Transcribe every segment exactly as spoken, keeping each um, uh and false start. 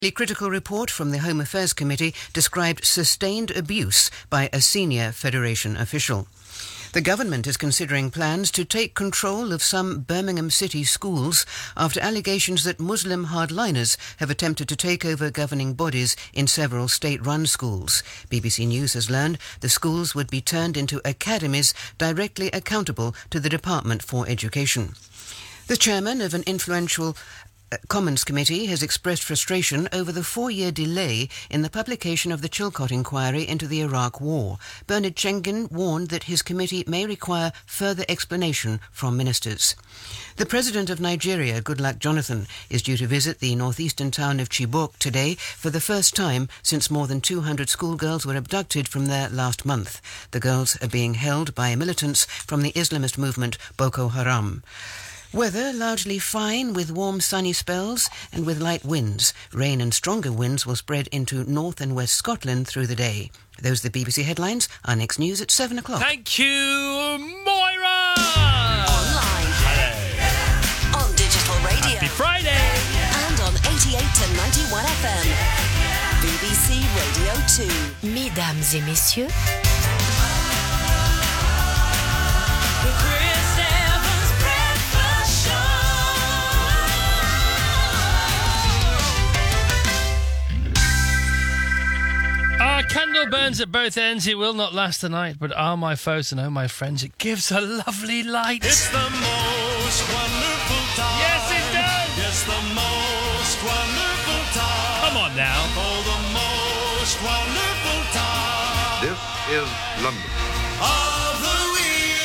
A critical report from the Home Affairs Committee described sustained abuse by a senior Federation official. The government is considering plans to take control of some Birmingham City schools after allegations that Muslim hardliners have attempted to take over governing bodies in several state-run schools. B B C News has learned the schools would be turned into academies directly accountable to the Department for Education. The chairman of an influential Commons Committee has expressed frustration over the four-year delay in the publication of the Chilcot inquiry into the Iraq War. Bernard Chengin warned that his committee may require further explanation from ministers. The President of Nigeria, Goodluck Jonathan, is due to visit the northeastern town of Chibok today for the first time since more than two hundred schoolgirls were abducted from there last month. The girls are being held by militants from the Islamist movement Boko Haram. Weather largely fine with warm sunny spells and with light winds. Rain and stronger winds will spread into north and west Scotland through the day. Those are the B B C headlines. Our next news at seven o'clock. Thank you, Moira! Online. Hello. On digital radio. Happy Friday! And on eighty-eight to ninety-one F M. B B C Radio two. Mesdames et messieurs, Our candle burns at both ends. It will not last the night, but are my foes and oh my friends, it gives a lovely light. It's the most wonderful time. Yes, it does. Yes, the most wonderful time. Come on now. Oh, the most wonderful time. This is London. Of the week.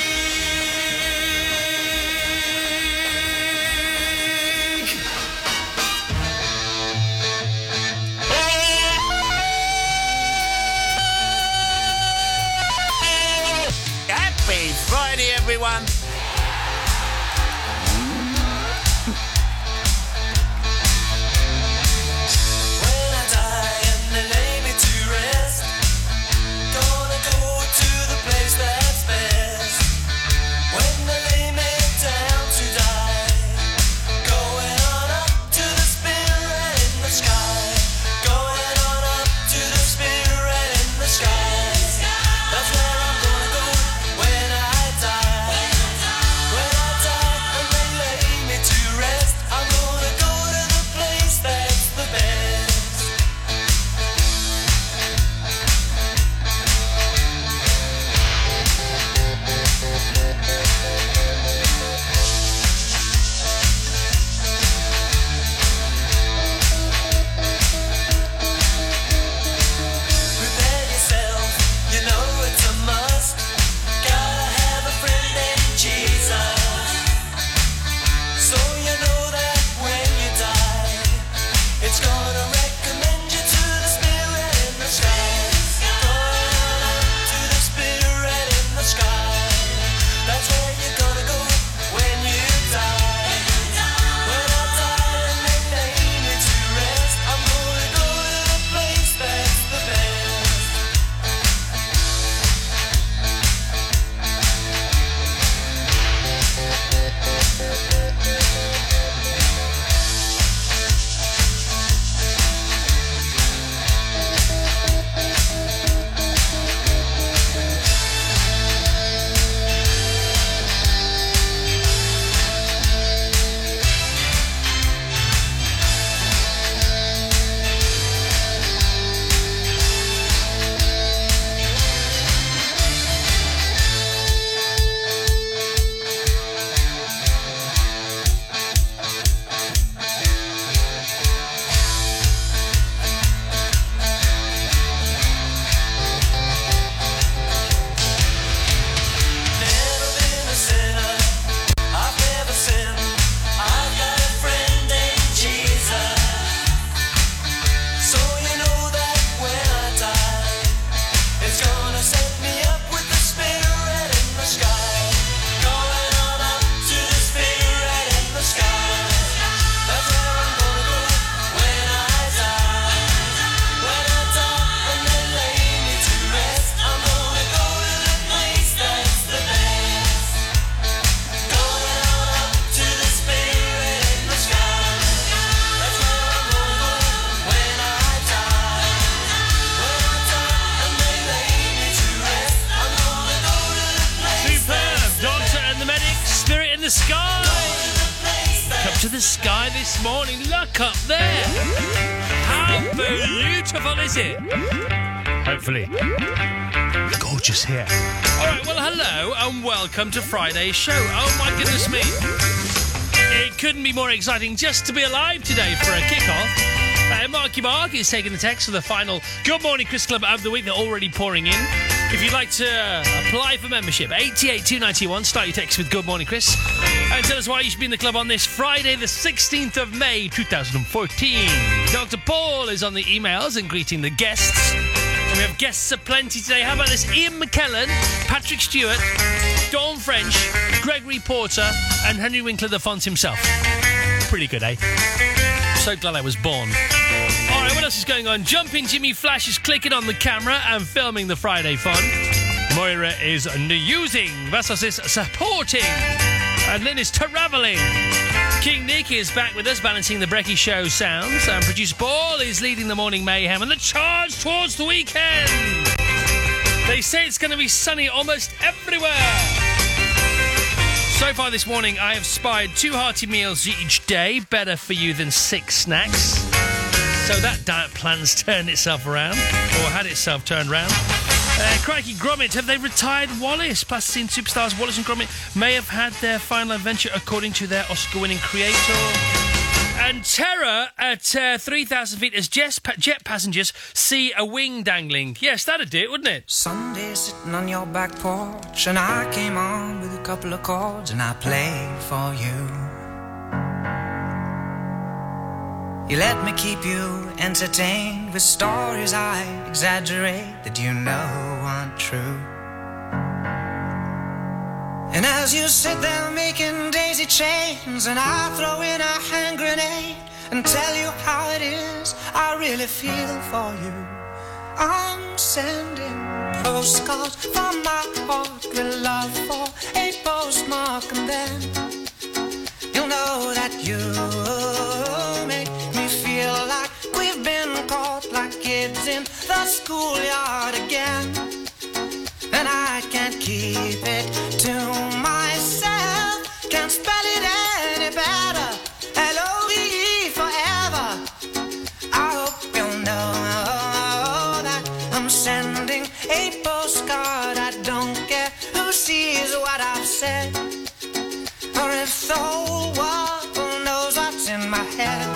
Happy Friday, everyone. When I die and they lay me to rest, gonna go to the place that the sky this morning. Look up there. How beautiful is it? Hopefully. Gorgeous here. All right, well, hello and welcome to Friday's show. Oh, my goodness me. It couldn't be more exciting just to be alive today for a kickoff. Uh, Marky Mark is taking the text for the final Good Morning Chris Club of the week. They're already pouring in. If you'd like to uh, apply for membership, eight eight two nine one, start your text with Good Morning Chris. And tell us why you should be in the club on this Friday, the sixteenth of May, twenty fourteen. Doctor Paul is on the emails and greeting the guests. And we have guests aplenty today. How about this? Ian McKellen, Patrick Stewart, Dawn French, Gregory Porter, and Henry Winkler the Font himself. Pretty good, eh? So glad I was born. All right, what else is going on? Jumping Jimmy Flash is clicking on the camera and filming the Friday fun. Moira is using. Vassos is supporting. And Lynn is travelling. King Nick is back with us, balancing the Brecky Show sounds. And producer Paul is leading the morning mayhem and the charge towards the weekend. They say it's going to be sunny almost everywhere. So far this morning, I have spied two hearty meals each day. Better for you than six snacks. So that diet plan's turned itself around, or had itself turned around. Uh, crikey, Gromit, have they retired Wallace? Plasticine superstars Wallace and Gromit may have had their final adventure according to their Oscar-winning creator. And terror at uh, three thousand feet as jet, jet passengers see a wing dangling. Yes, that'd do it, wouldn't it? Sunday sitting on your back porch, and I came on with a couple of chords, and I played for you. You let me keep you entertained with stories I exaggerate that you know aren't true. And as you sit there making daisy chains, and I throw in a hand grenade and tell you how it is I really feel for you, I'm sending postcards from my heart with love for a postmark, and then you'll know that you make me feel like we've been caught like kids in the schoolyard again. And I can't keep it to myself, can't spell it any better, L O V E forever. I hope you'll know that I'm sending a postcard. I don't care who sees what I've said, or if the whole world knows what's in my head.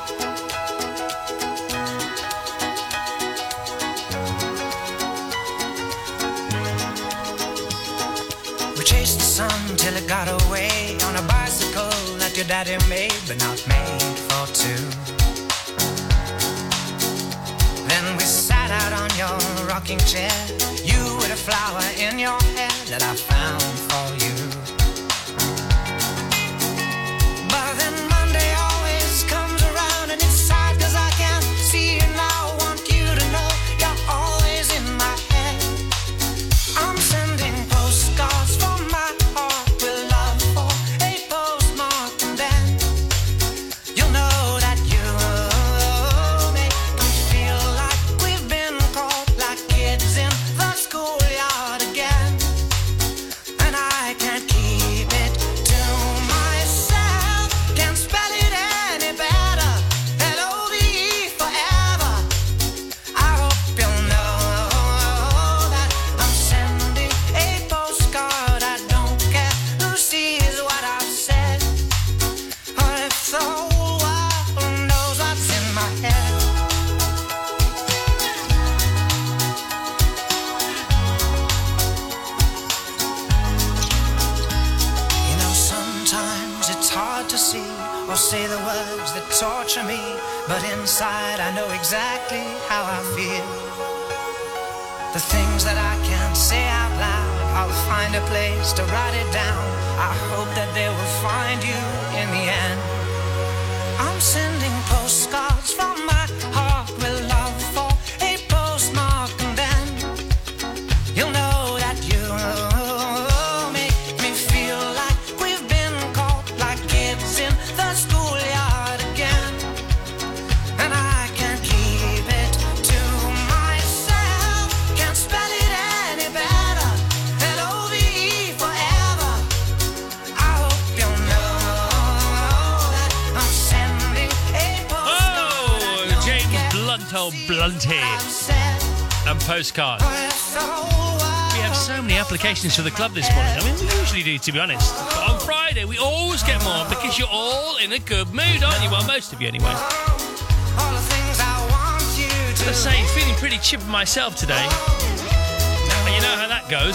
We chased the sun till it got away on a bicycle that your daddy made, but not made for two. Then we sat out on your rocking chair, you with a flower in your hair that I found for you. But then Monday always comes around, and it's sad 'cause I can't see you now. I want you to know you're always in my head. I'm sending postcards from my heart with love for a postmark, and then you'll know that you make me feel like we've been caught like kids in the schoolyard again. And I can't keep it to myself, can't spell it any better, L O V E forever. I hope you'll know that I'm sending a postcard. I don't care who sees what I've said, or if the whole world knows what's in my head. You know, sometimes it's hard to see or say the words that torture me, but inside I know exactly how I feel. The things that I can't say out loud, I'll find a place to write it down. I hope that they will find you in the end. I'm sending postcards from my heart with love for a postmark, and then you'll know that you make me feel like we've been caught like kids in the schoolyard again. And I can't keep it to myself, can't spell it any better, L O V E forever. I hope you'll know that blunt old blunty and postcard. We have so many applications for the club this morning. I mean, we usually do, to be honest. But on Friday, we always get more because you're all in a good mood, aren't you? Well, most of you anyway. As I say, feeling pretty chipper myself today. And you know how that goes.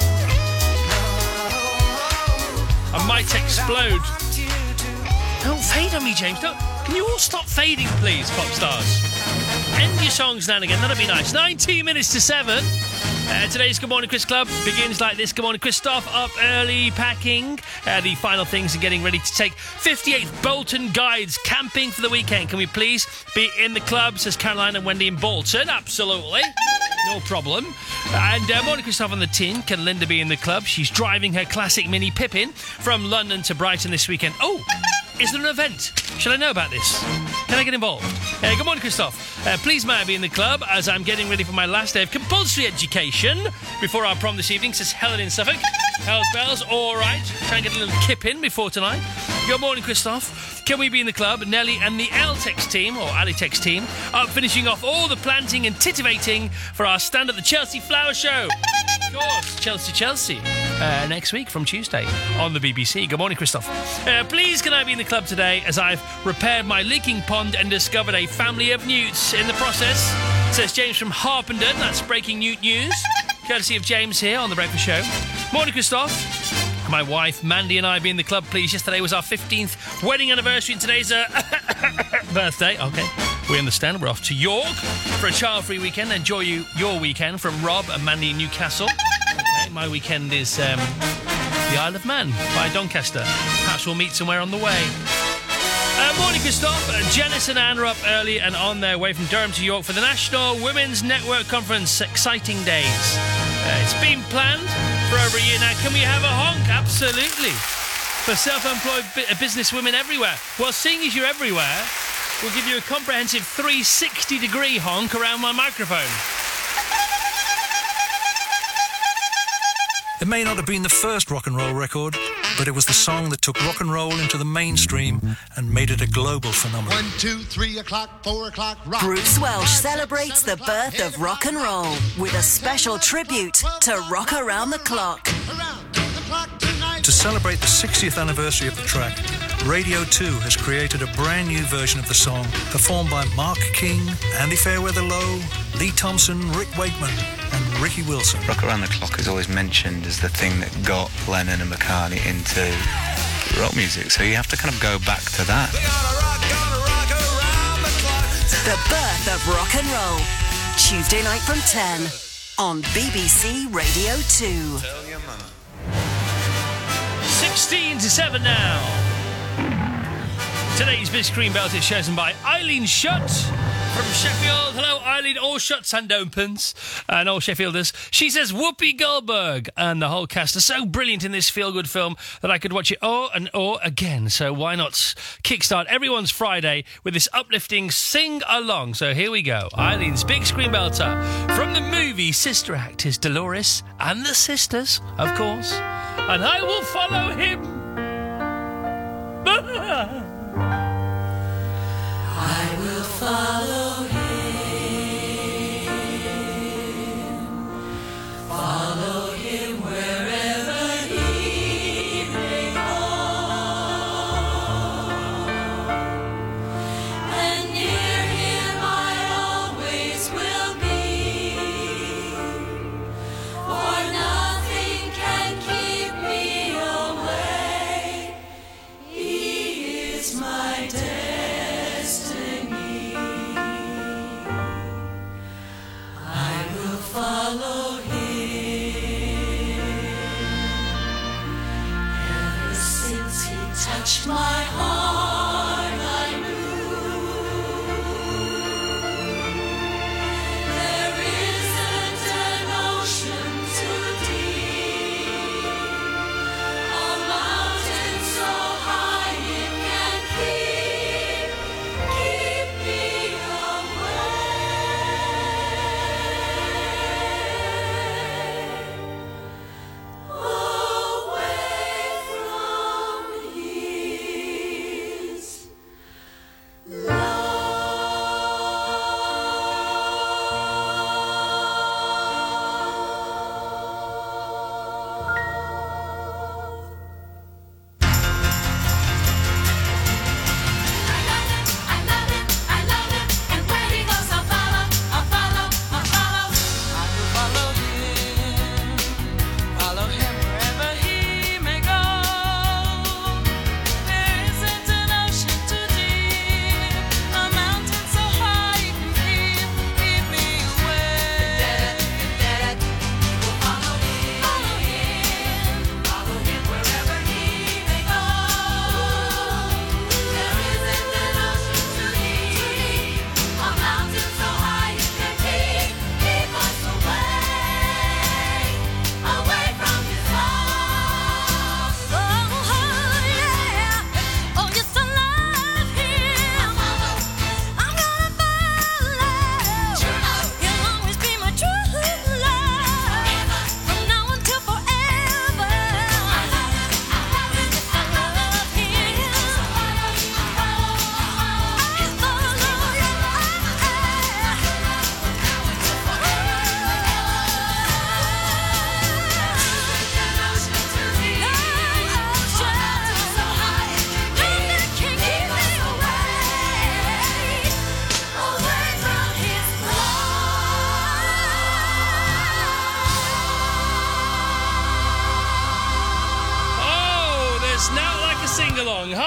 I might explode. Don't fade on me, James. Don't. Can you all stop fading, please, pop stars? End your songs now and again. That'd be nice. nineteen minutes to seven. Uh, today's Good Morning Chris Club begins like this. Good morning, Christoph. Up early, packing. Uh, the final things and getting ready to take fifty-eighth Bolton Guides camping for the weekend. Can we please be in the club, says Caroline and Wendy in Bolton? Absolutely. No problem. And uh, morning, Christoph on the tin. Can Linda be in the club? She's driving her classic Mini Pippin from London to Brighton this weekend. Oh, is there an event? Shall I know about this? Can I get involved? Uh, good morning, Christoph. Uh, please may I be in the club as I'm getting ready for my last day of compulsory education before our prom this evening, says Helen in Suffolk. Hells bells, all right. Try and get a little kip in before tonight. Good morning, Christoph. Can we be in the club? Nelly and the Altex team, or Alitex team, are finishing off all the planting and titivating for our stand at the Chelsea Flower Show. Of course, Chelsea, Chelsea. Uh, next week from Tuesday on the B B C. Good morning, Christoph. Uh, please can I be in the club today as I've repaired my leaking pond and discovered a family of newts in the process, says James from Harpenden. That's breaking newt news. Courtesy of James here on The Breakfast Show. Morning, Christoph. My wife Mandy and I be in the club, please. Yesterday was our fifteenth wedding anniversary and today's uh, birthday. Okay, we understand. We're off to York for a child-free weekend. Enjoy you your weekend from Rob and Mandy in Newcastle. Okay, my weekend is um, the Isle of Man by Doncaster. Perhaps we'll meet somewhere on the way. Uh, morning, Christoph. Uh, Janice and Anne are up early and on their way from Durham to York for the National Women's Network Conference. Exciting days. Uh, it's been planned for over a year now. Can we have a honk? Absolutely. For self-employed bu- business women everywhere. Well, seeing as you're everywhere, we'll give you a comprehensive three sixty degree honk around my microphone. It may not have been the first rock and roll record, but it was the song that took rock and roll into the mainstream and made it a global phenomenon. One, two, three o'clock, four o'clock, rock. Bruce Welch celebrates the birth of rock and roll with a special tribute to Rock Around the Clock. Around the clock tonight. To celebrate the sixtieth anniversary of the track, Radio two has created a brand new version of the song, performed by Mark King, Andy Fairweather-Low, Lee Thompson, Rick Wakeman and Ricky Wilson. Rock Around the Clock is always mentioned as the thing that got Lennon and McCartney into rock music, so you have to kind of go back to that. The birth of rock and roll. Tuesday night from ten on B B C Radio two. sixteen to seven now. Today's Big Screen Belt is chosen by Eileen Shutt from Sheffield. Hello, Eileen, all Shutts and Opens and all Sheffielders. She says Whoopi Goldberg and the whole cast are so brilliant in this feel-good film that I could watch it o'er and o'er again. So why not kickstart everyone's Friday with this uplifting sing-along? So here we go. Eileen's Big Screen Belter from the movie Sister Act is Dolores and the Sisters, of course. And I will follow him. I will follow him, follow him wherever he may go, and near him I always will be, for nothing can keep me away. He is my destiny. Follow him. Ever since he touched my heart, I knew there isn't an ocean too deep, a mountain so high it can keep, keep me away. Away from here.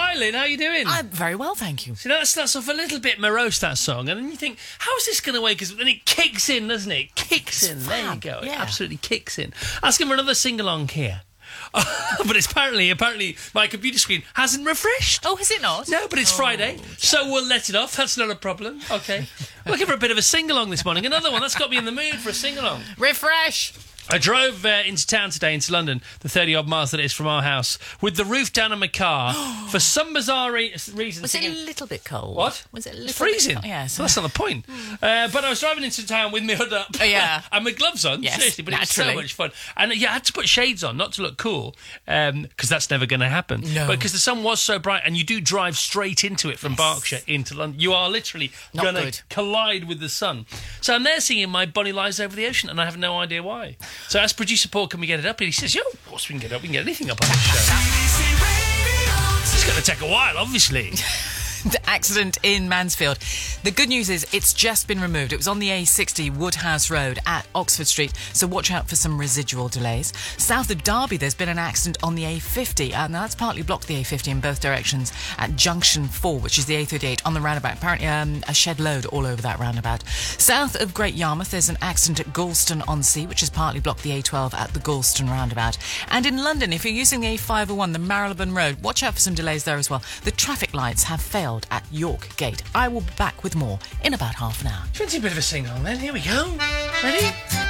Hi, Lynn. How you doing? I'm very well, thank you. See, that starts off a little bit morose, that song, and then you think, how is this going to work? Because then it kicks in, doesn't it? It kicks It's in. fab, There you go. It yeah. absolutely kicks in. Asking for another sing-along here. But it's apparently, apparently, my computer screen hasn't refreshed. Oh, has it not? No, but it's Oh, Friday, so we'll let it off. That's not a problem. Okay. Looking for a bit of a sing-along this morning. Another one. That's got me in the mood for a sing-along. Refresh. I drove uh, into town today, into London, the thirty-odd miles that it is from our house, with the roof down on my car for some bizarre re- reason. Was it thinking, a little bit cold? What? Was it a little It's freezing. bit cold? Yes. Well, that's not the point. Uh, but I was driving into town with my hood up. Oh, yeah. And my gloves on. Yes, Seriously, but it was so naturally. much fun. And uh, yeah, I had to put shades on, not to look cool, because that's never going to happen. No. But because the sun was so bright, and you do drive straight into it from Yes. Berkshire into London. You are literally Not going good. to collide with the sun. So I'm there singing My Bonnie Lies Over the Ocean, and I have no idea why. So as producer Paul, can we get it up? And he says, yo, of course we can get it up. We can get anything up on this show. It's going to take a while, obviously. The accident in Mansfield. The good news is it's just been removed. It was on the A sixty Woodhouse Road at Oxford Street, so watch out for some residual delays. South of Derby, there's been an accident on the A fifty, and that's partly blocked the A fifty in both directions at Junction four, which is the A thirty-eight on the roundabout. Apparently um, a shed load all over that roundabout. South of Great Yarmouth, there's an accident at Galston-on-Sea, which has partly blocked the A twelve at the Galston roundabout. And in London, if you're using the A five oh one, the Marylebone Road, watch out for some delays there as well. The traffic lights have failed at York Gate. I will be back with more in about half an hour. Fancy a bit of a sing-along then? Here we go. Ready?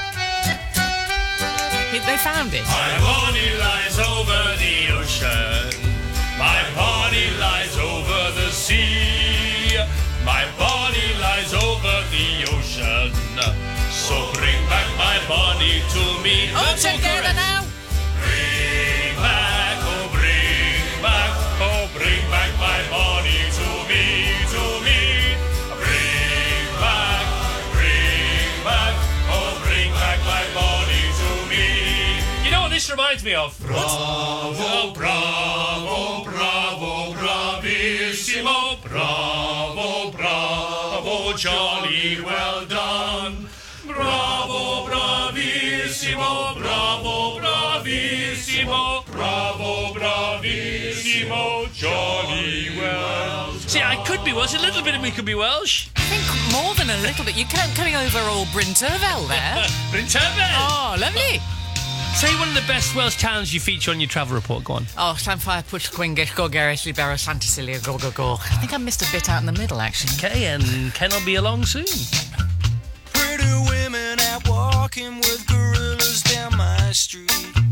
They found it. My Bonnie lies over the ocean. My Bonnie lies over the sea. My Bonnie lies over the ocean. So bring back my Bonnie to me. All Let's all together chorus. now. Bring back, oh bring back, oh bring back my Bonnie to me, to me. Bring back, bring back, oh bring back my Bonnie to me. You know what this reminds me of? Bravo, bravo, bravo, bravissimo, bravo, bravo, jolly well done. Bravo, bravissimo, bravo, bravissimo, bravo, bravissimo, jolly well done. See, I could be Welsh. A little bit of me could be Welsh. I think more than a little bit. You're coming over all Bryn Terfel there. Bryn Terfel. Oh, lovely. Say one of the best Welsh towns you feature on your travel report. Go on. Oh, Llanfair, Pwll Gwyngyll, Gogeres, Libero, Santa Cilia, go, go, go. I think I missed a bit out in the middle, actually. Okay, and Ken will be along soon. Pretty women out walking with gorillas down my street.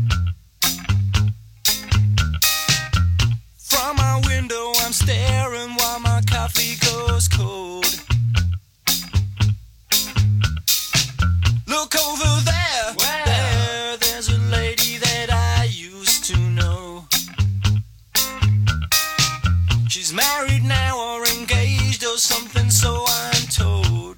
From my window I'm staring while my coffee goes cold. Look over there, Where? there, there's a lady that I used to know. She's married now or engaged or something, so I'm told.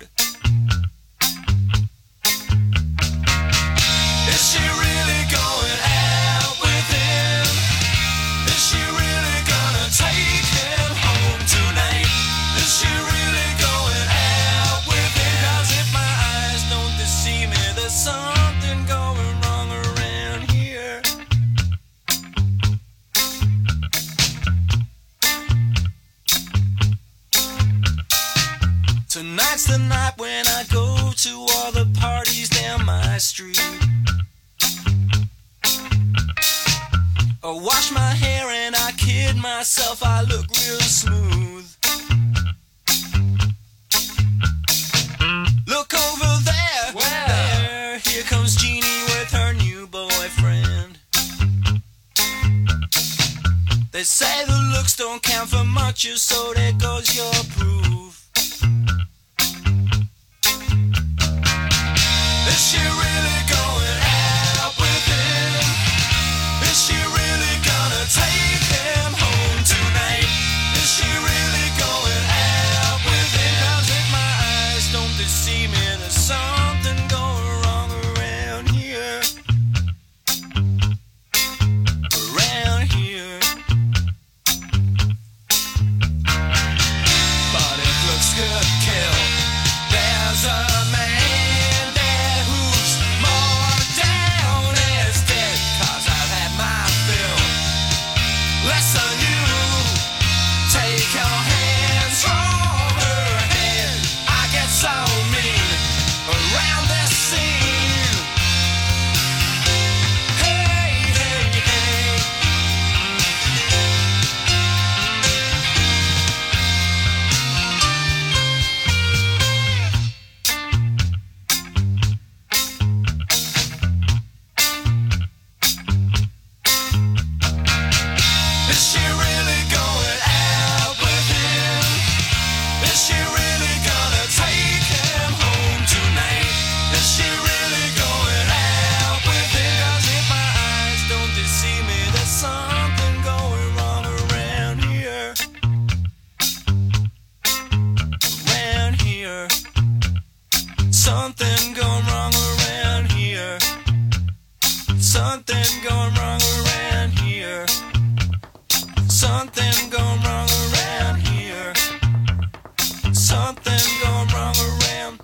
Is she really going out with him? Is she really gonna take him home tonight? Is she really going out with him? 'Cause if my eyes don't deceive me, there's something going wrong around here. Tonight's the night when I go to all the parties down my street. I wash my hair and I kid myself, I look real smooth. Look over there, Where? there, here comes Jeannie with her new boyfriend. They say the looks don't count for much, so there goes your proof. Is she really going out with him? Is she really gonna take him home tonight? Is she really going out with him? 'Cause if my eyes don't deceive me, there's something going wrong around here. Around here. Body Something going wrong around here. Something going wrong around here. Something going wrong around here. Something going wrong around.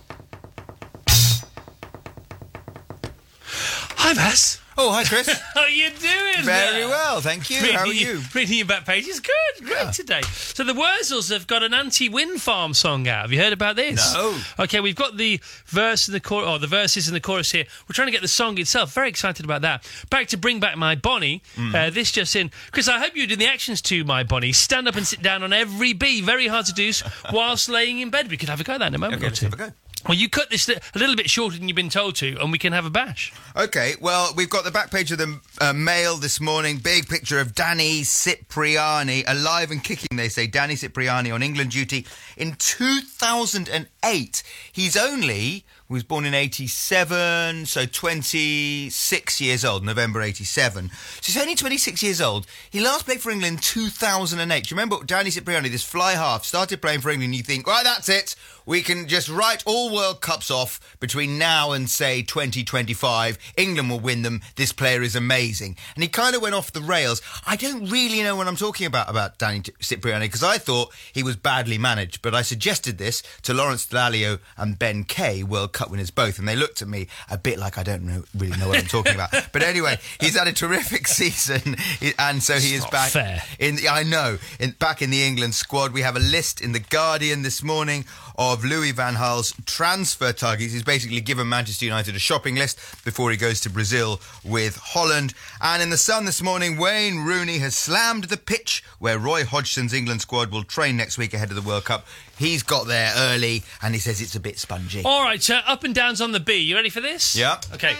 Hi, Vass. Oh, hi, Chris. How are you doing? Very there? well, thank you. Reading How are your- you? Reading your back page is good. Great Yeah. today. So the Wurzels have got an anti-wind farm song out. Have you heard about this? No. Okay, we've got the verse and the chorus, or the verses and the chorus here. We're trying to get the song itself. Very excited about that. Back to Bring Back My Bonnie. Mm. Uh, this just in. Chris, I hope you're doing the actions to My Bonnie. Stand up and sit down on every B. Very hard to do whilst laying in bed. We could have a go at that in a moment Okay, or let's two. have a go. Well, you cut this li- a little bit shorter than you've been told to, and we can have a bash. Okay, well, we've got the back page of the uh, Mail this morning. Big picture of Danny Cipriani, alive and kicking, they say. Danny Cipriani on England duty in two thousand eight. He's only... was born in eighty-seven, so twenty-six years old, November eighty-seven. So he's only twenty-six years old. He last played for England in two thousand eight. Do you remember Danny Cipriani, this fly half, started playing for England, you think, right, that's it. We can just write all World Cups off between now and, say, twenty twenty-five. England will win them. This player is amazing. And he kind of went off the rails. I don't really know what I'm talking about, about Danny Cipriani, because I thought he was badly managed. But I suggested this to Lawrence Dallaglio and Ben Kay, World Cup winners both, and they looked at me a bit like I don't know, really know what I'm talking about. But anyway, he's had a terrific season, and so he is not back fair. in the, I know, in, back in the England squad. We have a list in The Guardian this morning of Louis van Gaal's transfer targets. He's basically given Manchester United a shopping list before he goes to Brazil with Holland. And in The Sun this morning, Wayne Rooney has slammed the pitch where Roy Hodgson's England squad will train next week ahead of the World Cup. He's got there early, and he says it's a bit spongy. All right, so up and downs on the B. You ready for this? Yeah. Okay.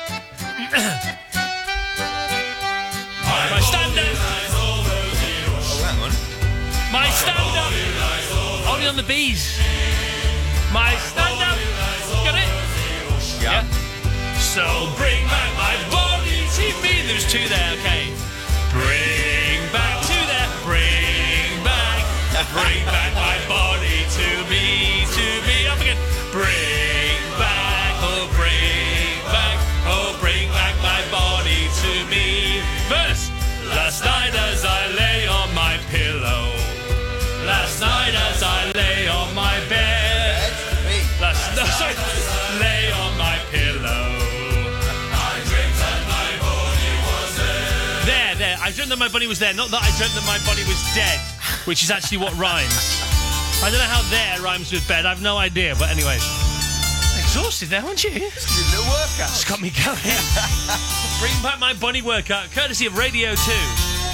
My stand-up. Oh, hang on. My stand-up. Only on the B's. My stand-up. Got it? Yeah. So bring back my body to me. There's two there, okay. Bring back to there. Bring back. Bring back my body to me, to me. Up again. Bring back, oh bring back, oh bring back my body to me. Verse. Last night as I lay on my pillow. Last night as I lay on my bed. Last no, sorry, lay on my pillow. I dreamt that my body was there. There, there. I dreamt that my body was there. Not that I dreamt that my body was dead, which is actually what rhymes. I don't know how there rhymes with bed. I've no idea. But anyway, exhausted there, aren't you? Just a little workout. It's got me going. Bring back my body workout, courtesy of Radio two.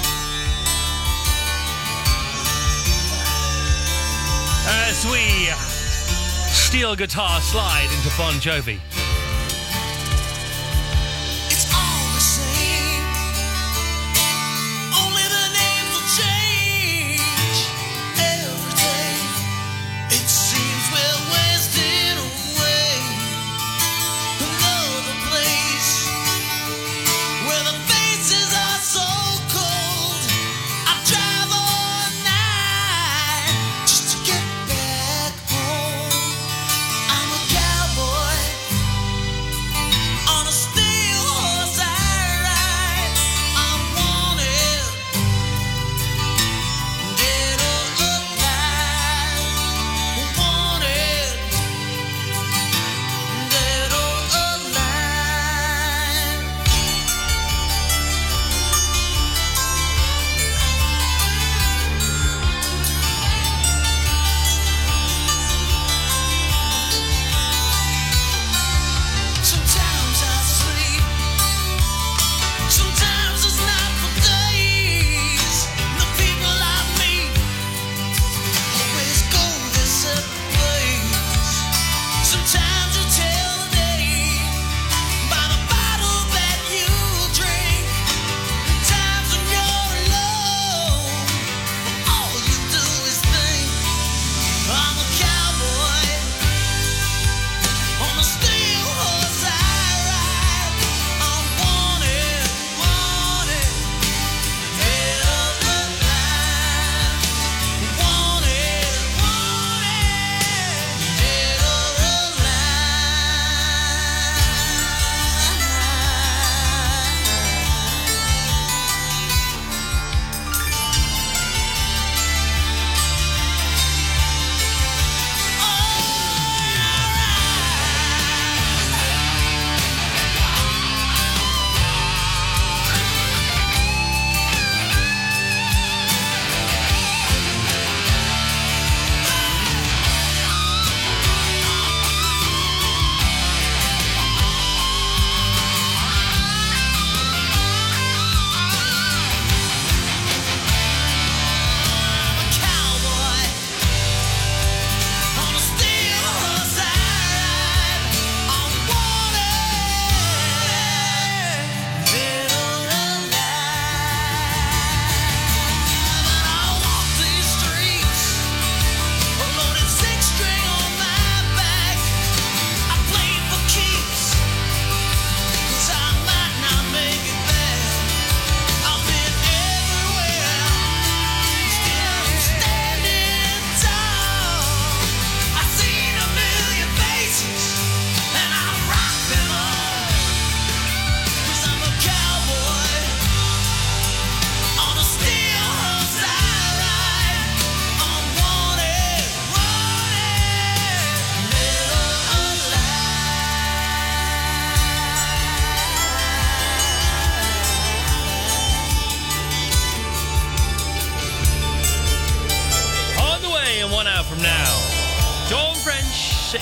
As we steel guitar slide into Bon Jovi. It's all the same. Only the names will change every day. It seems we're wasting away. Another place where the faces are so cold. I drive all night just to get back home. I'm a cowboy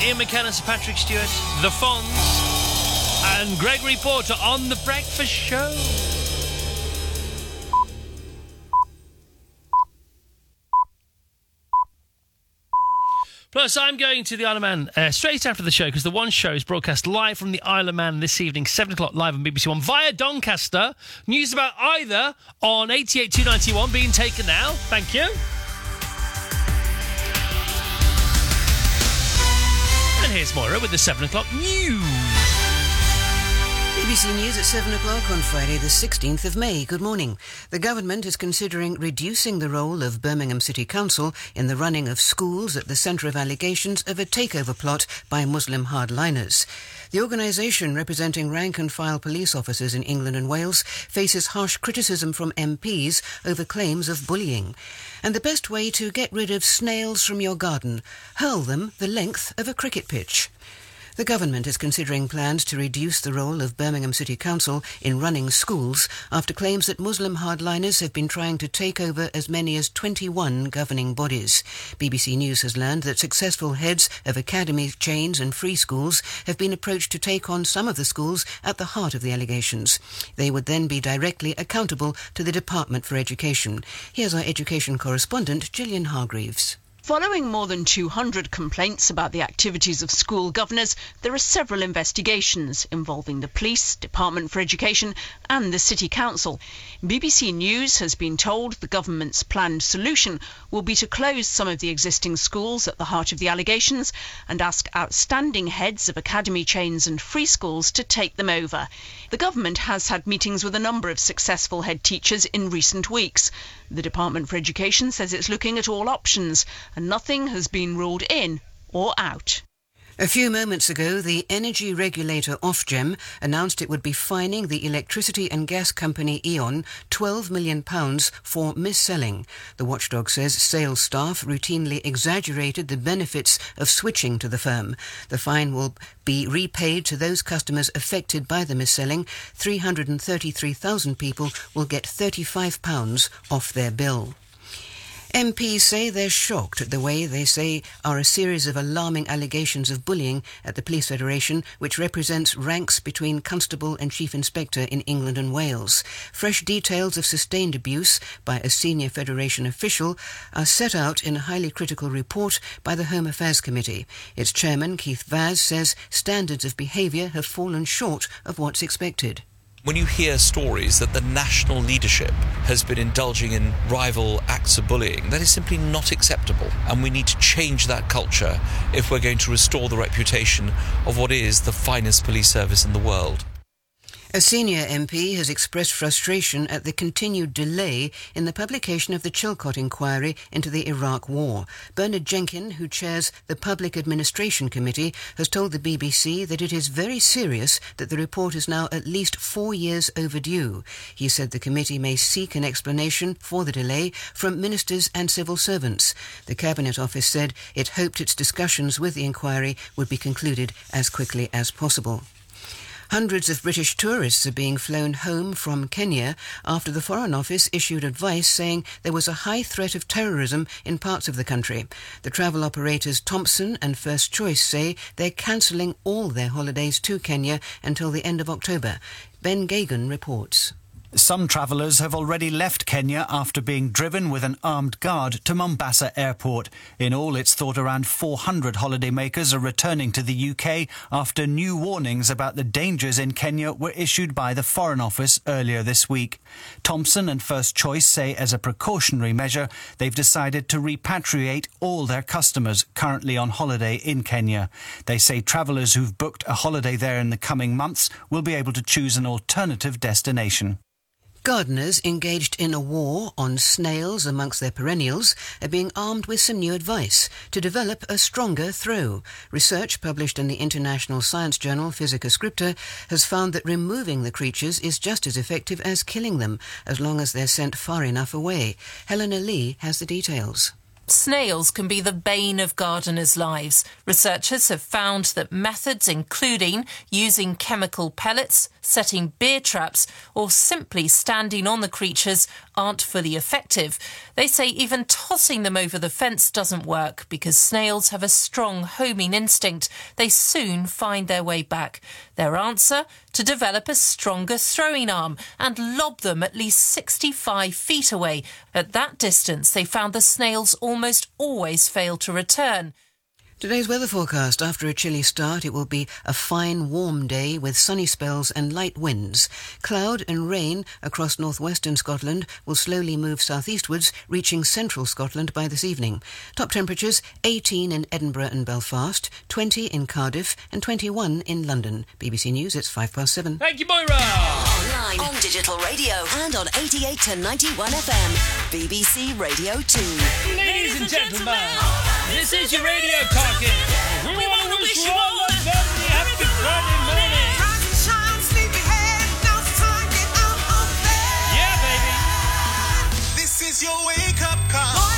Ian McKenna, Sir Patrick Stewart, The Fonz, and Gregory Porter on The Breakfast Show. Plus, I'm going to the Isle of Man uh, straight after the show because the One Show is broadcast live from the Isle of Man this evening, seven o'clock live on B B C One via Doncaster. News about either on eighty-eight two ninety-one being taken now. Thank you. And here's Moira with the seven o'clock news. B B C News at seven o'clock on Friday the sixteenth of May. Good morning. The government is considering reducing the role of Birmingham City Council in the running of schools at the centre of allegations of a takeover plot by Muslim hardliners. The organisation, representing rank-and-file police officers in England and Wales, faces harsh criticism from M Ps over claims of bullying. And the best way to get rid of snails from your garden: hurl them the length of a cricket pitch. The government is considering plans to reduce the role of Birmingham City Council in running schools after claims that Muslim hardliners have been trying to take over as many as twenty-one governing bodies. B B C News has learned that successful heads of academy chains and free schools have been approached to take on some of the schools at the heart of the allegations. They would then be directly accountable to the Department for Education. Here's our education correspondent, Gillian Hargreaves. Following more than two hundred complaints about the activities of school governors, there are several investigations involving the police, Department for Education and the City Council. B B C News has been told the government's planned solution will be to close some of the existing schools at the heart of the allegations and ask outstanding heads of academy chains and free schools to take them over. The government has had meetings with a number of successful head teachers in recent weeks. The Department for Education says it's looking at all options and nothing has been ruled in or out. A few moments ago, the energy regulator Ofgem announced it would be fining the electricity and gas company E.ON twelve million pounds for mis-selling. The watchdog says sales staff routinely exaggerated the benefits of switching to the firm. The fine will be repaid to those customers affected by the mis-selling. three hundred thirty-three thousand people will get thirty-five pounds off their bill. M Ps say they're shocked at the way they say are a series of alarming allegations of bullying at the Police Federation, which represents ranks between Constable and Chief Inspector in England and Wales. Fresh details of sustained abuse by a senior Federation official are set out in a highly critical report by the Home Affairs Committee. Its chairman, Keith Vaz, says standards of behaviour have fallen short of what's expected. When you hear stories that the national leadership has been indulging in rival acts of bullying, that is simply not acceptable. And we need to change that culture if we're going to restore the reputation of what is the finest police service in the world. A senior M P has expressed frustration at the continued delay in the publication of the Chilcot inquiry into the Iraq War. Bernard Jenkin, who chairs the Public Administration Committee, has told the B B C that it is very serious that the report is now at least four years overdue. He said the committee may seek an explanation for the delay from ministers and civil servants. The Cabinet Office said it hoped its discussions with the inquiry would be concluded as quickly as possible. Hundreds of British tourists are being flown home from Kenya after the Foreign Office issued advice saying there was a high threat of terrorism in parts of the country. The travel operators Thompson and First Choice say they're cancelling all their holidays to Kenya until the end of October. Ben Gagan reports. Some travellers have already left Kenya after being driven with an armed guard to Mombasa Airport. In all, it's thought around four hundred holidaymakers are returning to the U K after new warnings about the dangers in Kenya were issued by the Foreign Office earlier this week. Thompson and First Choice say as a precautionary measure, they've decided to repatriate all their customers currently on holiday in Kenya. They say travellers who've booked a holiday there in the coming months will be able to choose an alternative destination. Gardeners engaged in a war on snails amongst their perennials are being armed with some new advice to develop a stronger throw. Research published in the international science journal Physica Scripta has found that removing the creatures is just as effective as killing them, as long as they're sent far enough away. Helena Lee has the details. Snails can be the bane of gardeners' lives. Researchers have found that methods including using chemical pellets, setting beer traps, or simply standing on the creatures aren't fully effective. They say even tossing them over the fence doesn't work because snails have a strong homing instinct. They soon find their way back. Their answer? To develop a stronger throwing arm and lob them at least sixty-five feet away. At that distance, they found the snails almost always fail to return. Today's weather forecast. After a chilly start, it will be a fine, warm day with sunny spells and light winds. Cloud and rain across northwestern Scotland will slowly move southeastwards, reaching central Scotland by this evening. Top temperatures, eighteen in Edinburgh and Belfast, twenty in Cardiff and twenty-one in London. B B C News, it's five past seven. Thank you, Moira! Online, on digital radio and on eighty-eight to ninety-one F M. B B C Radio two. Ladies and gentlemen, this is your radio talking. We want to wish you all a very happy Friday morning. Yeah, baby. This is your wake-up call.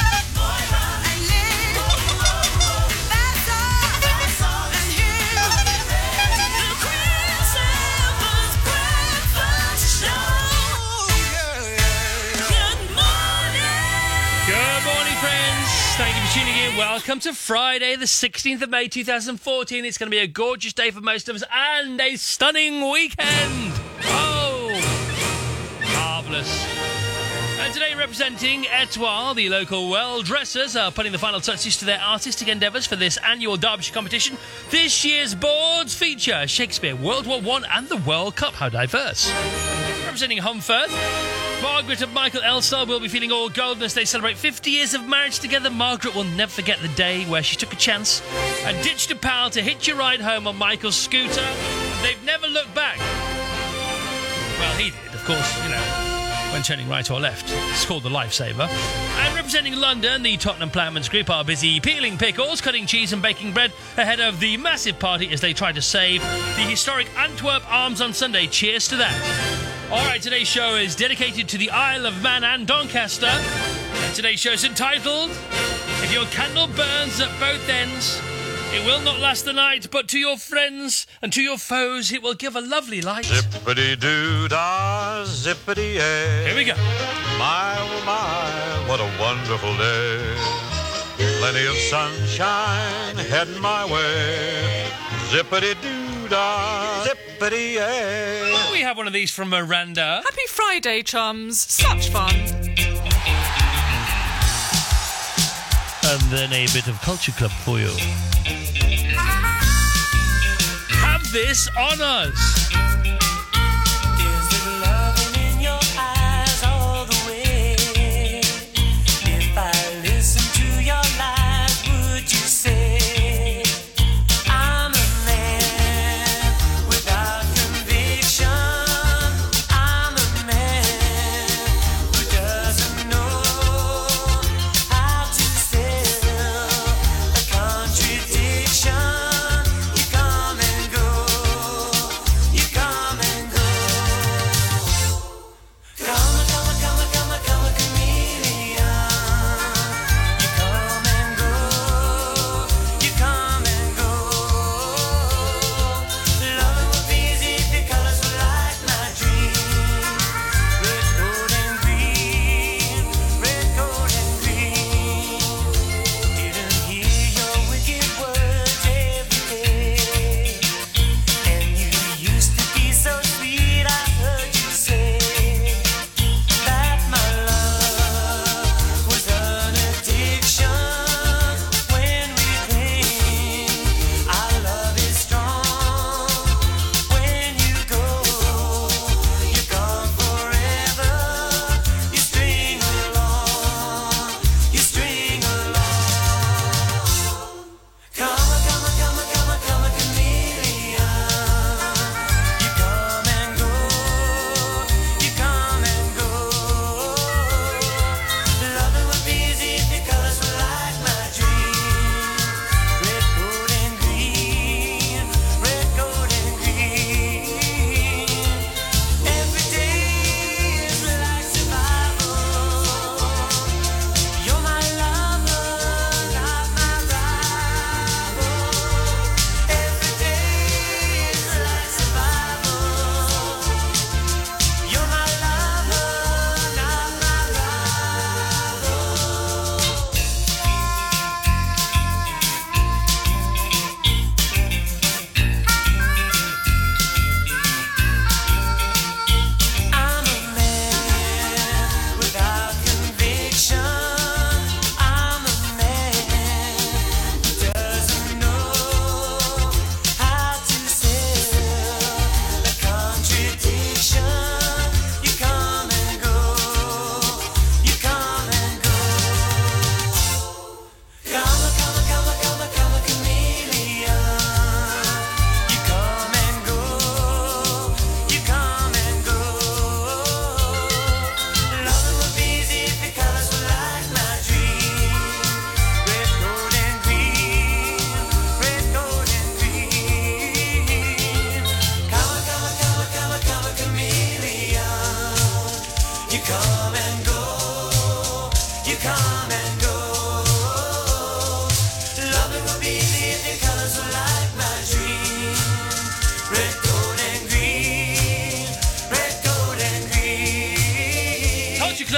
Thank you for tuning in. Welcome to Friday, the sixteenth of May, two thousand fourteen. It's going to be a gorgeous day for most of us and a stunning weekend. Oh, marvellous. And today, representing Etoile, the local well-dressers are putting the final touches to their artistic endeavours for this annual Derbyshire competition. This year's boards feature Shakespeare, World War One and the World Cup. How diverse. Representing Humford, Margaret and Michael Elstar will be feeling all golden as they celebrate fifty years of marriage together. Margaret will never forget the day where she took a chance and ditched a pal to hitch a ride home on Michael's scooter. And they've never looked back. Well, he did, of course, you know, when turning right or left. It's called the Lifesaver. And representing London, the Tottenham Ploughman's Group are busy peeling pickles, cutting cheese and baking bread ahead of the massive party as they try to save the historic Antwerp Arms on Sunday. Cheers to that. All right, today's show is dedicated to the Isle of Man and Doncaster. And today's show is entitled, If Your Candle Burns at Both Ends, It Will Not Last the Night, But to Your Friends and to Your Foes It Will Give a Lovely Light. Zippity-doo-dah, zippity-yay. Here we go. My, oh my, what a wonderful day. Plenty of sunshine heading my way. Zippity-doo-dah, zippity-yay. We have one of these from Miranda. Happy Friday, chums. Such fun. And then a bit of Culture Club for you. Have this on us. You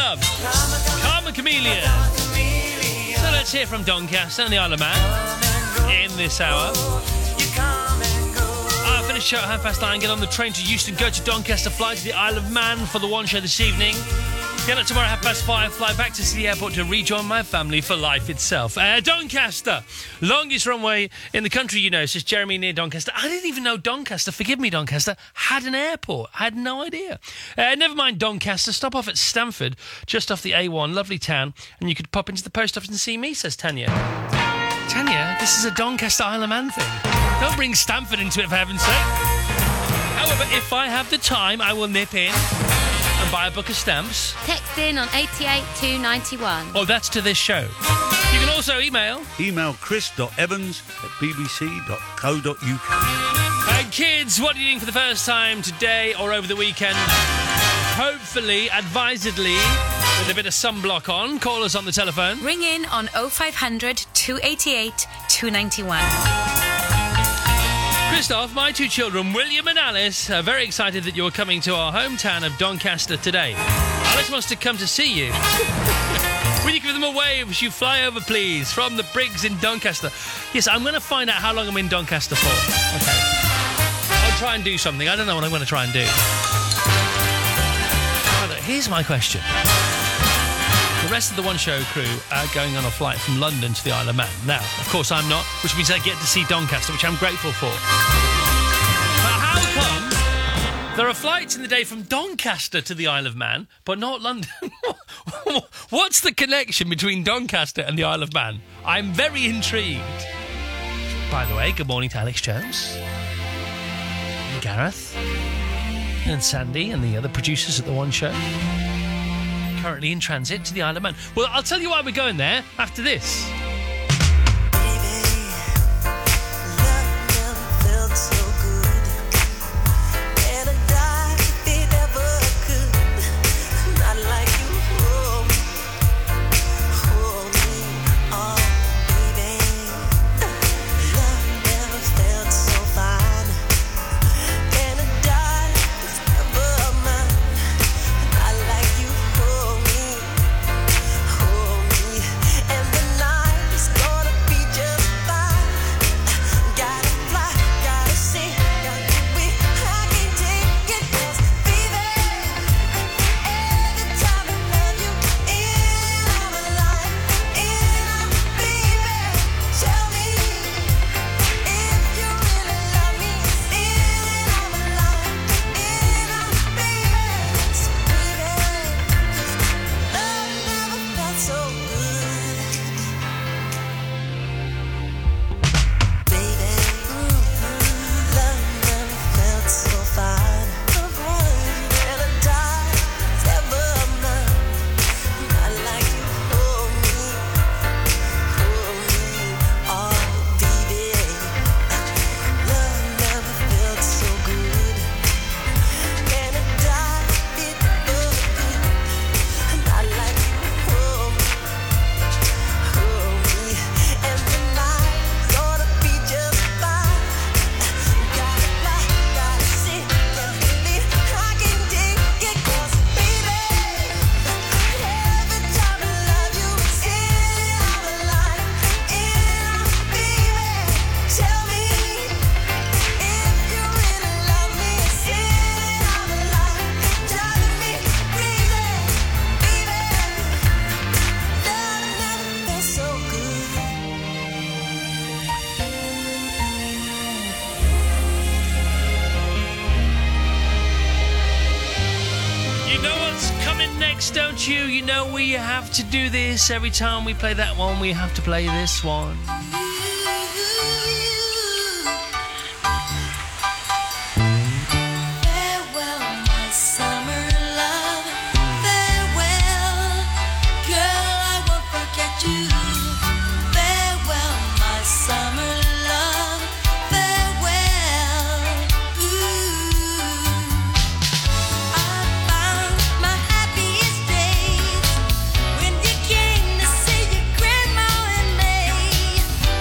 love. Karma Chameleon. So let's hear from Doncaster and the Isle of Man in this hour. I finish show at half past nine, get on the train to Euston, go to Doncaster, fly to the Isle of Man for the one show this evening. Get up tomorrow at half past five, fly back to City Airport to rejoin my family for life itself. Uh, Doncaster, longest runway in the country, you know, says Jeremy near Doncaster. I didn't even know Doncaster, forgive me Doncaster, had an airport. I had no idea. Uh, never mind Doncaster, stop off at Stamford, just off the A one, lovely town, and you could pop into the post office and see me, says Tanya. Tanya, this is a Doncaster Isle of Man thing. Don't bring Stamford into it, for heaven's sake. However, if I have the time, I will nip in and buy a book of stamps. Text in on eighty-eight two ninety-one. Oh, that's to this show. You can also email. Email chris dot evans at b b c dot co dot u k. And kids, what are you doing for the first time today or over the weekend? Hopefully, advisedly, with a bit of sunblock on. Call us on the telephone. Ring in on oh five hundred two eighty-eight two ninety-one. Christoph, my two children, William and Alice, are very excited that you're coming to our hometown of Doncaster today. Alice wants to come to see you. Will you give them a wave as you fly over, please, from the Briggs in Doncaster? Yes, I'm going to find out how long I'm in Doncaster for. Okay. I'll try and do something. I don't know what I'm going to try and do. Right, here's my question. The rest of the One Show crew are going on a flight from London to the Isle of Man. Now, of course, I'm not, which means I get to see Doncaster, which I'm grateful for. But how come there are flights in the day from Doncaster to the Isle of Man, but not London? What's the connection between Doncaster and the Isle of Man? I'm very intrigued. By the way, good morning to Alex Jones, and Gareth, and Sandy, and the other producers at the One Show. Currently in transit to the Isle of Man. Well, I'll tell you why we're going there after this. Don't you? You know we have to do this. Every time we play that one, we have to play this one. Farewell, my summer love. Farewell, girl, I won't forget you. Farewell, my summer love. Farewell, ooh. I found my happiest days when you came to see your grandma and me.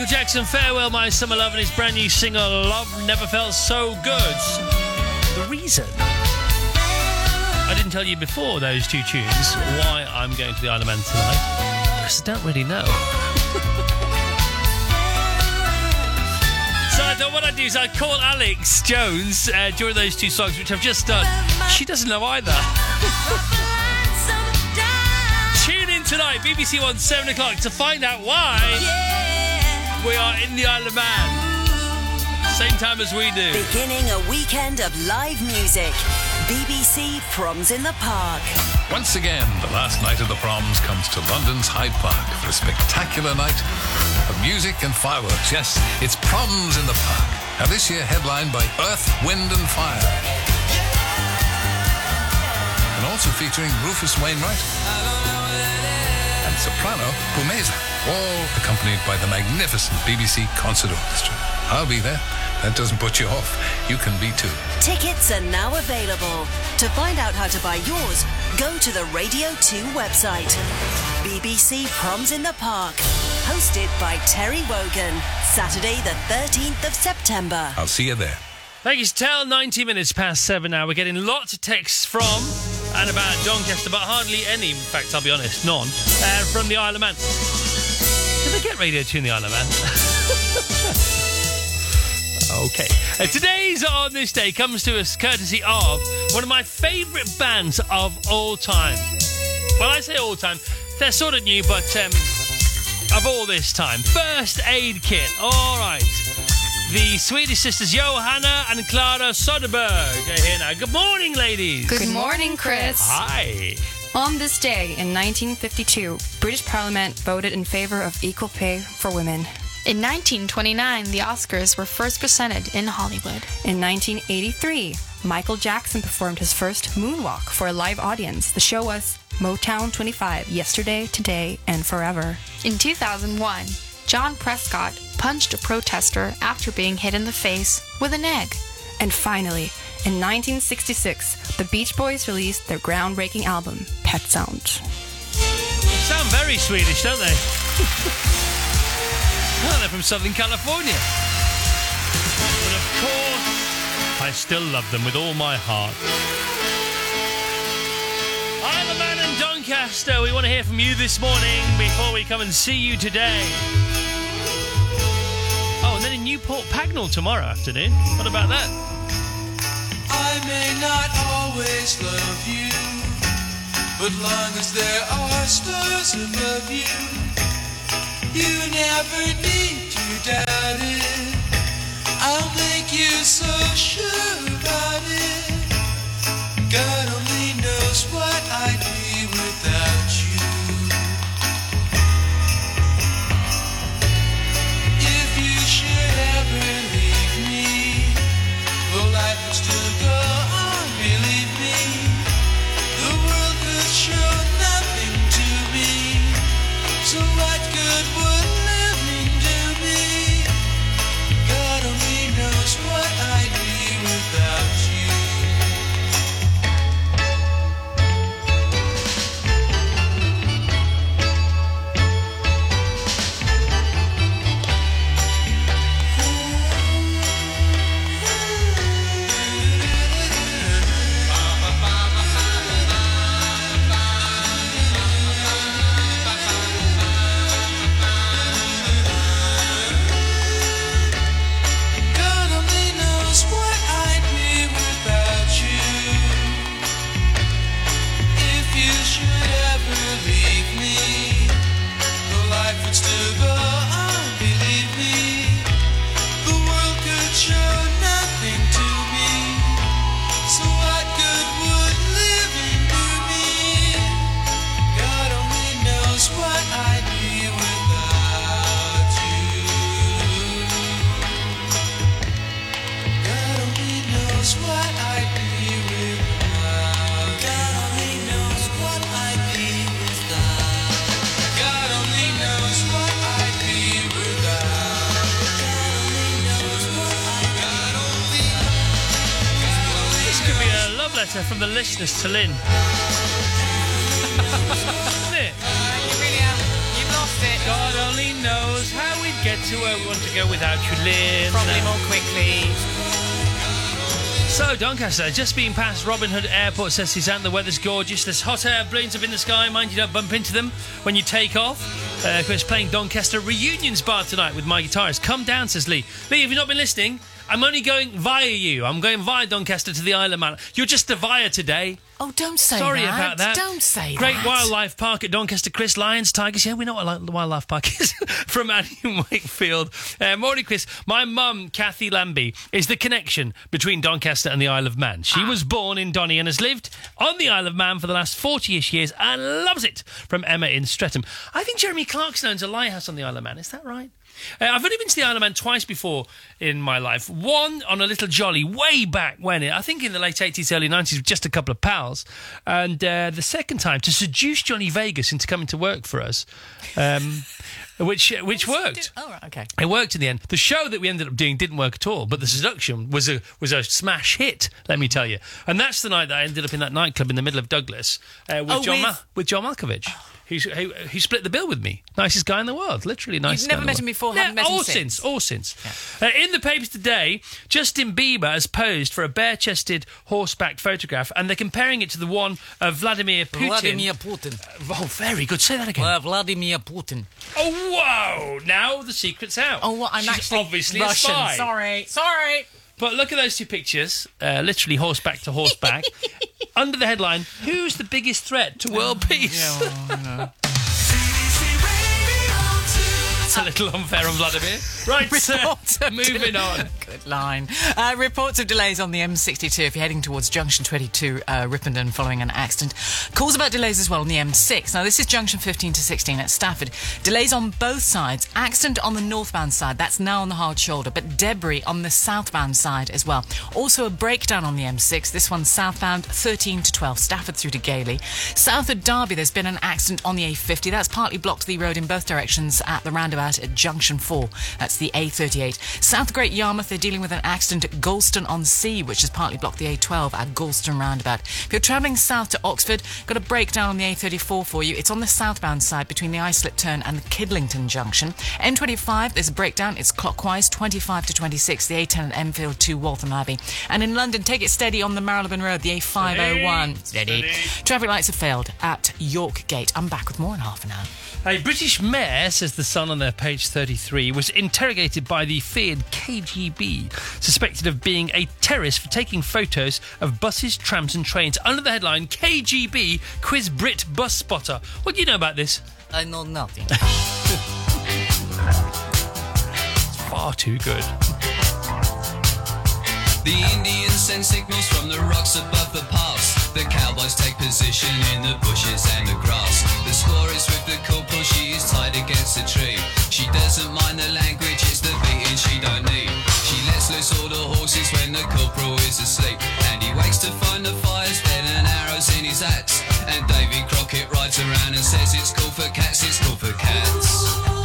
Jackson, Farewell My Summer Love, and his brand new single, Love Never Felt So Good. The reason I didn't tell you before those two tunes why I'm going to the Isle of Man tonight, because I don't really know. So I thought what I'd do is I'd call Alex Jones uh, during those two songs, which I've just done. She doesn't know either. Tune in tonight, B B C One, seven o'clock, to find out why we are in the Isle of Man. Same time as we do. Beginning a weekend of live music. B B C Proms in the Park. Once again, the last night of the Proms comes to London's Hyde Park for a spectacular night of music and fireworks. Yes, it's Proms in the Park. Now this year headlined by Earth, Wind and Fire. And also featuring Rufus Wainwright and soprano Pumeza, all accompanied by the magnificent B B C Concert Orchestra. I'll be there. That doesn't put you off. You can be too. Tickets are now available. To find out how to buy yours, go to the Radio two website. B B C Proms in the Park. Hosted by Terry Wogan. Saturday the thirteenth of September. I'll see you there. Thank you, Tell. ninety minutes past seven now. We're getting lots of texts from and about Doncaster, but hardly any, in fact, I'll be honest, none, uh, from the Isle of Man. Did they get Radio two in the Isle of Man? Okay. Uh, today's On This Day comes to us courtesy of one of my favourite bands of all time. Well, I say all time. They're sort of new, but um, of all this time. First Aid Kit. All right. The Swedish sisters Johanna and Clara Soderberg are here now. Good morning, ladies. Good morning, Chris. Hi. On this day in nineteen fifty-two, British Parliament voted in favour of equal pay for women. In nineteen twenty-nine, the Oscars were first presented in Hollywood. In nineteen eighty-three, Michael Jackson performed his first moonwalk for a live audience. The show was Motown twenty-five, Yesterday, Today, and Forever. In two thousand one, John Prescott punched a protester after being hit in the face with an egg. And finally, in nineteen sixty-six, the Beach Boys released their groundbreaking album, Pet Sound. They sound very Swedish, don't they? Oh, they're from Southern California. But of course, I still love them with all my heart. Isle of Man and Doncaster, we want to hear from you this morning before we come and see you today. Oh, and then in Newport Pagnell tomorrow afternoon. What about that? I may not always love you, but long as there are stars above you, you never need to doubt it. I'll make you so sure about it. God only knows what I'd be without you. If you should ever leave me, well, life would still go on, believe me. The world could show nothing to me. So what good would living do me? God only knows what I'd be without you. From the listeners to Lynn. Isn't it? You really have. You've lost it. God only knows how we get to where we want to go without you, Lynn. Probably more quickly. So, Doncaster, just been past Robin Hood Airport, says Suzanne. The weather's gorgeous. There's hot air balloons up in the sky. Mind you don't bump into them when you take off. Uh, Chris playing Doncaster Reunions Bar tonight with my guitarist. Come down, says Lee. Lee, have you not been listening? I'm only going via you. I'm going via Doncaster to the Isle of Man. You're just a via today. Oh, don't say Sorry that. about that. Don't say Great that. Wildlife Park at Doncaster, Chris. Lions, tigers. Yeah, we know what a wildlife park is. From Annie in Wakefield. Uh, morning, Chris. My mum, Kathy Lambie, is the connection between Doncaster and the Isle of Man. She ah. was born in Donny and has lived on the Isle of Man for the last forty-ish years and loves it. From Emma in Streatham. I think Jeremy Clarkson owns a lighthouse on the Isle of Man. Is that right? Uh, I've only been to the Isle of Man twice before in my life. One on a little jolly way back when, I think in the late eighties, early nineties, with just a couple of pals. And uh, the second time to seduce Johnny Vegas into coming to work for us, um, which which worked. Oh, right, okay. It worked in the end. The show that we ended up doing didn't work at all, but the seduction was a was a smash hit, let me tell you. And that's the night that I ended up in that nightclub in the middle of Douglas uh, with, oh, John with... Ma- with John Malkovich. Who's, who, who split the bill with me. Nicest guy in the world. Literally nicest You've never guy met in the him before, world. haven't Yeah, met him all since? since. All since. Yeah. Uh, in the papers today, Justin Bieber has posed for a bare-chested horseback photograph, and they're comparing it to the one of Vladimir Putin. Vladimir Putin. Uh, oh, very good. Say that again. Uh, Vladimir Putin. Oh, whoa! Now the secret's out. Oh, well, I'm She's actually obviously Russian. a spy. Sorry. Sorry. But look at those two pictures, uh, literally horseback to horseback. Under the headline, who's the biggest threat to world peace? Yeah, well, I know. It's a little unfair on Vladimir. Right, uh, moving on. Good line. Uh, reports of delays on the M sixty-two if you're heading towards junction twenty-two, uh, Ripponden, following an accident. Calls about delays as well on the M six. Now, this is junction fifteen to sixteen at Stafford. Delays on both sides. Accident on the northbound side. That's now on the hard shoulder, but debris on the southbound side as well. Also a breakdown on the M six. This one's southbound, thirteen to twelve, Stafford through to Gailey. South of Derby, there's been an accident on the A fifty. That's partly blocked the road in both directions at the roundabout at junction four. That's the A thirty-eight. South Great Yarmouth, they're dealing with an accident at Galston-on-Sea, which has partly blocked the A twelve at Galston roundabout. If you're travelling south to Oxford, got a breakdown on the A thirty-four for you. It's on the southbound side between the Islip turn and the Kidlington junction. M twenty-five, there's a breakdown. It's clockwise, twenty-five to twenty-six, the A ten at Enfield to Waltham Abbey. And in London, take it steady on the Marylebone Road, the A five oh one. Steady. steady. Traffic lights have failed at York Gate. I'm back with more in half an hour. A British mayor, says The Sun on their page thirty-three, was interrogated by the feared K G B, suspected of being a terrorist for taking photos of buses, trams and trains. Under the headline, K G B quiz Brit bus spotter. What do you know about this? I know nothing. It's far too good. The Indians send signals from the rocks above the pass. The cowboys take position in the bushes and the grass. The score is with the corporal, she is tied against a tree. She doesn't mind the language, it's the beating she don't need. She lets loose all the horses when the corporal is asleep. And he wakes to find the fire's dead and arrows in his axe. And Davy Crockett rides around and says it's cool for cats, it's cool for cats.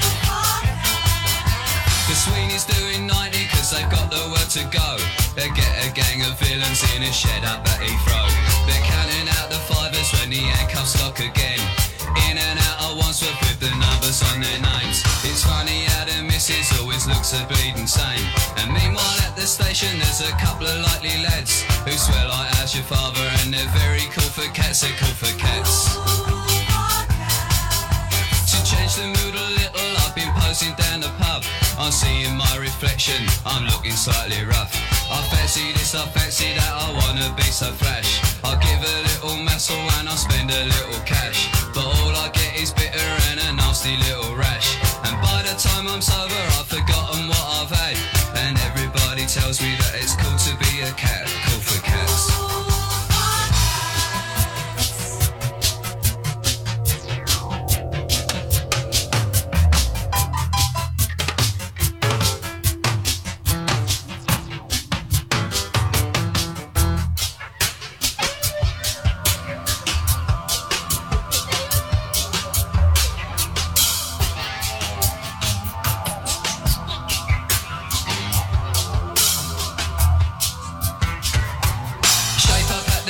The Sweeney's doing ninety cause they've got the word to go. They get a gang of villains in a shed up at Heathrow. They're counting out the fivers when the handcuffs lock again. In and out of Wandsworth with the numbers on their names. It's funny how the missus always looks a bleeding sane. And meanwhile at the station there's a couple of likely lads who swear like how's your father, and they're very cool for cats, they're cool for cats. To change the mood a little, I've been posing down the pub. I'm seeing my reflection, I'm looking slightly rough. I fancy this, I fancy that, I wanna be so flash. I give a little muscle and I spend a little cash. But all I get is bitter and a nasty little rash. And by the time I'm sober, I've forgotten what I've had. And everybody tells me that it's cool to be a cat, cool for cats.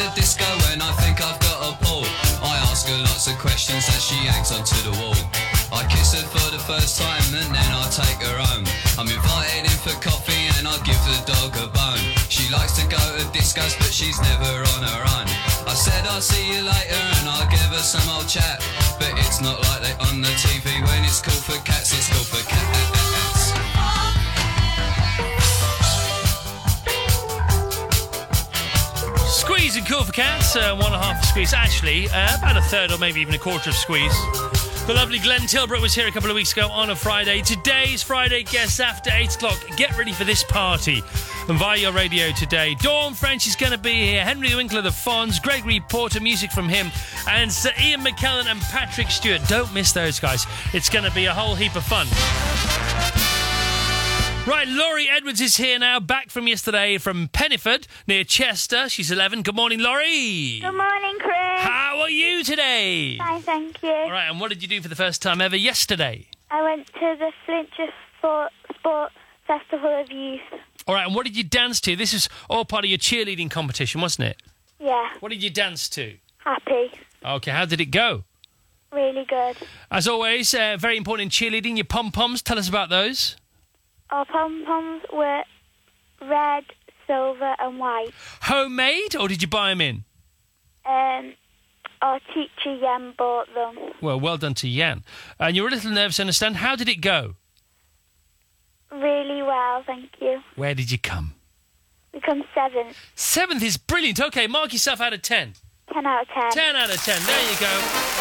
Questions as she hangs onto the wall. I kiss her for the first time and then I take her home. I'm invited in for coffee and I give the dog a bone. She likes to go to discos but she's never on her own. I said I'll see you later and I'll give her some old chat. But it's not like they on the T V when it's called for cats, it's called for cats. Squeeze and Cool for Cats, uh, one and a half of Squeeze. Actually, uh, about a third or maybe even a quarter of Squeeze. The lovely Glenn Tilbrook was here a couple of weeks ago on a Friday. Today's Friday guests after eight o'clock. Get ready for this party. And via your radio today, Dawn French is going to be here. Henry Winkler, the Fonz, Gregory Porter, music from him, and Sir Ian McKellen and Patrick Stewart. Don't miss those guys. It's going to be a whole heap of fun. Right, Laurie Edwards is here now, back from yesterday from Penniford, near Chester. She's eleven. Good morning, Laurie. Good morning, Chris. How are you today? Fine, thank you. All right, and what did you do for the first time ever yesterday? I went to the Flintshire Sport, Sport Festival of Youth. All right, and what did you dance to? This is all part of your cheerleading competition, wasn't it? Yeah. What did you dance to? Happy. Okay, how did it go? Really good. As always, uh, very important in cheerleading, your pom-poms. Tell us about those. Our pom-poms were red, silver and white. Homemade, or did you buy them in? Um, our teacher, Yen, bought them. Well, well done to Jan. And you're a little nervous, I understand. How did it go? Really well, thank you. Where did you come? We come seventh. Seventh is brilliant. Okay, mark yourself out of ten. Ten out of ten. Ten out of ten. There you go.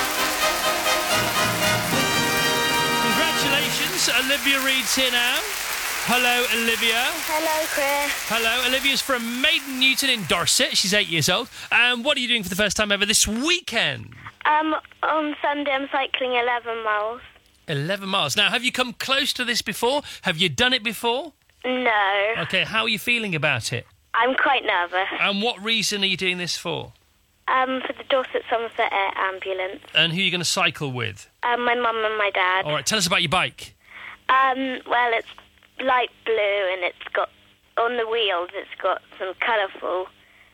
Congratulations. Olivia Reed's here now. Hello, Olivia. Hello, Chris. Hello, Olivia's from Maiden Newton in Dorset. She's eight years old. And what are you doing for the first time ever this weekend? Um, on Sunday I'm cycling eleven miles. eleven miles. Now, have you come close to this before? Have you done it before? No. Okay, how are you feeling about it? I'm quite nervous. And what reason are you doing this for? Um, for the Dorset Somerset Air Ambulance. And who are you going to cycle with? Um, my mum and my dad. All right, tell us about your bike. Um, well, it's light blue and it's got, on the wheels, it's got some colourful,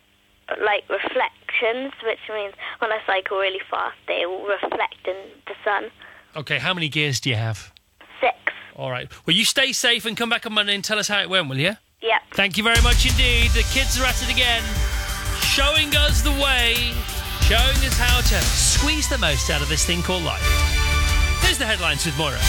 like, reflections, which means when I cycle really fast, they will reflect in the sun. Okay, how many gears do you have? Six. All right. Well, you stay safe and come back on Monday and tell us how it went, will you? Yep. Thank you very much indeed. The kids are at it again, showing us the way, showing us how to squeeze the most out of this thing called life. Here's the headlines with Moira.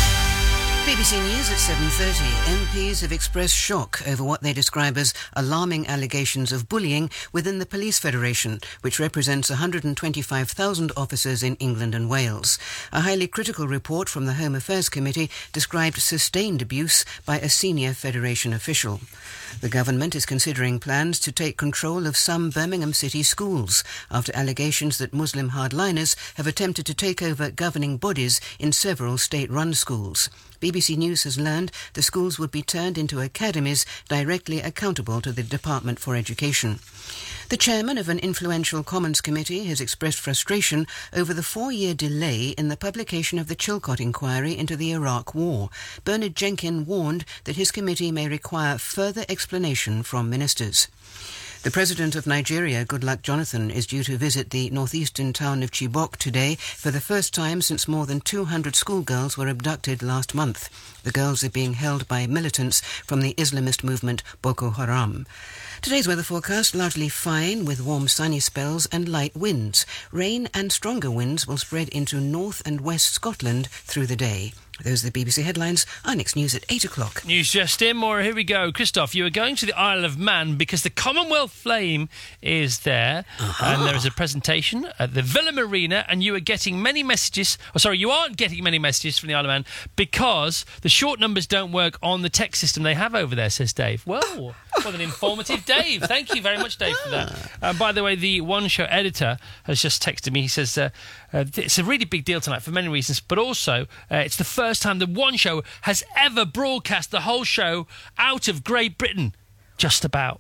B B C News at seven thirty. M Ps have expressed shock over what they describe as alarming allegations of bullying within the Police Federation, which represents one hundred twenty-five thousand officers in England and Wales. A highly critical report from the Home Affairs Committee described sustained abuse by a senior Federation official. The government is considering plans to take control of some Birmingham City schools after allegations that Muslim hardliners have attempted to take over governing bodies in several state-run schools. B B C News has learned the schools would be turned into academies directly accountable to the Department for Education. The chairman of an influential Commons committee has expressed frustration over the four-year delay in the publication of the Chilcot inquiry into the Iraq War. Bernard Jenkin warned that his committee may require further explanation from ministers. The president of Nigeria, Goodluck Jonathan, is due to visit the northeastern town of Chibok today for the first time since more than two hundred schoolgirls were abducted last month. The girls are being held by militants from the Islamist movement Boko Haram. Today's weather forecast largely fine with warm sunny spells and light winds. Rain and stronger winds will spread into north and west Scotland through the day. Those are the B B C headlines. Our next news at eight o'clock. News just in, Maura, here we go. Christoph, you are going to the Isle of Man because the Commonwealth Flame is there. Uh-huh. And there is a presentation at the Villa Marina, and you are getting many messages. Oh, sorry, you aren't getting many messages from the Isle of Man because the short numbers don't work on the text system they have over there, says Dave. Well, what an informative Dave. Thank you very much, Dave, for that. Uh, by the way, the One Show editor has just texted me. He says uh, uh, it's a really big deal tonight for many reasons, but also uh, it's the first time the One Show has ever broadcast the whole show out of Great Britain. Just about.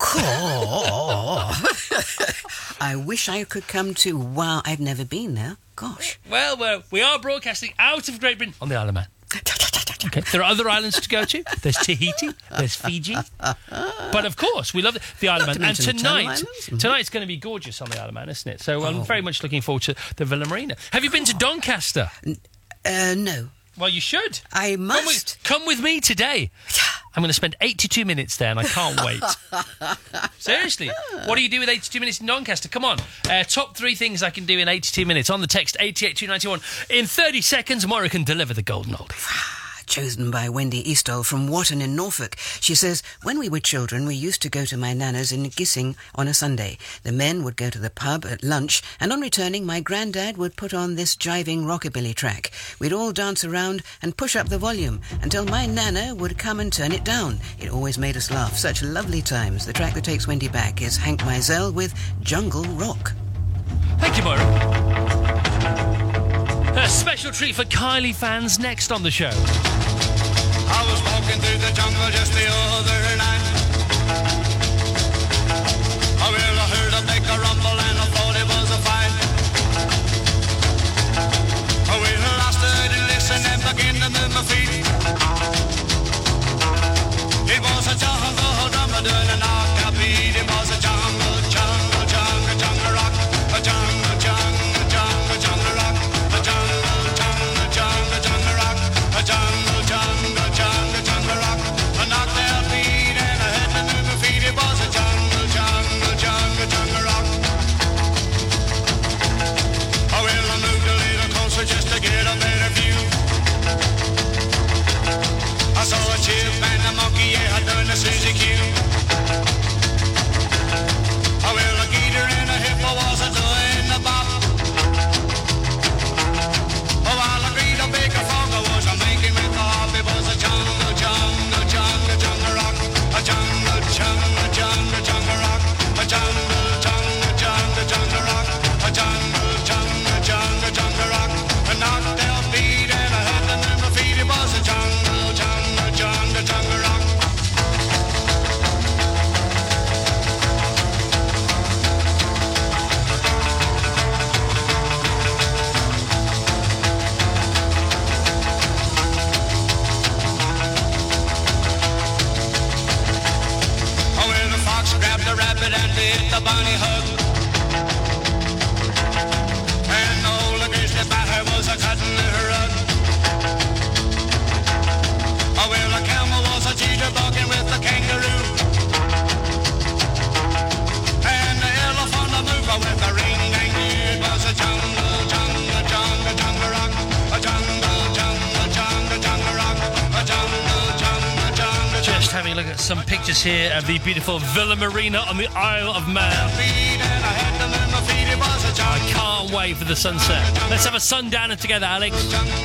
I wish I could come to... Wow, I've never been there. Gosh. Well, well, we are broadcasting out of Great Britain on the Isle of Man. Okay. There are other islands to go to. There's Tahiti. There's Fiji. But of course, we love the, the Isle of Man. And tonight, mm-hmm. tonight's going to be gorgeous on the Isle of Man, isn't it? So oh. I'm very much looking forward to the Villa Marina. Have you been to Doncaster? Uh, no. Well, you should. I must. Come with, come with me today. I'm going to spend eighty-two minutes there, and I can't wait. Seriously. What do you do with eighty-two minutes in Doncaster? Come on. Uh, top three things I can do in eighty-two minutes. On the text, eight eight two nine one. In thirty seconds, Moira can deliver the golden oldie. Chosen by Wendy Eastall from Wotton in Norfolk. She says, when we were children, we used to go to my nana's in Gissing on a Sunday. The men would go to the pub at lunch, and on returning, my granddad would put on this jiving rockabilly track. We'd all dance around and push up the volume until my nana would come and turn it down. It always made us laugh. Such lovely times. The track that takes Wendy back is Hank Mizell with Jungle Rock. Thank you, Moira. A special treat for Kylie fans next on the show. I was walking through the jungle just the other night. Oh, well, I heard a big rumble and I thought it was a fight. Oh, well, I stood and listened and began to move my feet. It was a jungle drummer doing a knockout beat. It was a jungle, jungle, jungle, jungle rock. A jungle, jungle, jungle, jungle rock. A jungle, jungle, jungle, jungle rock. A jungle, jungle, jungle, jungle rock. A knocked out beat and I had to move my feet. It was a jungle, jungle, jungle, jungle rock. Oh, well, I moved a little closer just to get a better view. I saw a chip and a monkey, yeah, doing the Suzy Q. Oh, well, a gator and a hippo was a doing the bop. Oh, while a great a big frog was a making with the hop. It was a jungle, jungle, jungle, jungle rock. A jungle, jungle, jungle, jungle rock. A jungle, jungle, jungle, jungle rock. A jungle, jungle, jungle, jungle rock. A knocked out beat and I had to move my feet. It was a jungle, jungle, jungle, jungle rock. Oh, well, the fox grabbed the rabbit and did the bunny hug. And the old grizzly bear was a cutting her rug. Oh, well, the camel was a jitterbugging with the kangaroo. And the elephant a mover with the ring-dang-doo. It was a jungle, jungle, jungle, jungle rock. A jungle, jungle, jungle, jungle rock. A jungle, jungle, jungle, Just having a look at some pictures here of the beautiful Villa Marina on the Isle of Man. I can't wait for the sunset. Let's have a sundowner together, Alex.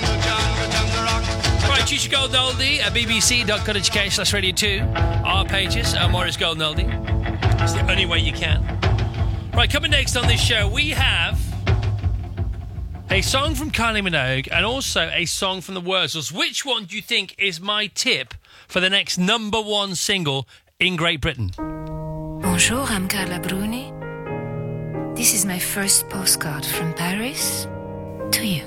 Right, choose your golden oldie at bbc.co.uk slash radio two. Our pages are Morris Golden Oldie. It's the only way you can. Right, coming next on this show, we have a song from Kylie Minogue and also a song from the Wurzels. Which one do you think is my tip for the next number one single in Great Britain? Bonjour, I'm Carla Bruni. This is my first postcard from Paris to you.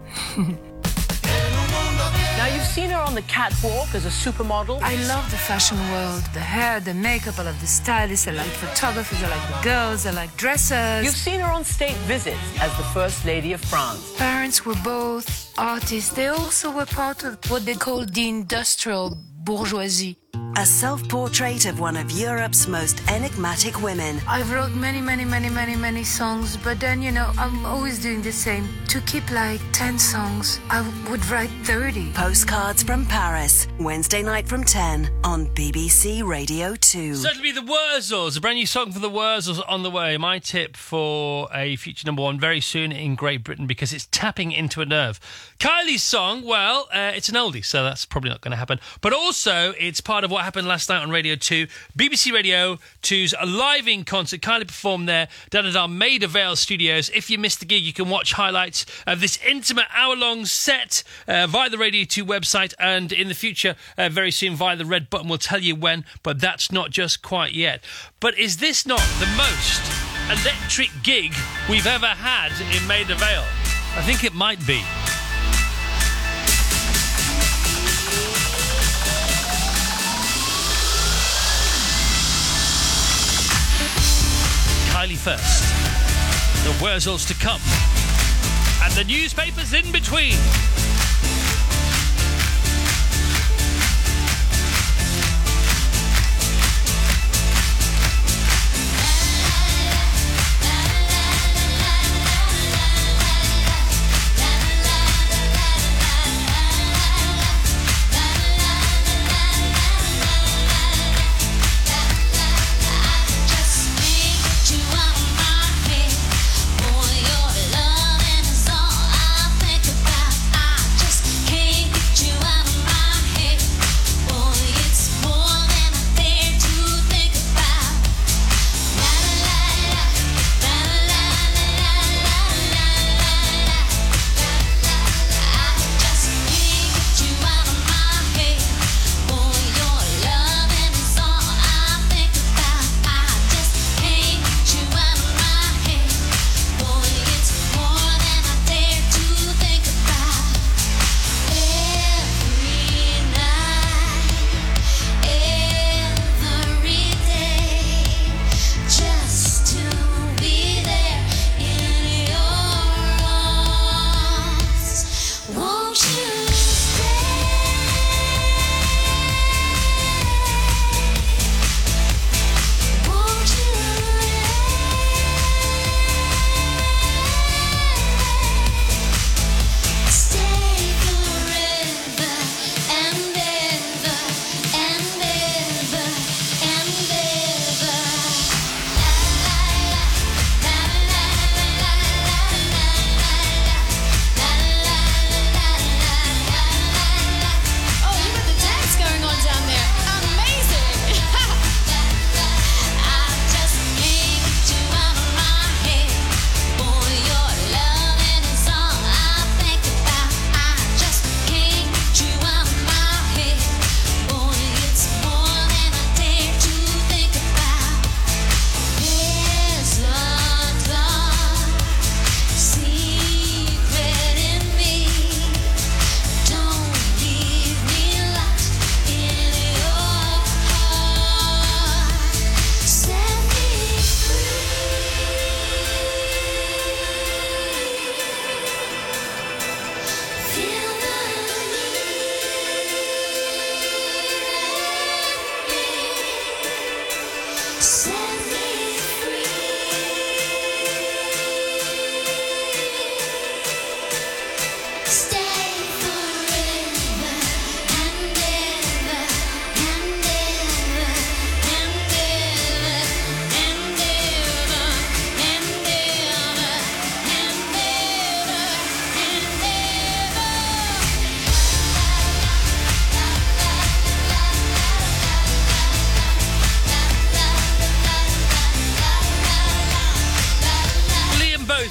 Now, you've seen her on the catwalk as a supermodel. I love the fashion world, the hair, the makeup. I love the stylists, I like photographers, I like the girls, I like dressers. You've seen her on state visits as the First Lady of France. Parents were both artists. They also were part of what they call the industrial bourgeoisie. A self-portrait of one of Europe's most enigmatic women. I've wrote many, many, many, many, many songs, but then, you know, I'm always doing the same. To keep like ten songs, I would write thirty. Postcards from Paris, Wednesday night from ten on B B C Radio two. Certainly the Wurzels, a brand new song for the Wurzels on the way. My tip for a future number one very soon in Great Britain because it's tapping into a nerve. Kylie's song, well, uh, it's an oldie, so that's probably not going to happen. But also, it's part of what happened last night on Radio two. B B C Radio two's live in concert. Kylie performed there down at our Maida Vale studios. If you missed the gig, you can watch highlights of this intimate hour-long set uh, via the Radio two website, and in the future, uh, very soon via the red button. We'll tell you when, but that's not just quite yet. But is this not the most electric gig we've ever had in Maida Vale? I think it might be. Kylie first, the Wurzels to come, and the newspapers in between.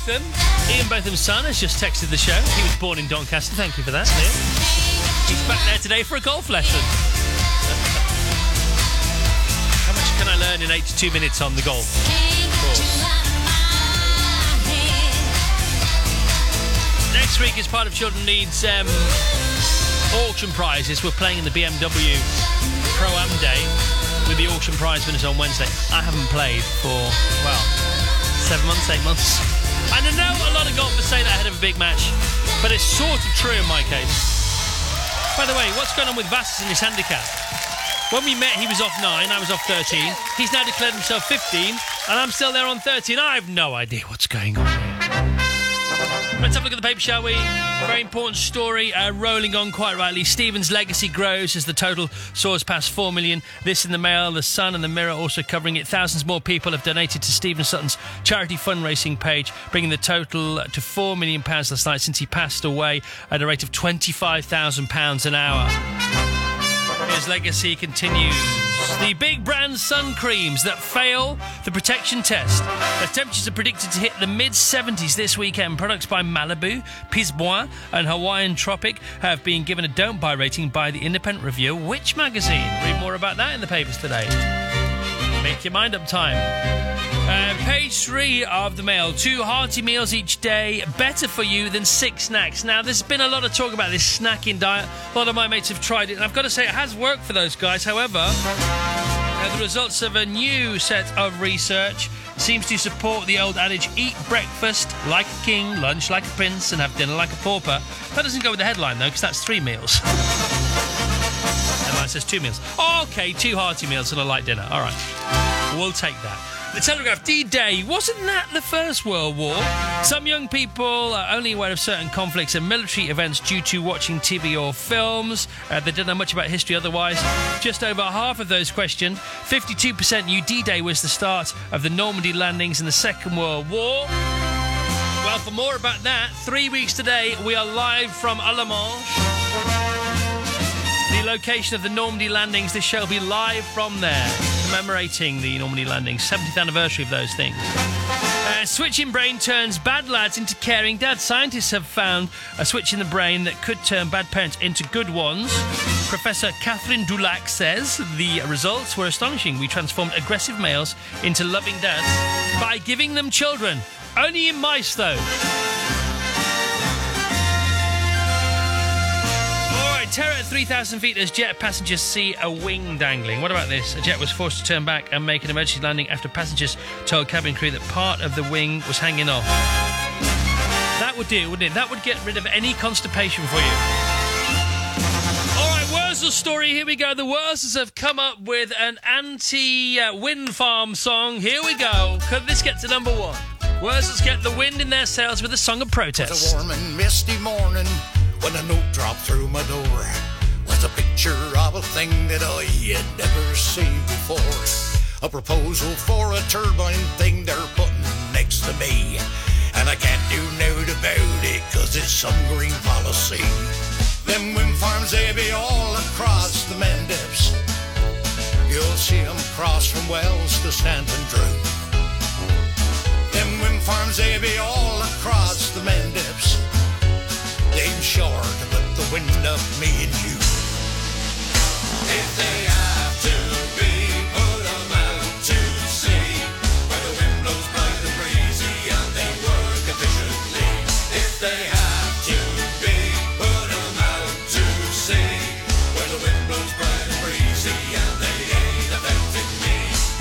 Botham, Ian Botham's son, has just texted the show. He was born in Doncaster. Thank you for that, Neil. He's back there today for a golf lesson. How much can I learn in eighty-two minutes on the golf course? Next week, as part of Children Needs um, auction prizes, we're playing in the B M W Pro-Am Day with the auction prize winners on Wednesday. I haven't played for, well, seven months, eight months. And I know a lot of golfers say that ahead of a big match, but it's sort of true in my case. By the way, what's going on with Vassos and his handicap? When we met, he was off nine, I was off thirteen. He's now declared himself fifteen, and I'm still there on thirteen. I have no idea what's going on here. Let's have a look at the paper, shall we? Very important story, uh, rolling on quite rightly. Stephen's legacy grows as the total soars past four million. This in the Mail, the Sun and the Mirror also covering it. Thousands more people have donated to Stephen Sutton's charity fundraising page, bringing the total to four million pounds last night since he passed away at a rate of twenty-five thousand pounds an hour. His legacy continues. The big brand sun creams that fail the protection test. The temperatures are predicted to hit the mid seventies this weekend. Products by Malibu, Pisbois and Hawaiian Tropic have been given a don't buy rating by the independent reviewer Which Magazine. Read more about that in the papers today. Make your mind up time. Uh, page three of the Mail. Two hearty meals each day, better for you than six snacks. Now, there's been a lot of talk about this snacking diet. A lot of my mates have tried it, and I've got to say it has worked for those guys. However, uh, the results of a new set of research seems to support the old adage, eat breakfast like a king, lunch like a prince, and have dinner like a pauper. That doesn't go with the headline, though, because that's three meals. Headline says two meals. Oh, OK, two hearty meals and a light dinner. All right, we'll take that. The Telegraph, D-Day, wasn't that the First World War? Some young people are only aware of certain conflicts and military events due to watching T V or films. Uh, they don't know much about history otherwise. Just over half of those questioned, fifty-two percent knew D-Day was the start of the Normandy landings in the Second World War. Well, for more about that, three weeks today, we are live from Alamance. The location of the Normandy landings, this show will be live from there, commemorating the Normandy landings, seventieth anniversary of those things. Uh, switch in brain turns bad lads into caring dads. Scientists have found a switch in the brain that could turn bad parents into good ones. Professor Catherine Dulac says the results were astonishing. We transformed aggressive males into loving dads by giving them children. Only in mice, though. Terror at three thousand feet as jet passengers see a wing dangling. What about this? A jet was forced to turn back and make an emergency landing after passengers told cabin crew that part of the wing was hanging off. That would do, wouldn't it? That would get rid of any constipation for you. All right, Wurzel's story. Here we go. The Wurzels have come up with an anti-wind farm song. Here we go. Could this get to number one? Wurzels get the wind in their sails with a song of protest. It's a warm and misty morning when a note dropped through my door with a picture of a thing that I had never seen before. A proposal for a turbine thing they're putting next to me, and I can't do nothing about it cause it's some green policy. Them wind farms, they be all across the Mendips. You'll see them cross from Wells to Stanton Drew. Them wind farms, they be all across the Mendips. They've sure to put the wind up me and you. If they have to be, put them out to sea, where the wind blows bright and breezy and they work efficiently. If they have to be, put them out to sea, where the wind blows bright and breezy and they ain't affecting me.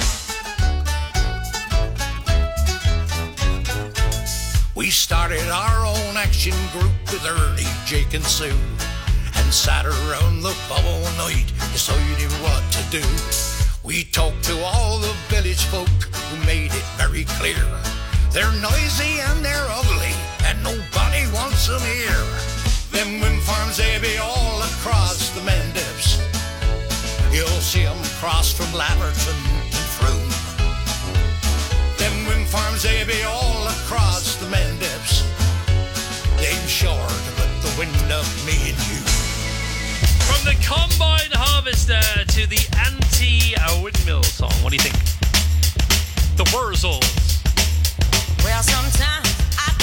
We started our own action group with Ernie, Jake and Sue, and sat around the pub all night deciding what to do. We talked to all the village folk who made it very clear they're noisy and they're ugly and nobody wants them here. Them wind farms, they be all across the Mendips. You'll see them cross from Laverton and Froome. Them wind farms, they be all across the Mendips. They've sure to put the wind up me and you. From the combine harvester to the anti-windmill song, what do you think? The Wurzels. Well, sometimes I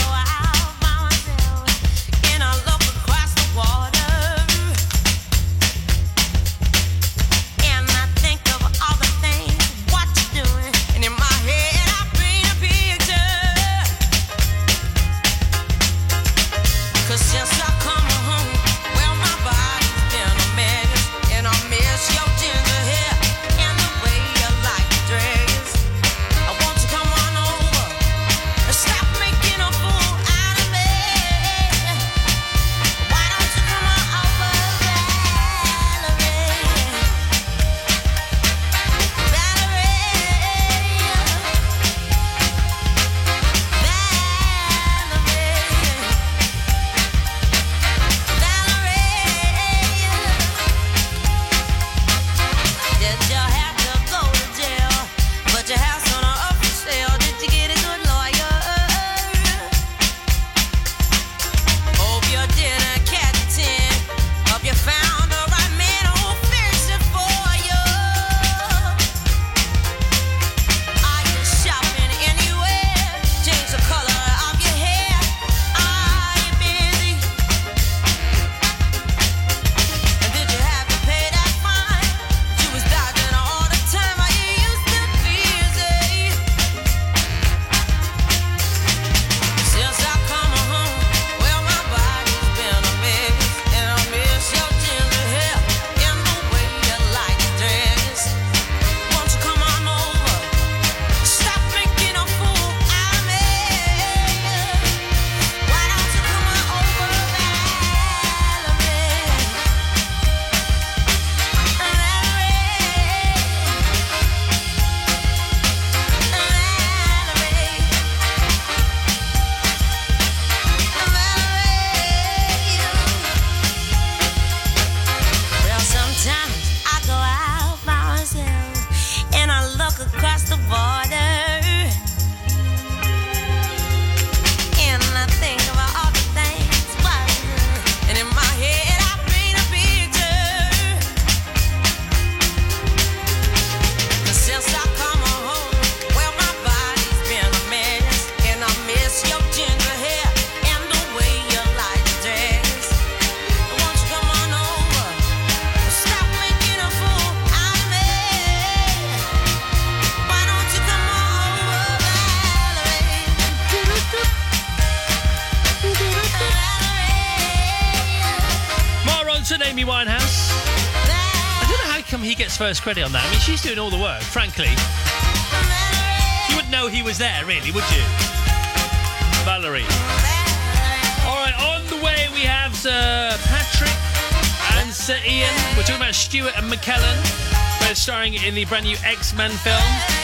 Amy Winehouse. I don't know how come he gets first credit on that. I mean, she's doing all the work, frankly. You wouldn't know he was there, really, would you? Valerie. All right, on the way we have Sir Patrick and Sir Ian. We're talking about Stuart and McKellen, both starring in the brand new X-Men film.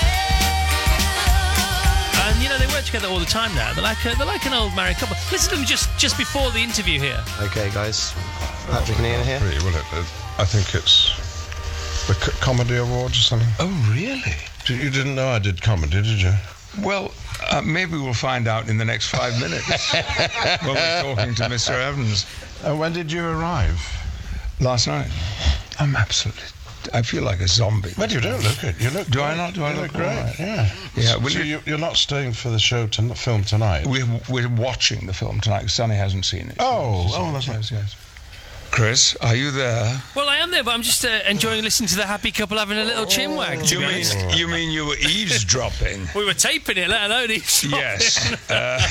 And, you know, they work together all the time now. They're like a, they're like an old married couple. Listen to them just, just before the interview here. OK, guys. Patrick and Ian here. Really, will it? I think it's the C- Comedy Awards or something. Oh, really? You didn't know I did comedy, did you? Well, uh, maybe we'll find out in the next five minutes when we're talking to Mister Evans. And when did you arrive? Last night. I'm absolutely... I feel like a zombie. Well, you don't look it. You look. Do great. I not? Do you I look, look great? Right? Yeah. Yeah. So, so you, you're not staying for the show to film tonight. We're we're watching the film tonight. Sonny hasn't seen it. Oh, so, oh, that's yes, yes. Chris, are you there? Well, I am there, but I'm just uh, enjoying listening to the happy couple having a little chin wag. You mean you mean you were eavesdropping? We were taping it, let alone eavesdropping. Yes.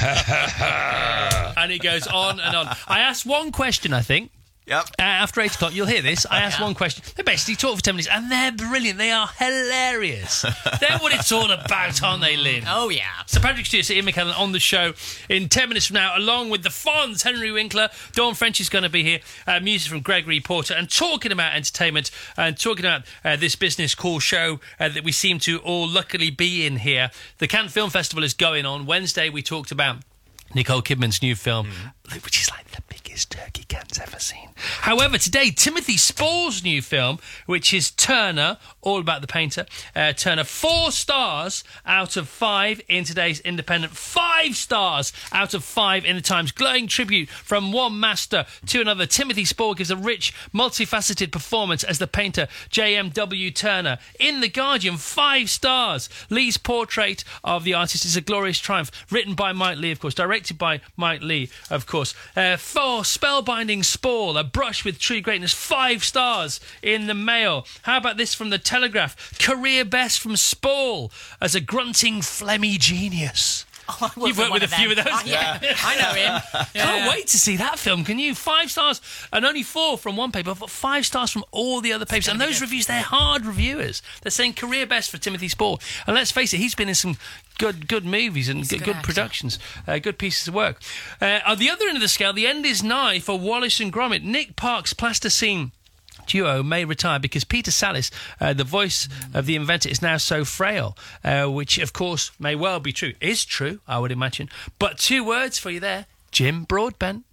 Uh, and it goes on and on. I asked one question, I think. Yep. Uh, after eight o'clock, you'll hear this. I asked one question. They basically talk for ten minutes, and they're brilliant. They are hilarious. They're what it's all about, aren't they, Lynn? Oh, yeah. So Patrick Stewart, Ian McKellen on the show in ten minutes from now, along with the Fonz, Henry Winkler. Dawn French is going to be here. Uh, music from Gregory Porter, and talking about entertainment and talking about uh, this business call show uh, that we seem to all luckily be in here. The Cannes Film Festival is going on. Wednesday, we talked about Nicole Kidman's new film, mm. which is like the biggest turkey Cannes ever seen. However, today, Timothy Spall's new film, which is Turner, all about the painter. Uh, Turner, four stars out of five in today's Independent. Five stars out of five in the Times. Glowing tribute from one master to another. Timothy Spall gives a rich, multifaceted performance as the painter J M W Turner. In The Guardian, five stars. Lee's portrait of the artist is a glorious triumph. Written by Mike Lee, of course. Directed by Mike Lee, of course. Uh, four, Spellbinding Spall, a brush with true greatness. Five stars in the Mail. How about this from the Telegraph? Career best from Spall as a grunting Flemmy genius. Oh, You've worked with a few of those. Oh, yeah. I know him. Yeah. Can't wait to see that film, can you? Five stars, and only four from one paper, but five stars from all the other papers. And those reviews, they're hard reviewers. They're saying career best for Timothy Spall. And let's face it, he's been in some good good movies and good, good productions, uh, good pieces of work. Uh, on the other end of the scale, the end is nigh for Wallace and Gromit. Nick Park's plasticine duo may retire because Peter Sallis, uh, the voice of the inventor, is now so frail, uh, which of course may well be true. Is true, I would imagine. But two words for you there: Jim Broadbent.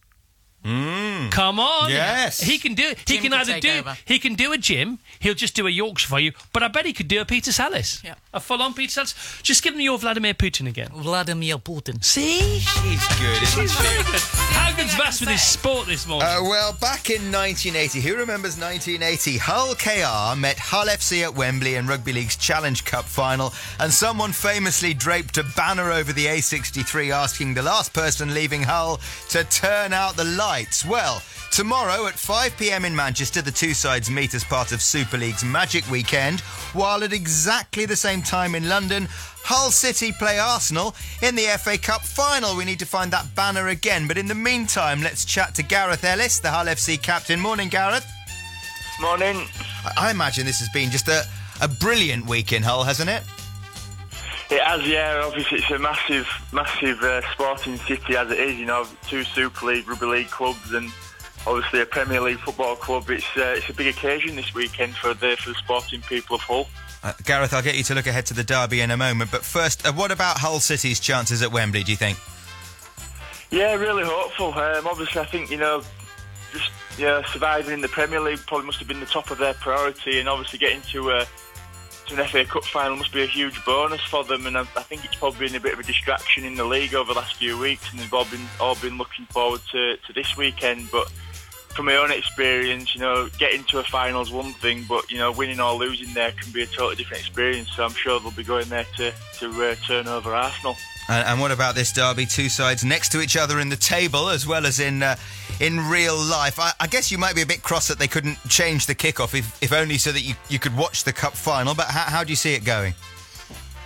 Mm. Come on, yes, he can do it. He Jim can could either take do over. he can do a Jim. He'll just do a Yorkshire for you. But I bet he could do a Peter Sallis. Yeah. A full-on Peter Sallis. Just give me your Vladimir Putin again. Vladimir Putin. See, he's good. Isn't he's he? very good. How good's Vass with his sport this morning? Uh, well, back in nineteen eighty, who remembers nineteen eighty? Hull K R met Hull F C at Wembley in Rugby League's Challenge Cup final, and someone famously draped a banner over the A sixty-three asking the last person leaving Hull to turn out the lights. Well, tomorrow at five p.m. in Manchester, the two sides meet as part of Super League's Magic Weekend, while at exactly the same time in London, Hull City play Arsenal in the F A Cup final. We need to find that banner again, but in the meantime, let's chat to Gareth Ellis, the Hull F C captain. Morning, Gareth. Morning. I imagine this has been just a, a brilliant week in Hull, hasn't it? It has, yeah. Obviously, it's a massive, massive uh, sporting city as it is. You know, two Super League, Rugby League clubs, and obviously a Premier League football club. It's uh, it's a big occasion this weekend for the for the sporting people of Hull. Uh, Gareth, I'll get you to look ahead to the derby in a moment, but first, uh, what about Hull City's chances at Wembley, do you think? Yeah, really hopeful. Um, obviously, I think, you know, just yeah, surviving in the Premier League probably must have been the top of their priority, and obviously getting to a to an F A Cup final must be a huge bonus for them, and I, I think it's probably been a bit of a distraction in the league over the last few weeks, and they've all been all been looking forward to, to this weekend. But from my own experience, you know, getting to a final is one thing, but you know, winning or losing there can be a totally different experience. So I'm sure they'll be going there to to uh, turn over Arsenal. And, and what about this derby? Two sides next to each other in the table, as well as in uh, in real life. I, I guess you might be a bit cross that they couldn't change the kickoff, if, if only so that you, you could watch the cup final. But how, how do you see it going?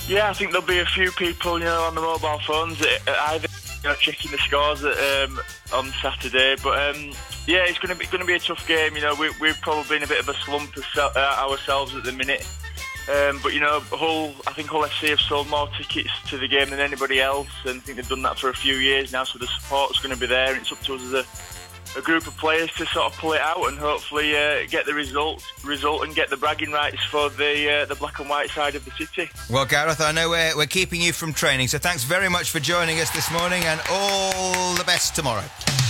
Yeah, I think there'll be a few people, you know, on the mobile phones that uh, either you know, checking the scores at, um, on Saturday. But um, yeah, it's going to be going to be a tough game. You know, we, we've probably in a bit of a slump uh, ourselves at the minute. Um, but you know, Hull, I think Hull F C have sold more tickets to the game than anybody else, and I think they've done that for a few years now. So the support's going to be there, and it's up to us as a a group of players to sort of pull it out and hopefully uh, get the result, result and get the bragging rights for the uh, the black and white side of the city. Well, Gareth, I know we're, we're keeping you from training, so thanks very much for joining us this morning, and all the best tomorrow.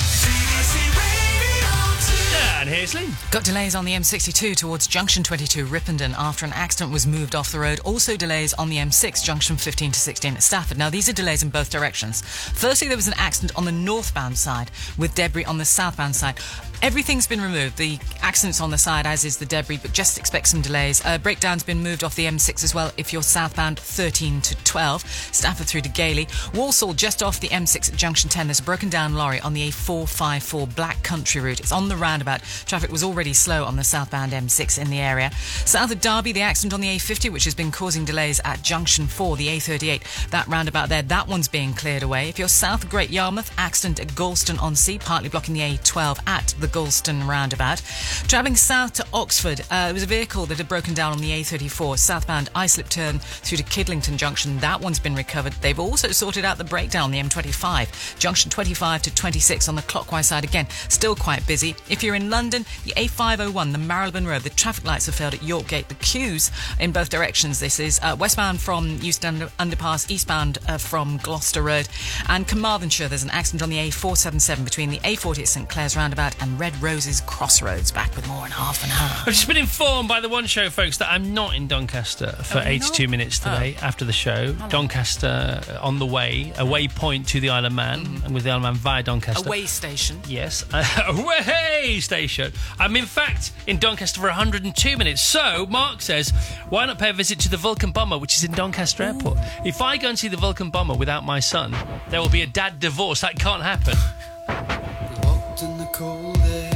And here's Lynn. Got delays on the M sixty-two towards Junction twenty-two Ripponden after an accident was moved off the road. Also delays on the M six Junction fifteen to sixteen at Stafford. Now, these are delays in both directions. Firstly, there was an accident on the northbound side with debris on the southbound side. Everything's been removed. The accident's on the side, as is the debris, but just expect some delays. Uh, breakdown's been moved off the M six as well if you're southbound thirteen to twelve, Stafford through to Gailey. Walsall just off the M six at Junction ten. There's a broken down lorry on the A four fifty-four Black Country route. It's on the roundabout. Traffic was already slow on the southbound M six in the area. South of Derby, the accident on the A fifty, which has been causing delays at Junction four, the A thirty-eight. That roundabout there, that one's being cleared away. If you're south of Great Yarmouth, accident at Galston-on-Sea, partly blocking the A twelve at the Galston roundabout. Travelling south to Oxford, uh, there was a vehicle that had broken down on the A thirty-four, southbound Islip turn through to Kidlington Junction. That one's been recovered. They've also sorted out the breakdown on the M twenty-five, Junction twenty-five to twenty-six on the clockwise side. Again, still quite busy. If you're in London, the A five oh one, the Marylebone Road, the traffic lights have failed at Yorkgate. The queues in both directions. This is uh, westbound from Euston Underpass, eastbound uh, from Gloucester Road. And Carmarthenshire, there's an accident on the A four seventy-seven between the A forty at St Clair's roundabout and Red Roses Crossroads. Back with more in half an hour. I've just been informed by the One Show folks that I'm not in Doncaster for Oh, eighty-two not? minutes today Oh. after the show. Oh. Doncaster uh, on the way, away point to the Isle of Man, Mm-hmm. and with the Isle of Man via Doncaster. Away station. Yes, away station. I'm in fact in Doncaster for one hundred two minutes. So Mark says, why not pay a visit to the Vulcan Bomber, which is in Doncaster Ooh. Airport? If I go and see the Vulcan Bomber without my son, there will be a dad divorce. That can't happen. We walked in the cold air.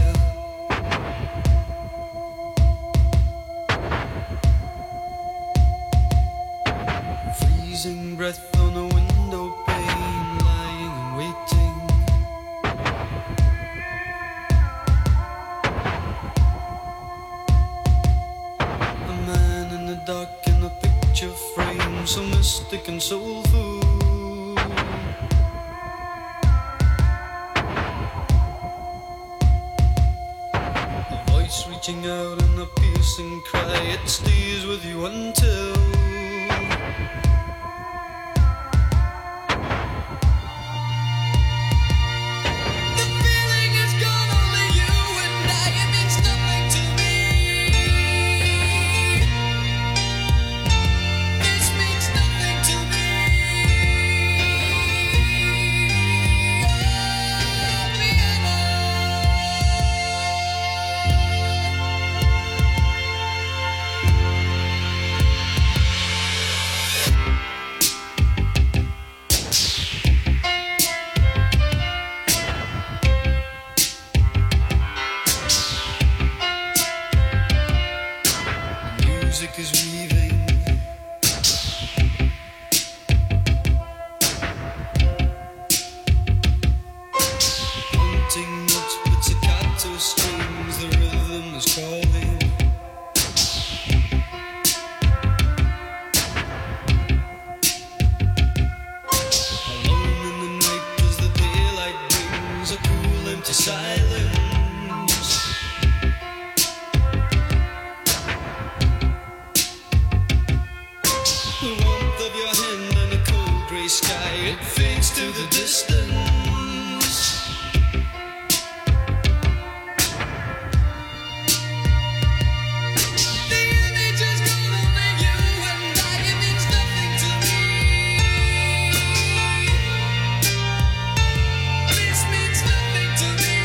Freezing breath on a window pane, lying and waiting. A man in the dark in a picture frame, so mystic and soulful. A voice reaching out in a piercing cry, it stays with you until music is weaving. Haunting notes, pizzicato strings, the rhythm is calling. Alone in the night as the daylight brings a cool empty silence. The warmth of your hand and a cold grey sky, it fades to the distance. The image is gone over you and I, it means nothing to me. This means nothing to me.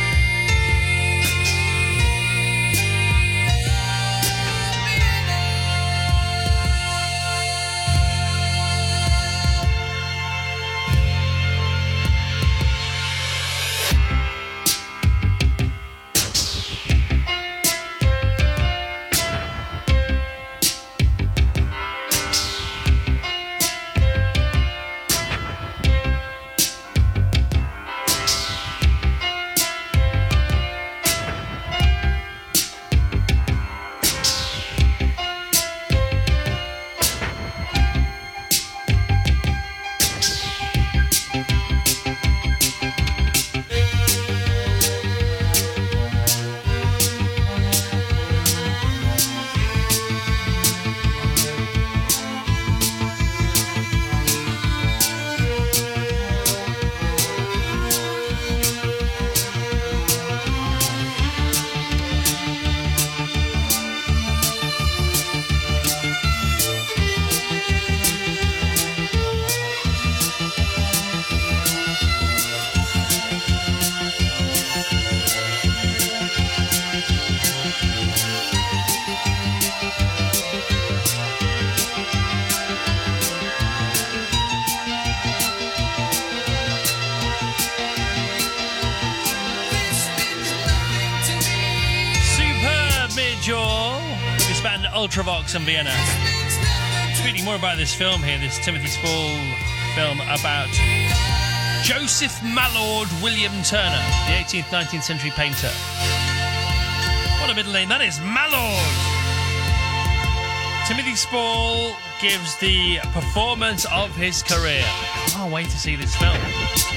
Ultravox and Vienna. Tweeting more about this film here, this Timothy Spall film about Joseph Mallord William Turner, the eighteenth, nineteenth century painter. What a middle name that is, Mallord! Timothy Spall gives the performance of his career. I can't wait to see this film.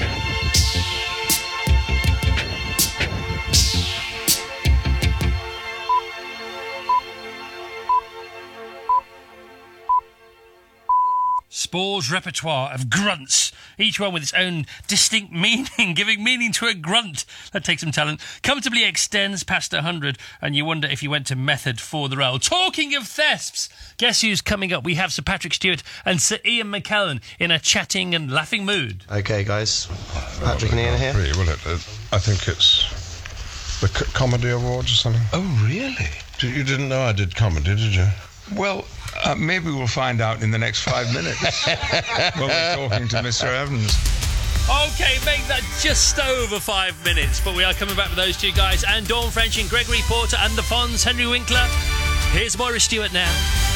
Spall's repertoire of grunts, each one with its own distinct meaning, giving meaning to a grunt. That takes some talent. Comfortably extends past one hundred, and you wonder if you went to method for the role. Talking of thesps, guess who's coming up? We have Sir Patrick Stewart and Sir Ian McKellen in a chatting and laughing mood. OK, guys. Patrick and Ian are here. Really, will it? Uh, I think it's the C- Comedy Awards or something. Oh, really? D- You didn't know I did comedy, did you? Well, uh, maybe we'll find out in the next five minutes when we're talking to Mister Evans. OK, make that just over five minutes, but we are coming back with those two guys, and Dawn French and Gregory Porter and the Fonz, Henry Winkler. Here's Maurice Stewart now.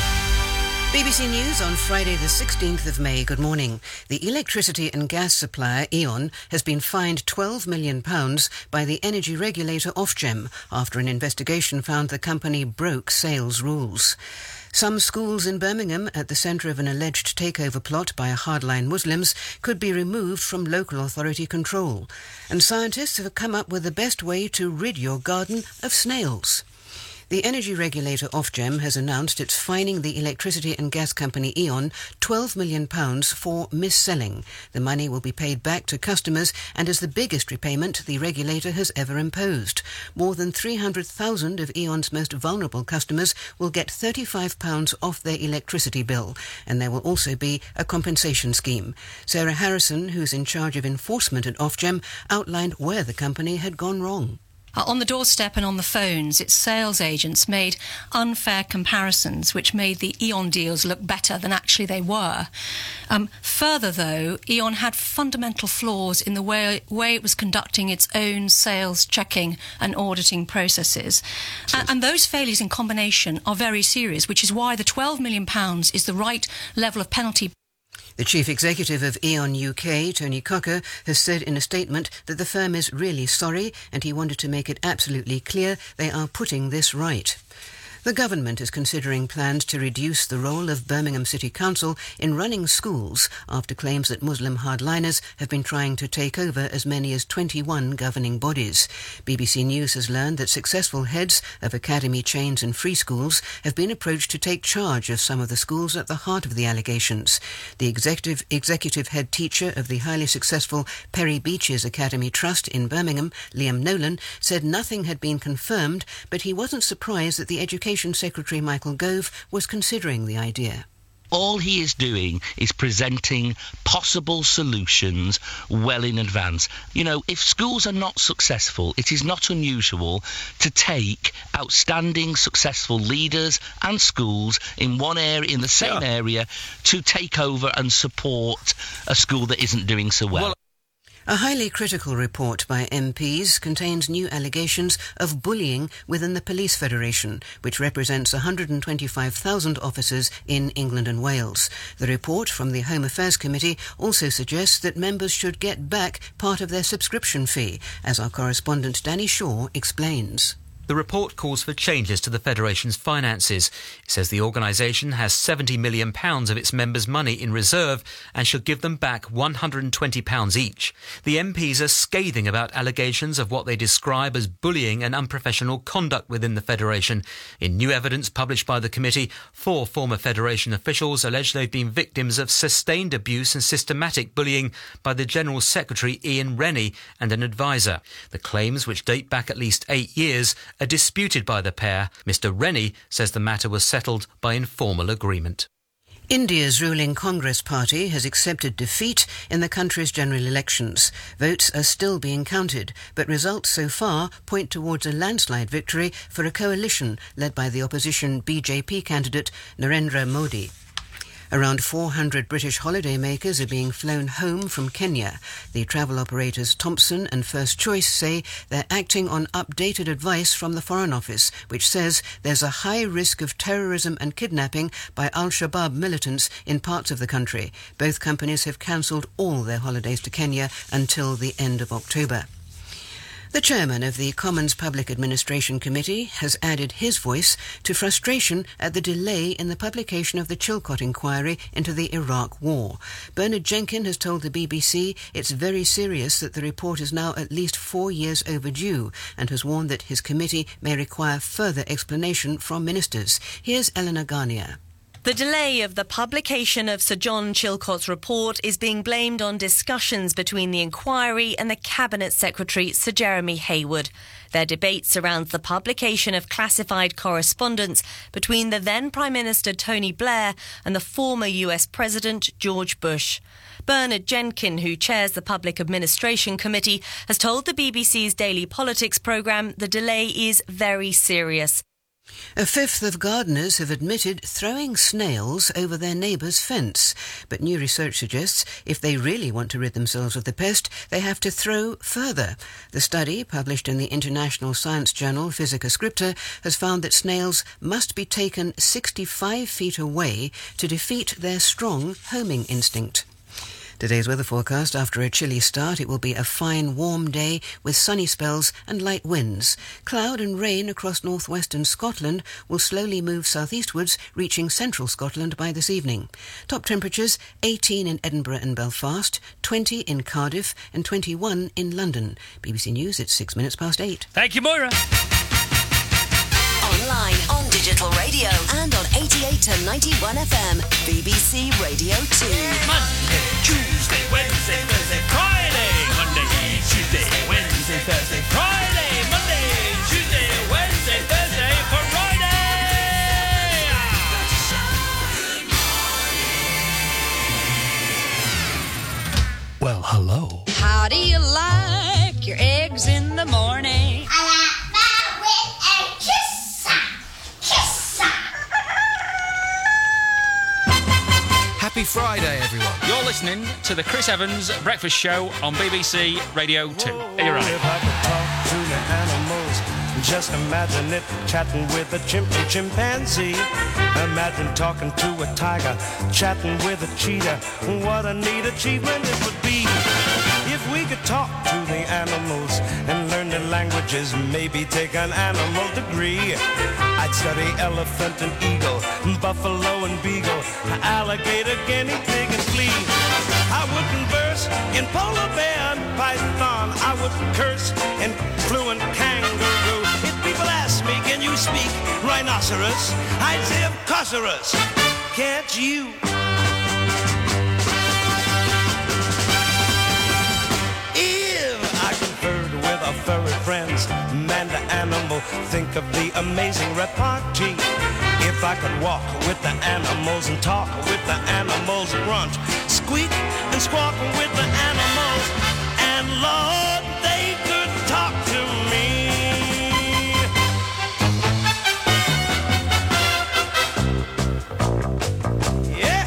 B B C News on Friday the sixteenth of May. Good morning. The electricity and gas supplier E.ON has been fined twelve million pounds by the energy regulator Ofgem after an investigation found the company broke sales rules. Some schools in Birmingham, at the centre of an alleged takeover plot by hardline Muslims, could be removed from local authority control. And scientists have come up with the best way to rid your garden of snails. The energy regulator Ofgem has announced it's fining the electricity and gas company E.ON twelve million pounds for mis-selling. The money will be paid back to customers and is the biggest repayment the regulator has ever imposed. More than three hundred thousand of E.ON's most vulnerable customers will get thirty-five pounds off their electricity bill, and there will also be a compensation scheme. Sarah Harrison, who's in charge of enforcement at Ofgem, outlined where the company had gone wrong. Uh, on the doorstep and on the phones, its sales agents made unfair comparisons which made the E.ON deals look better than actually they were. Um, further, though, E.ON had fundamental flaws in the way, way it was conducting its own sales checking and auditing processes. And, and those failures in combination are very serious, which is why the twelve million pounds is the right level of penalty. The chief executive of E.ON U K, Tony Cocker, has said in a statement that the firm is really sorry and he wanted to make it absolutely clear they are putting this right. The government is considering plans to reduce the role of Birmingham City Council in running schools after claims that Muslim hardliners have been trying to take over as many as twenty-one governing bodies. B B C News has learned that successful heads of academy chains and free schools have been approached to take charge of some of the schools at the heart of the allegations. The executive, executive head teacher of the highly successful Perry Beaches Academy Trust in Birmingham, Liam Nolan, said nothing had been confirmed, but he wasn't surprised that the education Secretary Michael Gove was considering the idea. All he is doing is presenting possible solutions well in advance. You know, if schools are not successful, it is not unusual to take outstanding, successful leaders and schools in one area, in the same yeah. area, to take over and support a school that isn't doing so well. well A highly critical report by M Ps contains new allegations of bullying within the Police Federation, which represents one hundred twenty-five thousand officers in England and Wales. The report from the Home Affairs Committee also suggests that members should get back part of their subscription fee, as our correspondent Danny Shaw explains. The report calls for changes to the Federation's finances. It says the organisation has seventy million pounds of its members' money in reserve and should give them back one hundred twenty pounds each. The M Ps are scathing about allegations of what they describe as bullying and unprofessional conduct within the Federation. In new evidence published by the committee, four former Federation officials allege they've been victims of sustained abuse and systematic bullying by the General Secretary Ian Rennie and an advisor. The claims, which date back at least eight years, are disputed by the pair. Mister Rennie says the matter was settled by informal agreement. India's ruling Congress party has accepted defeat in the country's general elections. Votes are still being counted, but results so far point towards a landslide victory for a coalition led by the opposition B J P candidate Narendra Modi. Around four hundred British holidaymakers are being flown home from Kenya. The travel operators Thompson and First Choice say they're acting on updated advice from the Foreign Office, which says there's a high risk of terrorism and kidnapping by Al-Shabaab militants in parts of the country. Both companies have cancelled all their holidays to Kenya until the end of October. The chairman of the Commons Public Administration Committee has added his voice to frustration at the delay in the publication of the Chilcot inquiry into the Iraq War. Bernard Jenkin has told the B B C it's very serious that the report is now at least four years overdue, and has warned that his committee may require further explanation from ministers. Here's Eleanor Garnier. The delay of the publication of Sir John Chilcot's report is being blamed on discussions between the inquiry and the Cabinet Secretary Sir Jeremy Hayward. Their debate surrounds the publication of classified correspondence between the then Prime Minister Tony Blair and the former U S President George Bush. Bernard Jenkin, who chairs the Public Administration Committee, has told the B B C's Daily Politics programme the delay is very serious. A fifth of gardeners have admitted throwing snails over their neighbour's fence. But new research suggests if they really want to rid themselves of the pest, they have to throw further. The study, published in the international science journal Physica Scripta, has found that snails must be taken sixty-five feet away to defeat their strong homing instinct. Today's weather forecast: after a chilly start, it will be a fine, warm day with sunny spells and light winds. Cloud and rain across northwestern Scotland will slowly move southeastwards, reaching central Scotland by this evening. Top temperatures: eighteen in Edinburgh and Belfast, twenty in Cardiff and twenty-one in London. B B C News at six minutes past eight. Thank you, Moira. Online, on digital radio and on eighty-eight to ninety-one F M. B B C Radio two. Monday, Tuesday, Wednesday, Thursday, Friday. Monday, Tuesday, Wednesday, Thursday, Friday. Monday, Tuesday, Wednesday, Thursday, Friday. Well, hello. How do you like your eggs in the morning? I like that with a kiss. Kiss. Happy Friday, everyone. You're listening to the Chris Evans Breakfast Show on B B C Radio two. Are you right? If I could talk to the animals, just imagine it chatting with a chimp and chimpanzee. Imagine talking to a tiger, chatting with a cheetah. What a neat achievement it would be if we could talk to the animals and learn their languages, maybe take an animal degree. I'd study elephant and eagle, buffalo and beagle, alligator, guinea pig and flea. I would converse in polar bear and python. I would curse in fluent kangaroo. If people ask me, can you speak rhinoceros? I'd say, of course, can't you? With our furry friends, man to animal, think of the amazing repartee. If I could walk with the animals and talk with the animals, grunt, squeak and squawk with the animals, and Lord, they could talk to me. Yeah.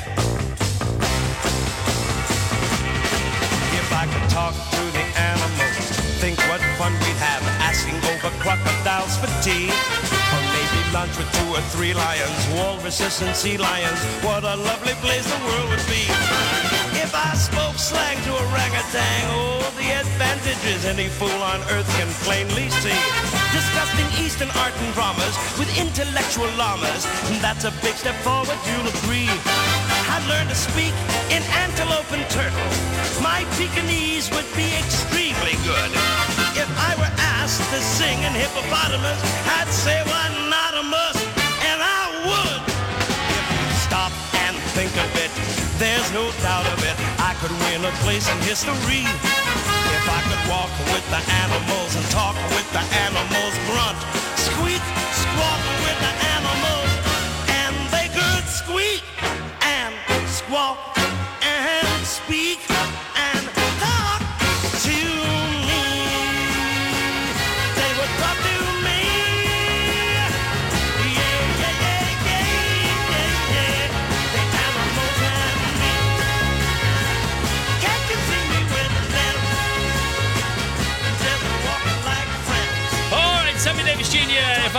If I could talk to the animals, think what fun we'd have asking over crocodiles for tea. Or maybe lunch with two or three lions, walruses and sea lions. What a lovely place the world would be if I spoke slang to orangutan. Oh, the advantages any fool on earth can plainly see. Discussing Eastern art and dramas with intellectual llamas, that's a big step forward, you'll agree. I'd learn to speak in antelope and turtle. My Pekingese would be extremely good. If I were asked to sing in hippopotamus, I'd say why not a must, and I would. If you stop and think of it, there's no doubt of it, I could win a place in history. If I could walk with the animals and talk with the animals, grunt, squeak, squawk with the animals, and they could squeak and squawk and speak and talk to me. They would talk to me. Yeah, yeah, yeah, yeah, yeah, yeah. The animals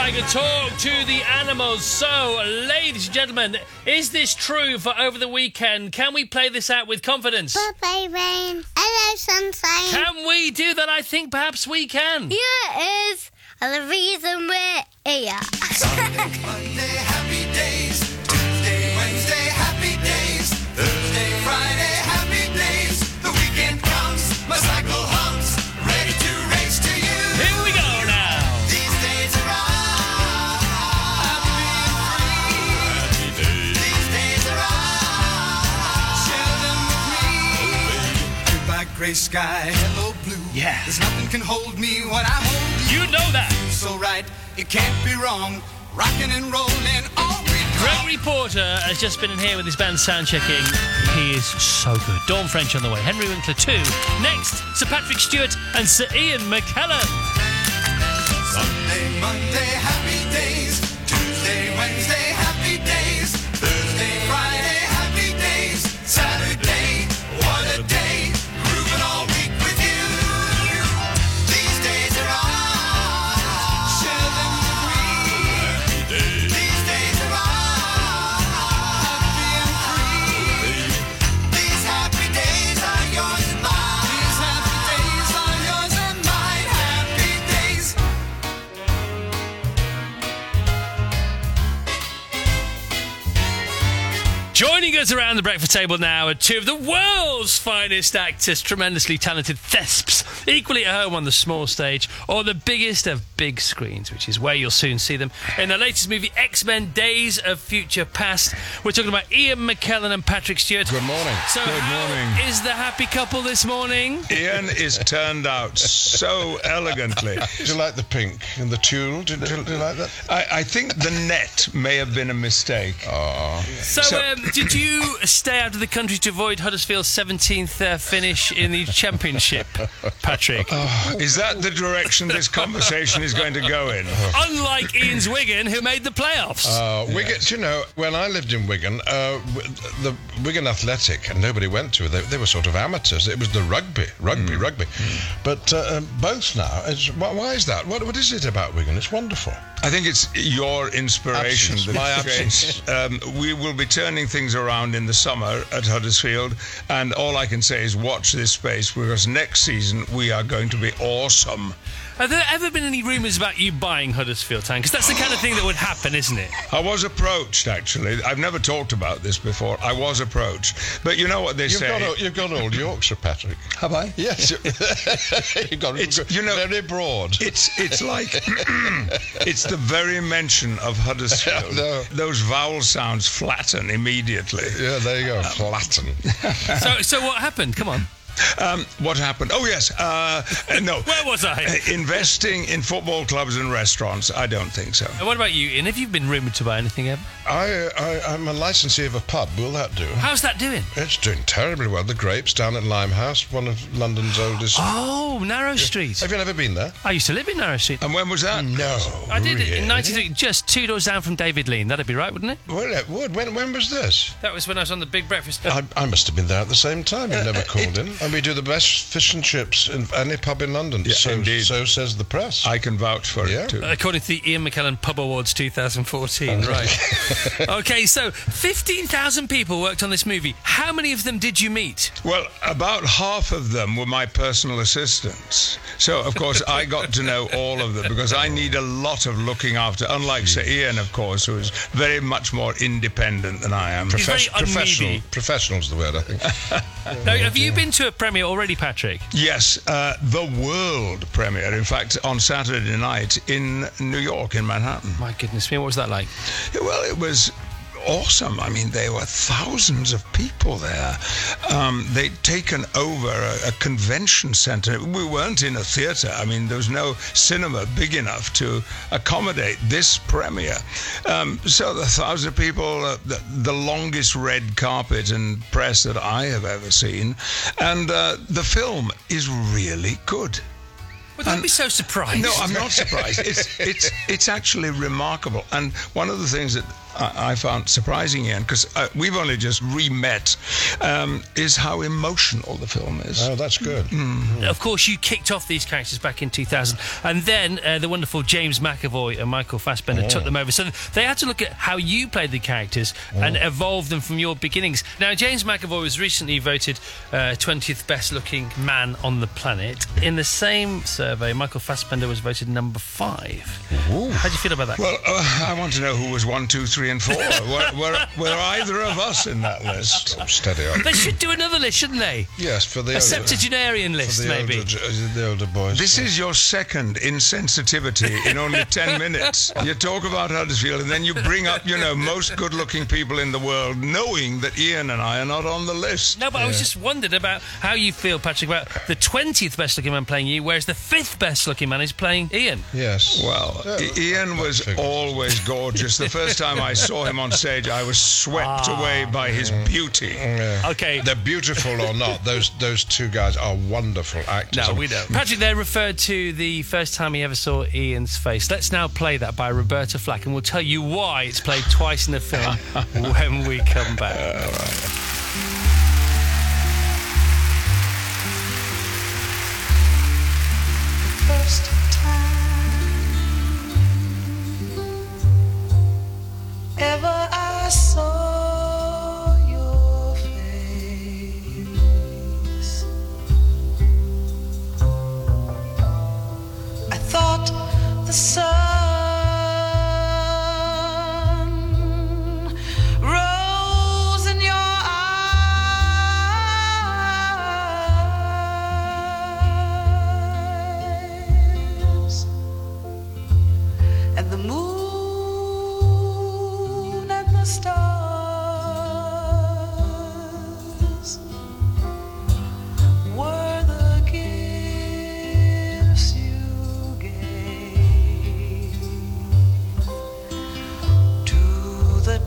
Tiger talk to the animals. So, ladies and gentlemen, is this true for over the weekend? Can we play this out with confidence? Bye-bye, rain. Hello, sunshine. Can we do that? I think perhaps we can. Yeah, it is. And the reason we're here. Sunday, Monday, happy days. Tuesday, Wednesday, happy days. Thursday, Friday, happy days. The weekend comes, my cycle hums, ready to race to you. Here we go now. These days are all happy days. These days are all share them with me. Goodbye, gray sky, hello blue. Yeah. There's nothing can hold me when I hold you. You know that. So right, it can't be wrong. Rocking and rolling all week long. Gregory Porter has just been in here with his band sound checking. He is so good. Dawn French on the way. Henry Winkler too. Next, Sir Patrick Stewart and Sir Ian McKellen. Sunday, Monday, happy days. Tuesday, Wednesday, happy days. Thursday, Friday, happy days. Saturday, what a day. Grooving all week with you. These days are all share them with me. These days are all happy and free. These happy days are yours and mine. These happy days are yours and mine. Happy days. Joining us around the breakfast table now are two of the world's finest actors, tremendously talented thesps, equally at home on the small stage or the biggest of big screens, which is where you'll soon see them in the latest movie, X-Men Days of Future Past. We're talking about Ian McKellen and Patrick Stewart. Good morning. So Good how morning. is the happy couple this morning? Ian is turned out so elegantly. Do you like the pink and the tulle? Do, do, do you like that? I, I think the net may have been a mistake. Oh. So, um, did you stay out of the country to avoid Huddersfield's seventeenth uh, finish in the championship, Patrick? Oh, is that the direction this conversation is going to go in? Unlike Ian's Wigan, who made the playoffs. Uh, Wigan, Do you know, when I lived in Wigan, uh, w- the Wigan Athletic, and nobody went to it, they, they were sort of amateurs. It was the rugby, rugby, Mm. rugby. But uh, um, both now, it's, why, why is that? What, what is it about Wigan? It's wonderful. I think it's your inspiration. Absence, that my has changed. Um, we will be turning things around in the summer at Huddersfield, and all I can say is watch this space, because next season we are going to be awesome. Have there ever been any rumours about you buying Huddersfield Town? Because that's the kind of thing that would happen, isn't it? I was approached, actually. I've never talked about this before. I was approached. But you know what they You've say. got, all, you've got Old Yorkshire, Patrick. Have I? Yes. You've got It's, it's, you know, very broad. It's it's like it's the very mention of Huddersfield. No. Those vowel sounds flatten immediately. Yeah, there you go. Flatten. So, so what happened? Come on. Um, what happened? Oh, yes. Uh, uh, no. Where was I? Uh, investing in football clubs and restaurants, I don't think so. And what about you, Ian? Have you been rumoured to buy anything ever? I, I, I'm a licensee of a pub. Will that do? How's that doing? It's doing terribly well. The Grapes down at Limehouse, one of London's oldest. Oh, Narrow Street. Have you never been there? I used to live in Narrow Street. And when was that? No. I did it in really? ninety-three, just two doors down from David Lean. That'd be right, wouldn't it? Well, it would. When, when was this? That was when I was on the Big Breakfast. I, I must have been there at the same time. You never called in. And we do the best fish and chips in any pub in London. Yeah, so, indeed. so says the press. I can vouch for Yeah. it, too. According to the Ian McKellen Pub Awards twenty fourteen, right. Okay, so fifteen thousand people worked on this movie. How many of them did you meet? Well, about half of them were my personal assistants. So, of course, I got to know all of them because I need a lot of looking after, unlike Sir Ian, of course, who is very much more independent than I am. He's very professional. unneedy. Professional's the word, I think. Now, have you been to a premiere already, Patrick? Yes, uh, the world premiere, in fact, on Saturday night in New York, in Manhattan. My goodness me, what was that like? Well, it was awesome. I mean, there were thousands of people there. Um, they'd taken over a, a convention center. We weren't in a theater. I mean, there was no cinema big enough to accommodate this premiere. Um, so the thousand people, uh, the, the longest red carpet and press that I have ever seen. And uh, the film is really good. Well, don't be so surprised. No, I'm not surprised. It's it's it's actually remarkable. And one of the things that I, I found surprising, Ian, because uh, we've only just re-met, um, is how emotional the film is. Oh, that's good. Mm. Of course, you kicked off these characters back in two thousand, and then uh, the wonderful James McAvoy and Michael Fassbender Oh. took them over. So they had to look at how you played the characters Oh. and evolve them from your beginnings. Now, James McAvoy was recently voted uh, twentieth best-looking man on the planet. In the same survey, Michael Fassbender was voted number five. Ooh. How do you feel about that? Well, uh, I want to know who was one, two, three, and four. were, were, were either of us in that list? Oh, steady on. They should do another list, shouldn't they? Yes, for the A older, septuagenarian list, for the maybe. Older, the older boys. This is your second insensitivity in only ten minutes. You talk about Huddersfield, and then you bring up, you know, most good-looking people in the world, knowing that Ian and I are not on the list. No, but I was just wondered about how you feel, Patrick, about the twentieth best-looking man playing you, whereas the fifth best-looking man is playing Ian. Yes. Well, Yeah, I- Ian was always gorgeous. The first time I saw him on stage, I was swept Ah. away by his beauty. Yeah. Okay. They're beautiful or not, those those two guys are wonderful actors. No, we don't. Patrick there referred to the first time he ever saw Ian's face. Let's now play that by Roberta Flack, and we'll tell you why it's played twice in the film when we come back. All right. First time ever I saw your face, I thought the sun rose in your eyes, and the moon and the stars were the gifts you gave to the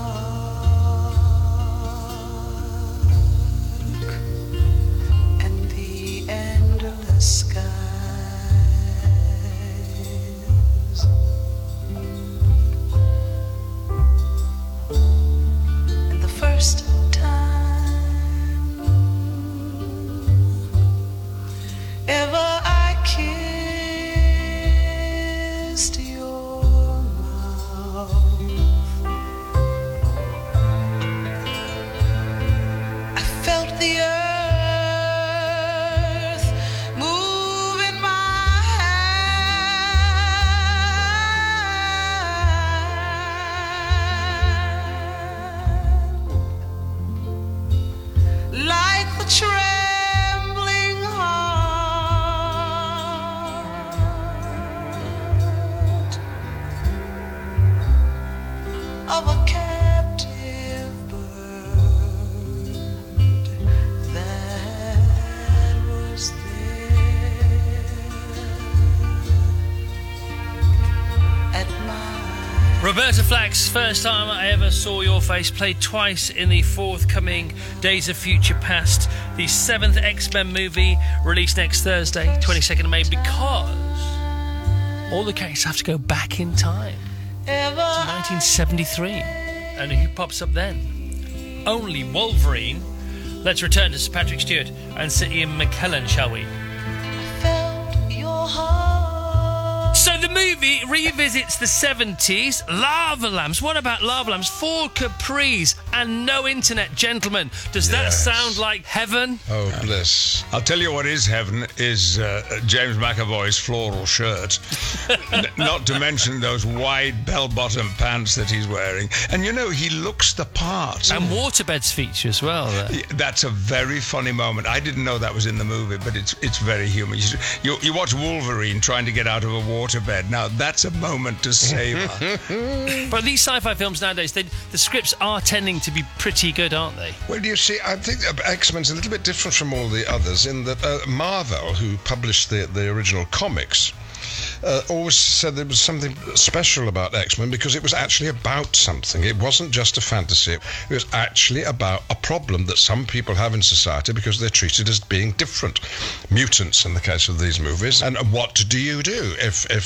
dark and the endless skies. And the first time ever I kissed your mouth, I felt the earth move in my hand, like the trembling heart of a captive bird that was there at my Roberta Flack's First Time I Ever Saw Your Face, played twice in the forthcoming Days of Future Past, the seventh X-Men movie, released next Thursday, twenty-second of May, because all the characters have to go back in time to nineteen seventy-three. And who pops up then? Only Wolverine. Let's return to Sir Patrick Stewart and Sir Ian McKellen, shall we? your heart. So the movie revisits the seventies. Lava lamps. What about lava lamps? Four capris and no internet, gentlemen. Does that Yes. sound like heaven? Oh, bliss. I'll tell you what is heaven is uh, James McAvoy's floral shirt. N- not to mention those wide bell-bottom pants that he's wearing. And, you know, he looks the part. And waterbeds feature as well. There. Yeah, that's a very funny moment. I didn't know that was in the movie, but it's it's very human. You, you, you watch Wolverine trying to get out of a waterbed. Now, that's a moment to savor. But these sci-fi films nowadays, they, the scripts are tending to be pretty good, aren't they? Well, you see, I think uh, X-Men's a little bit different from all the others in that uh, Marvel, who published the, the original comics, uh, always said there was something special about X-Men because it was actually about something. It wasn't just a fantasy. It was actually about a problem that some people have in society because they're treated as being different. Mutants, in the case of these movies. And what do you do if, if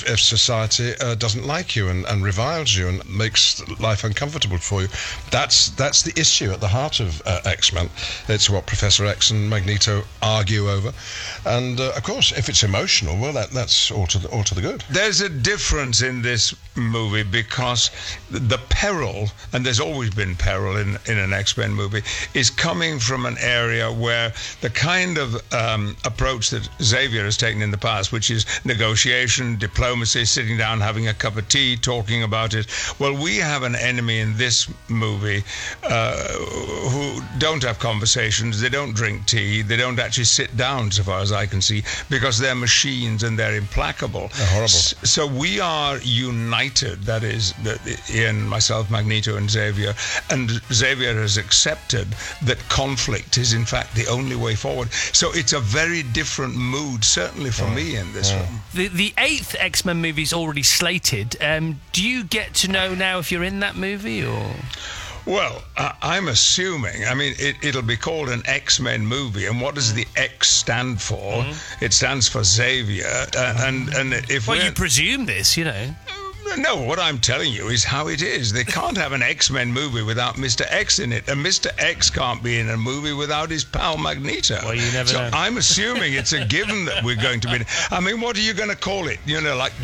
if, if society uh, doesn't like you and, and reviles you and makes life uncomfortable for you. That's that's the issue at the heart of uh, X-Men. It's what Professor X and Magneto argue over. And, uh, of course, if it's emotional, well, that, that's all to, the, all to the good. There's a difference in this movie because the peril, and there's always been peril in, in an X-Men movie, is coming from an area where the kind of um, approach that Xavier has taken in the past, which is negotiation, diplomacy, sitting down, having a cup of tea, talking about it. Well, we have an enemy in this movie uh, who don't have conversations, they don't drink tea, they don't actually sit down, so far as I can see, because they're machines and they're implacable. They're horrible. S- so we are united, that is, the, the, Ian, myself, Magneto and Xavier, and Xavier has accepted that conflict is in fact the only way forward. So it's a very different mood, certainly for Oh, me in this oh. film. The the eighth X-Men movie is already slated. Um, do you get to know now if you're in that movie, or...? Well, uh, I'm assuming, I mean, it, it'll be called an X-Men movie, and what does the X stand for? Mm-hmm. It stands for Xavier, uh, and, and if Well, we're... you presume this, you know. No, what I'm telling you is how it is. They can't have an X-Men movie without Mister X in it, and Mister X can't be in a movie without his pal Magneto. Well, you never so know. I'm assuming it's a given that we're going to be... I mean, what are you going to call it? You know, like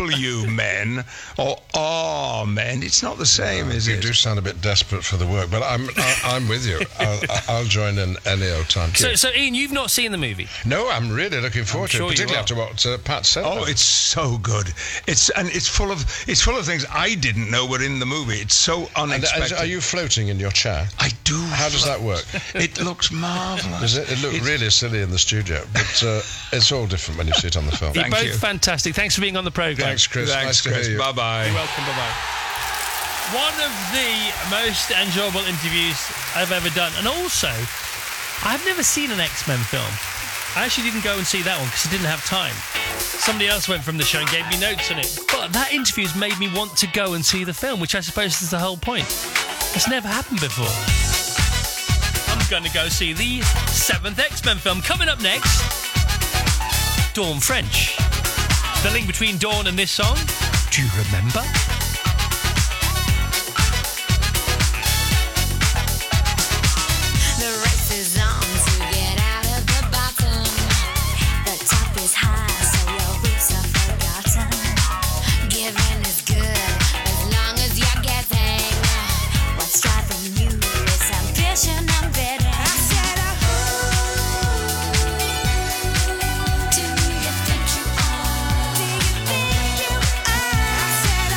W Men or R Men? It's not the same, No, is you it? do sound a bit desperate for the work, but I'm I, I'm with you. I'll, I'll join in any old time. So, so, Ian, you've not seen the movie? No, I'm really looking forward I'm to sure it, you particularly are. after what uh, Pat said. Oh, it's so good. It's and it's full of it's full of things I didn't know were in the movie. It's so And unexpected. are you floating in your chair? I do. How does that work? It looks marvellous. Does it? It looked It's- really silly in the studio, but uh, it's all different when you see it on the film. You're both fantastic. Thanks for being on the programme. Thanks, Chris. Thanks, nice to Chris. hear you. Bye-bye. You're welcome. Bye-bye. One of the most enjoyable interviews I've ever done. And also, I've never seen an X-Men film. I actually didn't go and see that one because I didn't have time. Somebody else went from the show and gave me notes on it. But that interview's made me want to go and see the film, which I suppose is the whole point. It's never happened before. I'm going to go see the seventh X-Men film. Coming up next, Dawn French. The link between Dawn and this song, do you remember? The race is on to get out of the bottom. The top is high, so your roots are forgotten. Giving is good as long as you're getting. What's driving you is ambition and bidding. I said, do you think you are? Do you think you are? I said,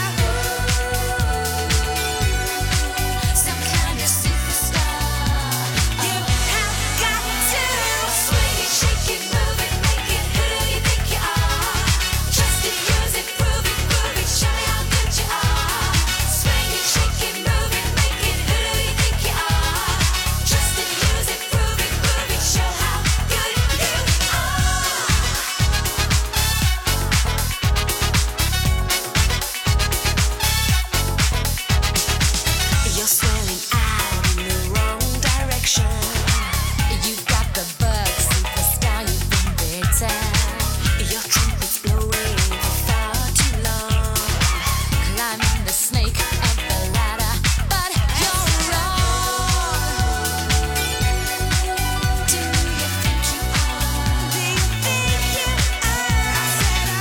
some kind of superstar. You have got to swing it, shake it, move it, make it. Who do you think you are? Trust it, use it, prove it, prove it, show me how good you are. Swing it, shake it, move it, make it. Who do you think you are? Trust it, use it, prove it, prove it, show how good you are. You're swelling out in the wrong direction. You've got the bug, superstar, you've been bitten. Your trumpet's blowing for far too long. Climbing the snake up the ladder, but you're wrong. Do you think you are? Do you think you are? I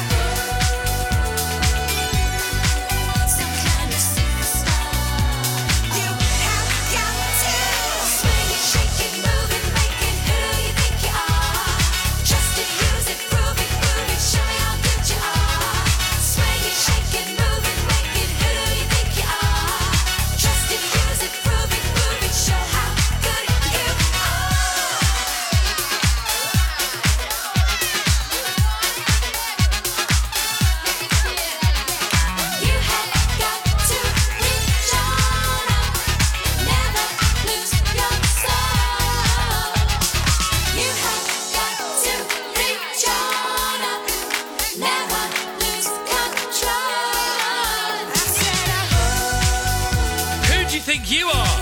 said, some kind of superstar. You have got to swing it, shake it, move it, make it. Who do you think you are? Trust it, use it, prove it, prove it, show me how good you are. Swing it, shake it, move it, make it. Who do you think you are? Trust it, use it, prove it, prove it, show how good you are. You have got to reach on up, never lose your soul. You have got to reach on up, never lose control. I said, Who do you think you are?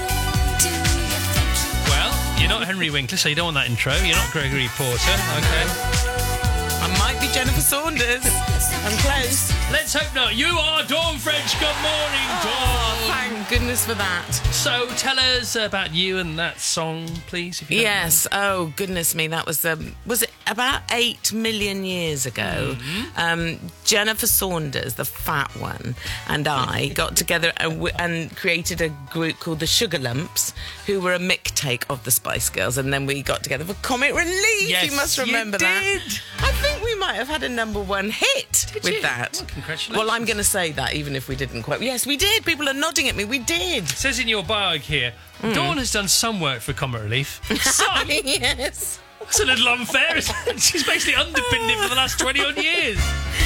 Well, you're not Henry Winkler, so you don't want that intro. You're not Gregory Porter, okay? I might be Jennifer Saunders. I'm close. Let's hope not. You are Dawn French. Good morning, Dawn. Oh, thank goodness for that. So tell us about you and that song, please. If you don't Yes. Oh, goodness me. That was, um, was it about eight million years ago? Mm-hmm. Um, Jennifer Saunders, the fat one, and I got together and, w- and created a group called the Sugar Lumps, who were a mixtape of the Spice Girls, and then we got together for Comic Relief. Yes, you must remember you that. did. I think we might have had a number one hit Did with you? that. Well, congratulations. Well, I'm going to say that even if we didn't quite. Yes, we did. People are nodding at me. We did. It says in your bio here, Mm. Dawn has done some work for Comic Relief. Some? Yes. It's a little unfair, isn't it? She's basically underpinned it for the last twenty odd years.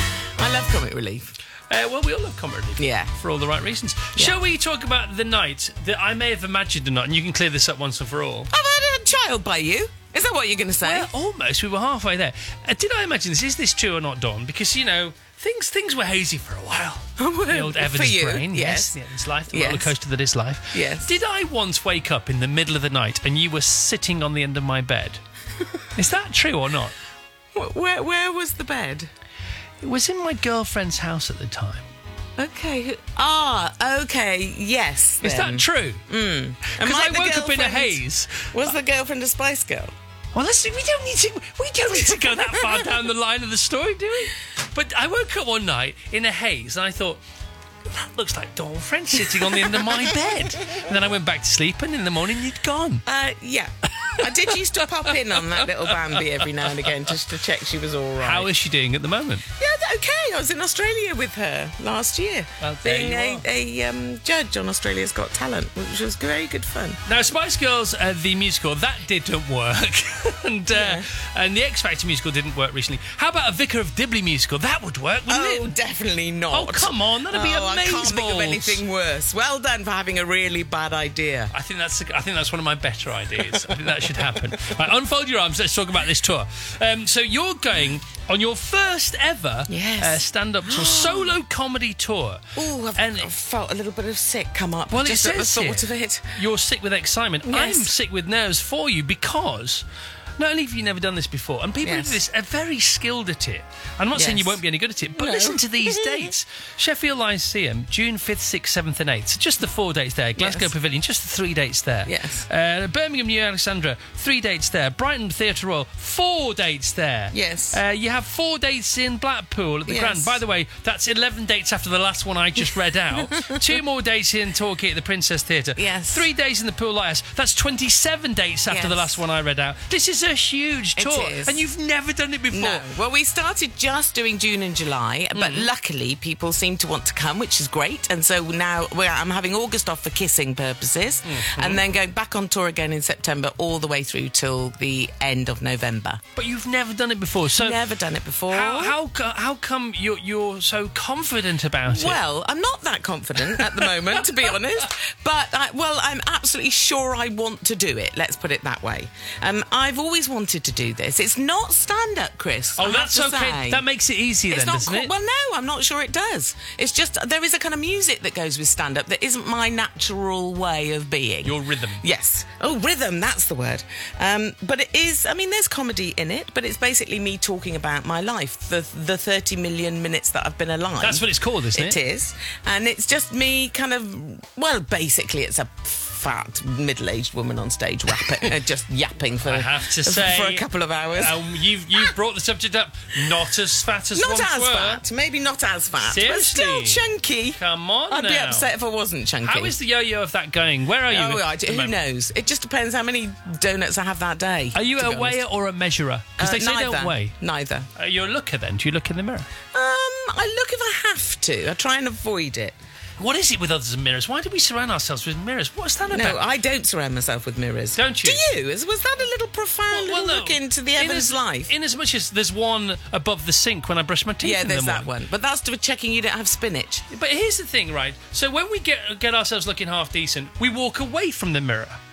I love Comic Relief. Uh, well, we all love Comic Relief. Yeah. For all the right reasons. Yeah. Shall we talk about the night that I may have imagined or not, and you can clear this up once and for all? I've had a child by you. Is that what you're going to say? Well, almost. We were halfway there. Uh, did I imagine this? Is this true or not, Dawn? Because, you know, things things were hazy for a while. the old Evans For you, brain. yes. Yes. It's life, the Yes. roller coaster that is life. Yes. Did I once wake up in the middle of the night and you were sitting on the end of my bed? Is that true or not? Wh- Where, where was the bed? It was in my girlfriend's house at the time. Okay. who- Ah, okay. Yes. Is then. that true? Mm. Because I woke up in a haze. Was the girlfriend a Spice Girl? Well, listen, we don't need to. We don't need to go that far down the line of the story, do we? But I woke up one night in a haze, and I thought, that looks like Dawn French sitting on the end of my bed. And then I went back to sleep, and in the morning you'd gone. Uh, yeah. I did used to pop in on that little Bambi every now and again just to check she was all right. How is she doing at the moment? Yeah, okay. I was in Australia with her last year, Well, there being you a, are. a um, judge on Australia's Got Talent, which was very good fun. Now, Spice Girls, uh, the musical, that didn't work. and uh, Yeah. and the X Factor musical didn't work recently. How about a Vicar of Dibley musical? That would work, wouldn't Oh, it? definitely not. Oh, come on. That'd be Oh, amazing. I can't think of anything worse. Well done for having a really bad idea. I think that's I think that's one of my better ideas. I think that should happen. Right, unfold your arms. Let's talk about this tour. Um, so you're going on your first ever Yes. uh, stand-up tour, solo comedy tour. Oh, I've, And- I've felt a little bit of sick come up Well, just it at the says thought here, of it. you're sick with excitement. Yes. I'm sick with nerves for you because not only have you never done this before, and people Yes. who do this are very skilled at it. I'm not saying you Yes. won't be any good at it, but No. listen to these dates. Sheffield Lyceum, June fifth, sixth, seventh and eighth. So just the four dates there. Glasgow Yes. Pavilion, just the three dates there. Yes. Uh, Birmingham New Alexandra, three dates there. Brighton Theatre Royal, four dates there. Yes. Uh, you have four dates in Blackpool at the Yes. Grand. By the way, that's eleven dates after the last one I just read out. Two more dates in Torquay at the Princess Theatre. Yes. Three days in the Pool Lighthouse. That's twenty-seven dates after Yes. the last one I read out. This is a huge It tour. is. And you've never done it before. No. Well, we started just doing June and July, but Mm. luckily people seem to want to come, which is great. And so now we're, I'm having August off for kissing purposes, Mhm. and then going back on tour again in September, all the way through till the end of November. But you've never done it before. So Never done it before. how how, co- how come you're, you're so confident about it? Well, I'm not that confident at the moment, to be honest. But, I, well, I'm absolutely sure I want to do it. Let's put it that way. Um, I've always wanted to do this. It's not stand-up, Chris. I Oh, have that's to okay. say. That makes it easier It's then, not doesn't co- it? Well, no, I'm not sure it does. It's just there is a kind of music that goes with stand-up that isn't my natural way of being. Your rhythm. Yes. Oh, rhythm, that's the word. Um, but it is, I mean, there's comedy in it, but it's basically me talking about my life, the the thirty million minutes that I've been alive. That's what it's called, isn't it? It is. And it's just me kind of, well, basically it's a fat, middle-aged woman on stage rapping, uh, just yapping for, I have to say, for a couple of hours. Um, you've you've brought the subject up. Not as fat as Not once as were. fat, maybe not as fat, Seriously? but still chunky. Come on I'd be now. upset if I wasn't chunky. How is the yo-yo of that going? Where are you? Oh, at I, the who moment? knows? It just depends how many donuts I have that day. Are you to a be weigher honest. or a measurer? Because Uh, they say neither. don't weigh. Neither. Uh, you're a looker then. Do you look in the mirror? Um, I look if I have to. I try and avoid it. What is it with others and mirrors? Why do we surround ourselves with mirrors? What's that No, about? I don't surround myself with mirrors. Don't you? Do you? Is- Was that a little profound Well, little no. look into the In Evans as- life? In as much as there's one above the sink when I brush my teeth. Yeah, in there's the that morning. one. But that's to checking you don't have spinach. But here's the thing, right? So when we get get ourselves looking half decent, we walk away from the mirror.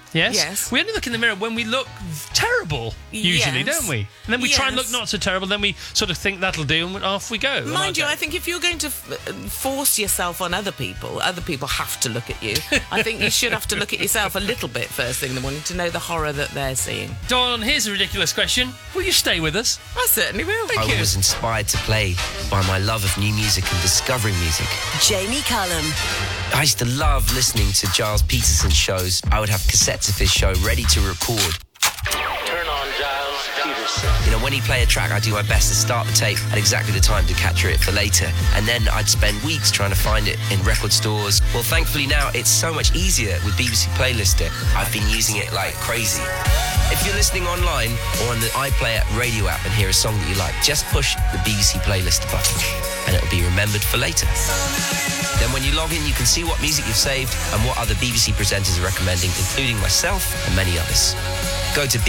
Yes? Yes. We only look in the mirror when we look terrible, usually, Yes. don't we? And then we try and look Yes. not so terrible, then we sort of think that'll do, and off we go. Mind you, I think if you're going to f- force yourself on other people, other people have to look at you. I think you should have to look at yourself a little bit first thing in the morning to know the horror that they're seeing. Dawn, here's a ridiculous question. Will you stay with us? I certainly will. Thank I you. was inspired to play by my love of new music and discovering music. Jamie Cullum. I used to love listening to Giles Peterson shows. I would have cassettes of his show ready to record. Turn on Giles Peterson. You know, when he'd play a track, I'd do my best to start the tape at exactly the time to capture it for later. And then I'd spend weeks trying to find it in record stores. Well, thankfully now it's so much easier with B B C Playlister. I've been using it like crazy. If you're listening online or on the iPlayer radio app and hear a song that you like, just push the B B C Playlister button and it'll be remembered for later. Then when you log in, you can see what music you've saved and what other B B C presenters are recommending, including myself and many others. Go to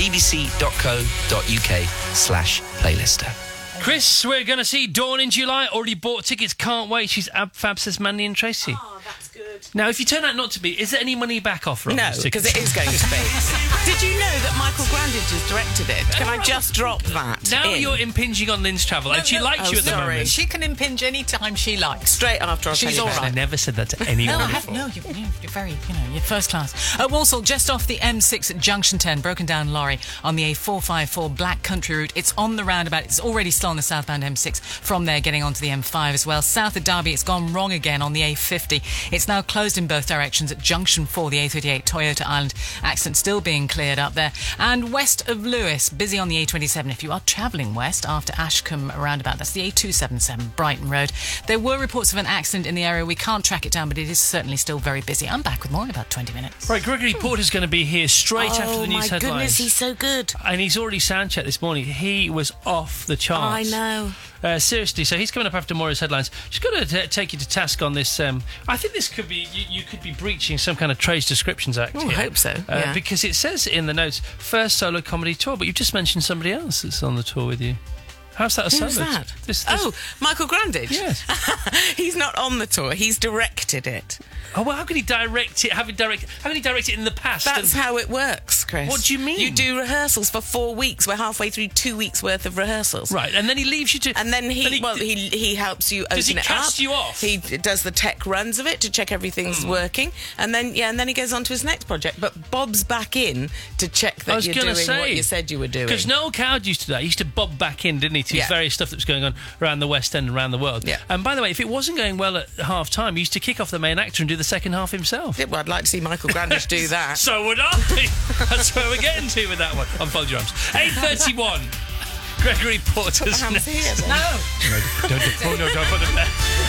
bbc.co.uk slash playlister. Chris, we're going to see Dawn in July. Already bought tickets. Can't wait. She's Ab Fab, says Mandy and Tracy. Oh, that's good. Now, if you turn out not to be, is there any money back offer on No, these because tickets? it is going to be. Did you know that Michael Grandage has directed it? Can I just drop that Now in? you're impinging on Lynn's travel, and she no. likes Oh, you at the sorry. moment. She can impinge any time she likes. Straight after I'll She's tell you all about I right. never said that to anyone No, I have, before. no, you, you, you're very, you know, you're first class. At Walsall, just off the M six at Junction ten, broken down lorry on the A four fifty-four Black Country route. It's on the roundabout. It's already still on the southbound M six. From there, getting onto the M five as well. South of Derby, it's gone wrong again on the A fifty. It's now closed in both directions at Junction four, the A thirty-eight Toyota Island. Accident still being cleared up there. And west of Lewis, busy on the A twenty-seven. If you are travelling west after Ashcombe roundabout, that's the A two seventy-seven Brighton Road. There were reports of an accident in the area. We can't track it down, but it is certainly still very busy. I'm back with more in about twenty minutes. Right, Gregory Porter's going to be here straight Oh, after the news my headlines. goodness, he's so good. And he's already sound checked this morning. He was off the charts. I know. Uh, seriously, so he's coming up after Moira's headlines. Just got to t- take you to task on this. Um, I think this could be you, you could be breaching some kind of Trades Descriptions Act. Oh, I here. hope so, Uh, yeah. Because it says in the notes, first solo comedy tour, but you've just mentioned somebody else that's on the tour with you. How's that a Who's solo? that? This, this... Oh, Michael Grandage? Yes. He's not on the tour. He's directed it. Oh, well, how can he direct it? Having direct, how can he direct it in the past? That's and- how it works, Chris. What do you mean? You do rehearsals for four weeks. We're halfway through two weeks' worth of rehearsals. Right, and then he leaves you to... And then he, then he- well, he he helps you open Does he it cast up. you off? He d- does the tech runs of it to check everything's working, and then yeah, and then he goes on to his next project. But Bob's back in to check I that was you're going doing to say what you said you were doing. Because Noel Coward used to do that. He used to bob back in, didn't he, to Yeah. his various stuff that was going on around the West End and around the world. Yeah. And by the way, if it wasn't going well at half time, he used to kick off the main actor and do the second half himself. Yeah, well, I'd like to see Michael Grandage do that. So would I. That's where we're getting to with that one. Unfold your arms. eight thirty-one. Gregory Porter's Put my hands here, then. No. No, don't, oh, no, don't put them there.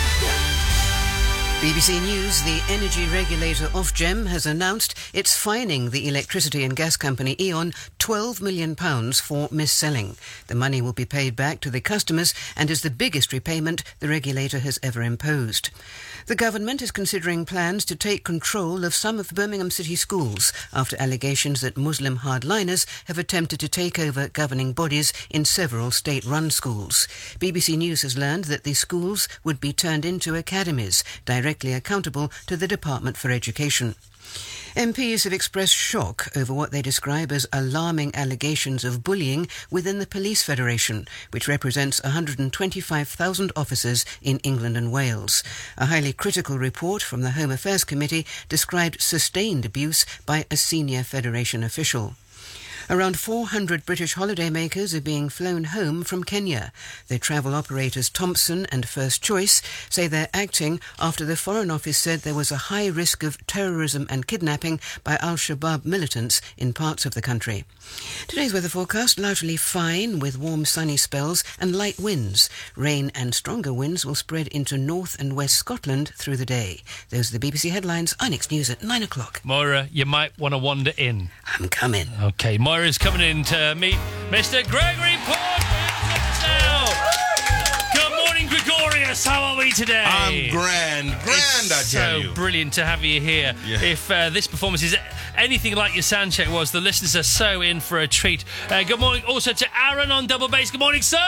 B B C News, the energy regulator Ofgem has announced it's fining the electricity and gas company E.ON twelve million pounds for mis-selling. The money will be paid back to the customers and is the biggest repayment the regulator has ever imposed. The government is considering plans to take control of some of Birmingham City schools after allegations that Muslim hardliners have attempted to take over governing bodies in several state-run schools. B B C News has learned that the schools would be turned into academies, directly accountable to the Department for Education. M Ps have expressed shock over what they describe as alarming allegations of bullying within the Police Federation, which represents one hundred twenty-five thousand officers in England and Wales. A highly critical report from the Home Affairs Committee described sustained abuse by a senior Federation official. Around four hundred British holidaymakers are being flown home from Kenya. Their travel operators Thompson and First Choice say they're acting after the Foreign Office said there was a high risk of terrorism and kidnapping by Al-Shabaab militants in parts of the country. Today's weather forecast largely fine with warm sunny spells and light winds. Rain and stronger winds will spread into north and west Scotland through the day. Those are the B B C headlines. iNext News at nine o'clock. Moira, you might want to wander in. I'm coming. Okay, Moira's coming in to meet Mister Gregory Porter now. Good morning, Gregorius. How are we today? I'm grand, grand, It's I tell so you. brilliant to have you here. Yeah. If uh, this performance is anything like your sound check was, the listeners are so in for a treat. Uh, good morning also to Aaron on double bass. Good morning, sir.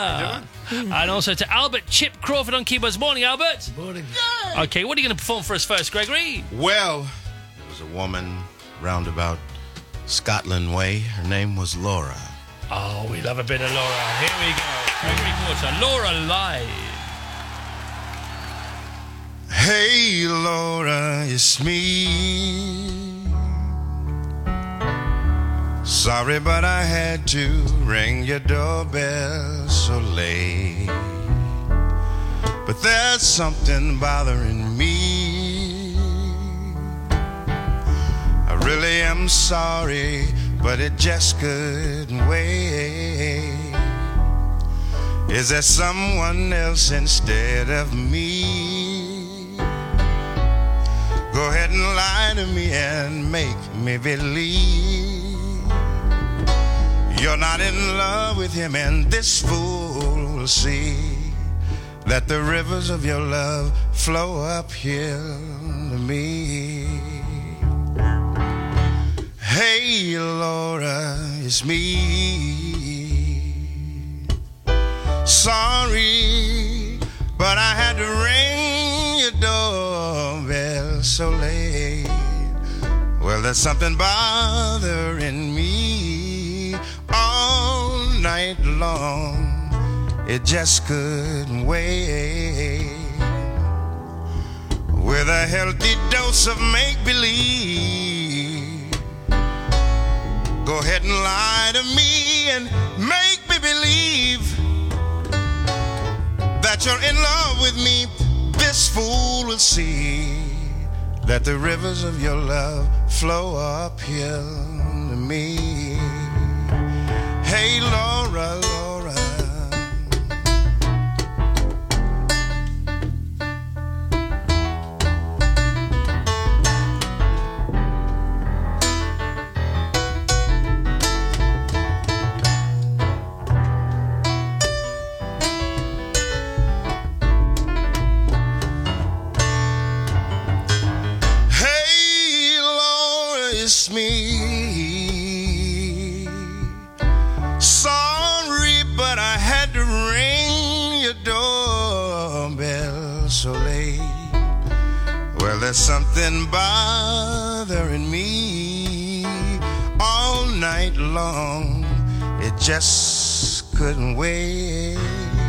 And also to Albert Chip Crawford on keyboards. Morning, Albert. Morning. Okay, what are you going to perform for us first, Gregory? Well, there was a woman roundabout Scotland Way. Her name was Laura. Oh, we love a bit of Laura. Here we go. Gregory Porter, Laura live. Hey, Laura, it's me. Sorry, but I had to ring your doorbell so late. But there's something bothering me. I really am sorry, but it just couldn't wait. Is there someone else instead of me? Go ahead and lie to me and make me believe you're not in love with him, and this fool will see that the rivers of your love flow uphill to me. Hey, Laura, it's me. Sorry, but I had to ring your doorbell so late. Well, there's something bothering me all night long. It just couldn't wait. With a healthy dose of make-believe, go ahead and lie to me and make me believe that you're in love with me. This fool will see that the rivers of your love flow uphill to me. Hey, Laura, Laura. Hey, Laura, it's me. Sorry, but I had to ring your doorbell so late. Well, there's something bothering me all night long. It just couldn't wait.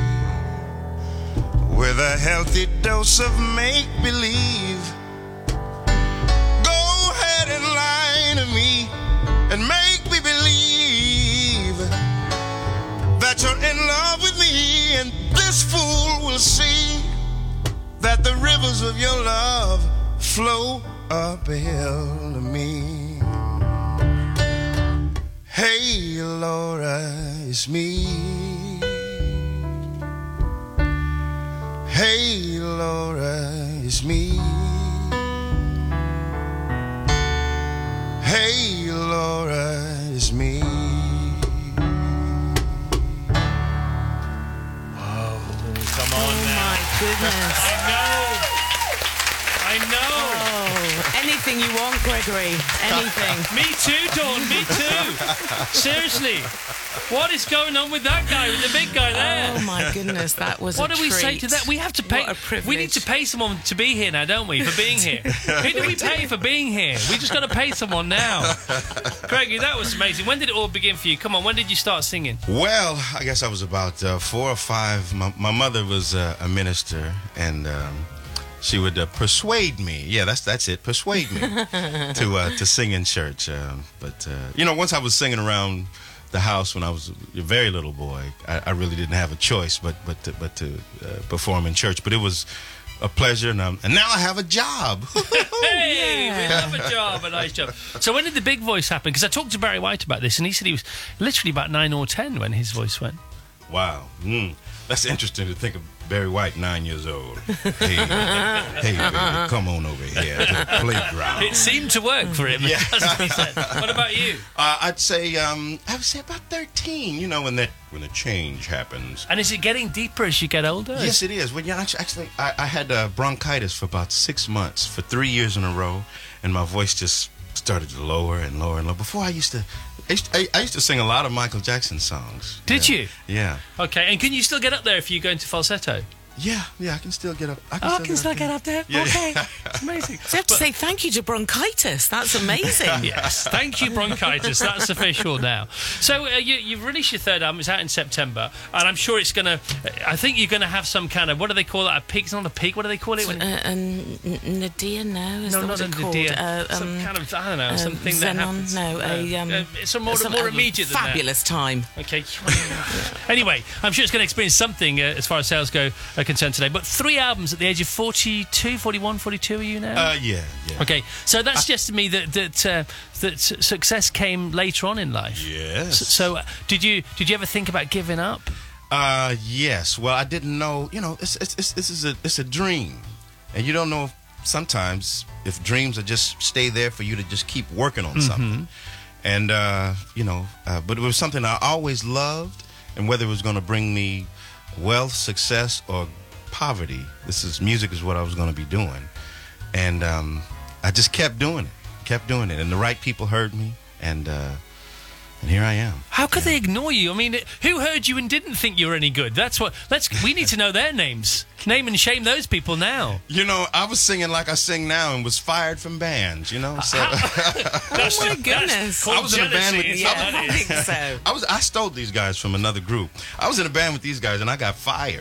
With a healthy dose of make-believe, go ahead and lie to me and make me believe that you're in love with me, and this fool will see that the rivers of your love flow uphill to me. Hey, Laura, it's me. Hey, Laura, it's me. Hey, Laura, it's me. Come on oh now. my goodness. I know. I know. Oh, anything you want, Gregory. Anything. Me too, Dawn. Me too. Seriously. What is going on with that guy, with the big guy there? Oh my goodness, that was What a do we say treat. to that? We have to pay. What a privilege. We need to pay someone to be here now, don't we? For being here. Who do we pay for being here? We just got to pay someone now. Gregory, that was amazing. When did it all begin for you? Come on, when did you start singing? Well, I guess I was about uh, four or five. My, my mother was uh, a minister, and um, she would uh, persuade me. Yeah, that's that's it. Persuade me to uh, to sing in church. Uh, but uh, you know, once I was singing around the house when I was a very little boy, I, I really didn't have a choice but but to, but to uh, perform in church. But it was a pleasure, and, um, and now I have a job. Hey, Yeah. we love a job, a nice job. So when did the big voice happen? Because I talked to Barry White about this, and he said he was literally about nine or ten when his voice went. Wow, mm, that's interesting to think of Barry White, nine years old. Hey, hey, baby, come on over here to the playground. It seemed to work for him. Yeah. That's what he said. What about you? Uh, I'd say um, I would say about thirteen. You know, when that when the change happens. And is it getting deeper as you get older? Yes, it is. Well, yeah, actually, actually I, I had uh, bronchitis for about six months, for three years in a row, and my voice just started to lower and lower and lower. Before I used to, I used to, I, I used to sing a lot of Michael Jackson songs. Did Yeah. you? Yeah. Okay, and can you still get up there if you go into falsetto? Yeah, yeah, I can still get up. I can Oh, I still can get still up get there. up there. Yeah, Okay, yeah. it's amazing. So you have to say thank you to bronchitis. That's amazing. Yes, thank you, bronchitis. That's official now. So uh, you, you've released your third album. It's out in September, and I'm sure it's gonna. I think you're gonna have some kind of, what do they call it? A peak? It's not a peak. What do they call it? When, Uh, and Nadia, no, is no, that not what a it called? Nadia. Uh, some um, kind of, I don't know, uh, something that Xenon, happens. no, a, um, uh, it's a more, some- more a immediate than that. fabulous time. Okay. Anyway, I'm sure it's going to experience something uh, as far as sales go are concerned today. But three albums at the age of forty-two, forty-one, forty-two are you now? Uh, yeah, yeah. Okay, so that suggests to me that that uh, that s- success came later on in life. Yes. S- So, uh, did you did you ever think about giving up? Uh, yes. Well, I didn't know. You know, it's it's it's this is a it's a dream, and you don't know if, sometimes if dreams are just stay there for you to just keep working on something. And uh, you know, uh, but it was something I always loved, and whether it was going to bring me wealth, success, or poverty, this is music is what I was going to be doing, and um, I just kept doing it, kept doing it, and the right people heard me, and uh, and here I am. How could they ignore you? I mean, who heard you and didn't think you were any good? That's what. Let's. We need to know their names. Name and shame those people now. You know, I was singing like I sing now and was fired from bands, you know? So Oh my goodness! I was in a band with these Yeah, I think so. I was I stole these guys from another group. I was in a band with these guys and I got fired.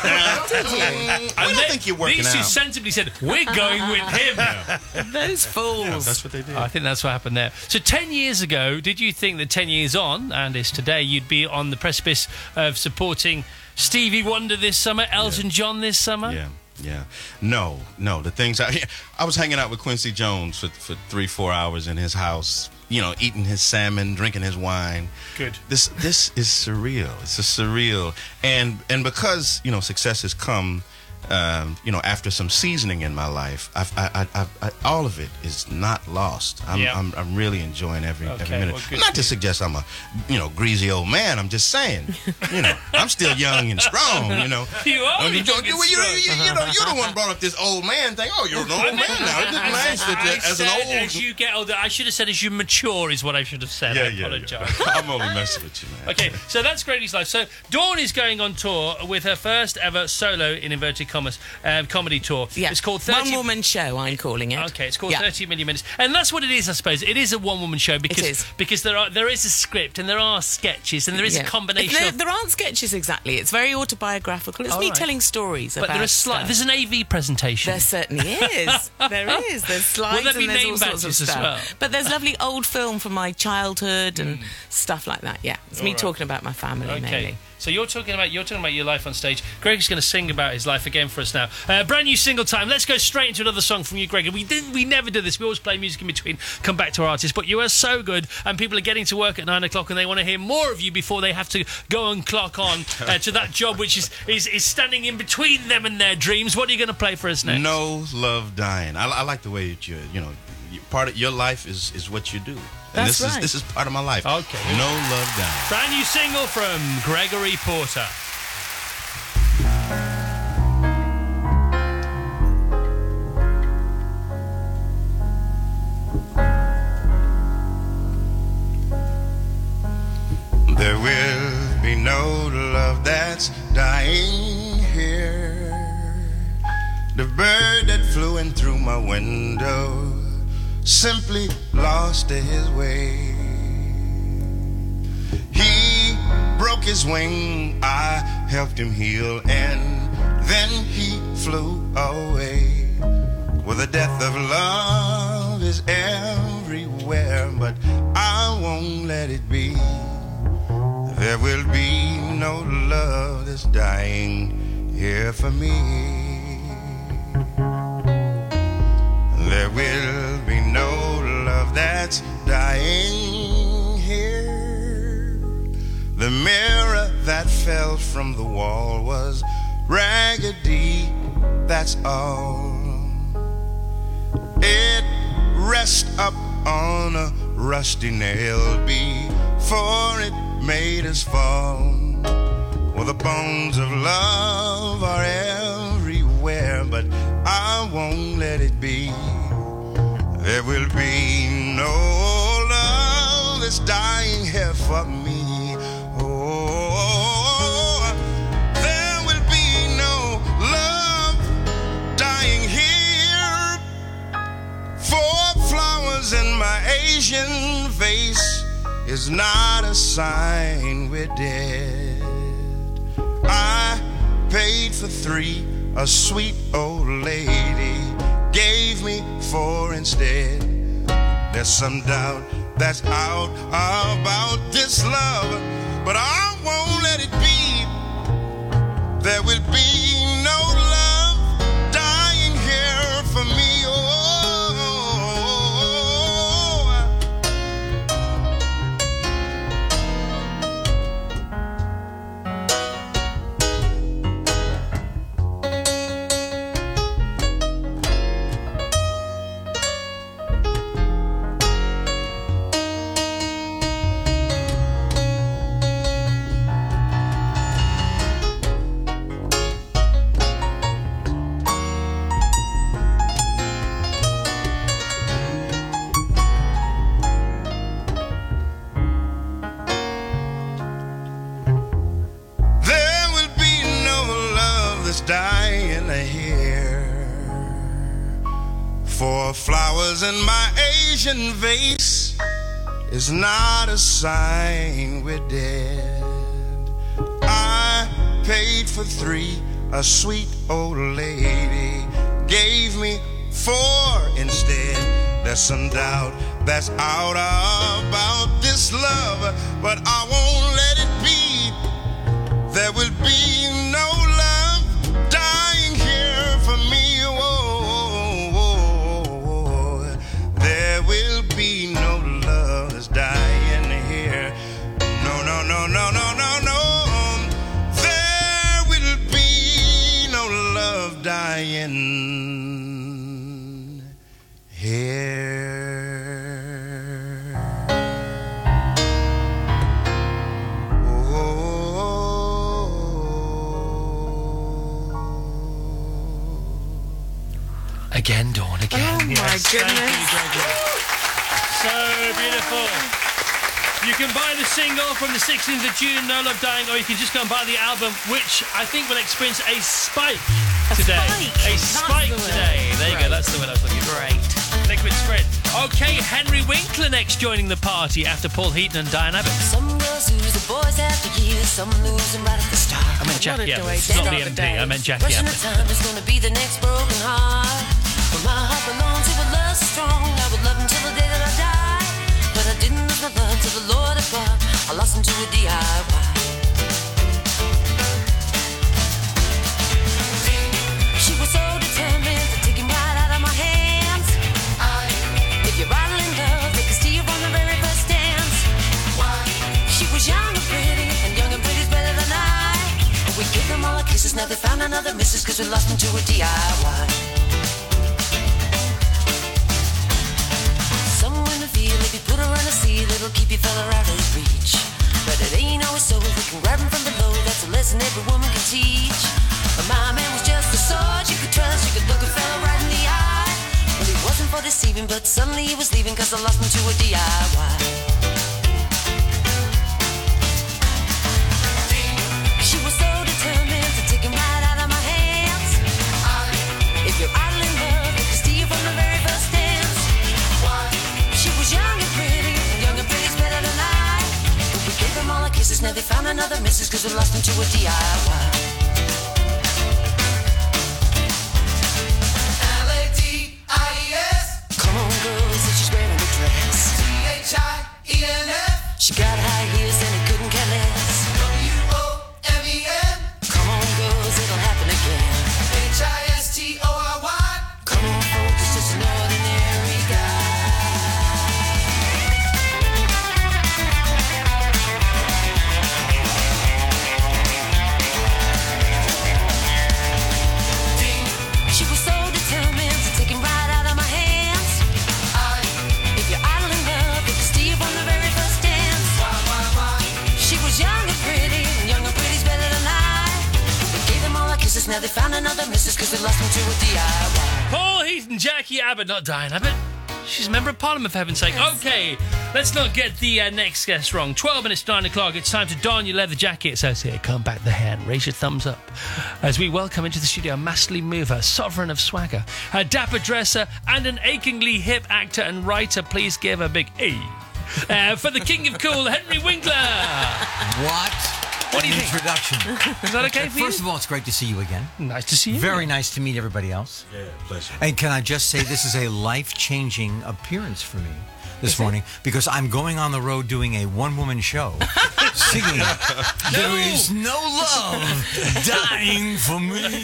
And I don't they- think you're working These two out. sensibly said, "We're going with him." Those fools. Yeah, that's what they did. I think that's what happened there. So ten years ago, did you think that ten years on, and it's today, you'd be on the precipice of supporting Stevie Wonder this summer, Elton John this summer? Yeah, yeah. No, no. The things I I was hanging out with Quincy Jones for for three, four hours in his house. You know, eating his salmon, drinking his wine. Good. This this is surreal. It's a surreal, and and because you know success has come, um, you know, after some seasoning in my life, I've, I, I, I, I, all of it is not lost. I'm, Yeah. I'm, I'm really enjoying every Okay, every minute. well, good not for to you. suggest I'm a, you know, greasy old man. I'm just saying, you know, I'm still young and strong. You know, You are I mean, young you, and you, you, strong. you know, you're the one brought up this old man thing. Oh, you're an old man now. It didn't last I that, as an said, old. as you get older, I should have said as you mature is what I should have said. Yeah, I yeah, apologise. yeah. I'm only messing with you, man. Okay, so that's Grady's life. So Dawn is going on tour with her first ever solo, in inverted commas, uh, comedy tour. Yeah. It's called thirty One Woman Show, I'm calling it. Okay, it's called Yeah. thirty million minutes, and that's what it is, I suppose. It is a one-woman show because is. because there are there is a script and there are sketches and there is Yeah. a combination There, of. there aren't sketches exactly. It's very autobiographical. It's All me right. telling stories But about there are sli- stuff. there's an A V presentation. There certainly is. There is. There's slides Will there be and there's name all sorts of badges as stuff. well? But there's lovely old film from my childhood and stuff like that. Yeah, it's All me right. talking about my family Okay, mainly. so you're talking about you're talking about your life on stage. Greg's going to sing about his life again for us now. Uh, brand new single time. Let's go straight into another song from you, Greg. We didn't. We never do this. We always play music in between. Come back to our artists, but you are so good, and people are getting to work at nine o'clock, and they want to hear more of you before they have to go and clock on uh, to that job, which is, is is standing in between them and their dreams. What are you going to play for us next? No Love Dying. I, I like the way that you, you know, you, part of your life is, is what you do. And That's this right. is this is part of my life. Okay. No Love Dying. Brand new single from Gregory Porter. There will be no love that's dying here. The bird that flew in through my window simply lost his way. He broke his wing, I helped him heal, and then he flew away. Well, the death of love is everywhere, but I won't let it be. There will be no love that's dying here for me. There will be no love that's dying here. The mirror that fell from the wall was raggedy, that's all. It rests up on a rusty nail before it made us fall. Well, the bones of love are everywhere, but I won't let it be. There will be no love that's dying here for me. Oh, there will be no is not a sign we're dead. I paid for three, a sweet old lady gave me four instead. There's some doubt that's out about this love, but I won't let it be. There will be no love dying here for me. Oh, dying here. For flowers in my Asian vase is not a sign we're dead. I paid for three, a sweet old lady gave me four instead. There's some doubt that's out about this love, but I won't let it be. There will be no love dying here for me. Oh, oh, oh. There will be no love that's dying here. No, no, no, no, no, no, no. There will be no love dying here. Again, Dawn, again. Oh, my yes. goodness. Thank you, Gregory. So beautiful. You can buy the single from the sixteenth of June, No Love Dying, or you can just go and buy the album, which I think will experience a spike A today. spike. A That's spike the word. today. There you Great. go, that's the word I was looking for. Great. Liquid Sprint. Okay, Henry Winkler next joining the party after Paul Heaton and Diane Abbott. Some girls lose the boys after years, some lose them right at the start. I meant Jackie What a Abbott, way to not start the M P. I meant Jackie Rushing Abbott. the time is gonna be the next broken heart. But my heart belongs to a love so strong. I would love him till the day that I die. But I didn't lose my love to the Lord above. I lost him to a D I Y. She was so determined to take him right out of my hands. If you're idle in love, they can steal from the very first dance. She was young and pretty, and young and pretty's better than I. But we gave them all our kisses, now they found another missus, cause we lost him to a D I Y. Some women feel if you put her on a seal, it'll keep your fella out of reach. But it ain't always so, if we can grab him from below, that's a lesson every woman can teach. But my man was just a sword you could trust, you could look a fella right in the eye. Well, he wasn't for deceiving, but suddenly he was leaving, cause I lost him to a D I Y. She was so determined to take him right out of my hands. If you're idle in love, you can steal from the very first dance. She was young and pretty, and young and pretty's better than I. But we gave them all our kisses, now they found another missus, cause we lost him to a D I Y. L A D I E S Come on, girl, said she's wearing a dress. T H I E N F She got high heels and it couldn't care less. W O M E N Come on, girls, it'll happen again. H I S T O R Y Come on, folks, it's just an ordinary guy. She was so determined to take him right out of my hands. If you're idle in love, you can steal from the very first dance. She was young and pretty, and young and pretty's better than I. We gave them all our kisses, now they found another missus, cause we lost him to a D I Y. Paul Heaton, Jackie Abbott, not Diane Abbott. She's a member of Parliament, for heaven's sake. Okay, let's not get the uh, next guest wrong. twelve minutes to nine o'clock. It's time to don your leather jacket. So here, come back the hand, raise your thumbs up. As we welcome into the studio a masterly mover, sovereign of swagger, a dapper dresser, and an achingly hip actor and writer. Please give a big E Uh, for the King of Cool, Henry Winkler. What? What do you An think? Introduction. Is that okay for you? First of all, it's great to see you again. Nice to see you. Very nice to meet everybody else. Yeah, pleasure. And can I just say this is a life-changing appearance for me this Is it? morning because I'm going on the road doing a one-woman show singing There is no love dying for me.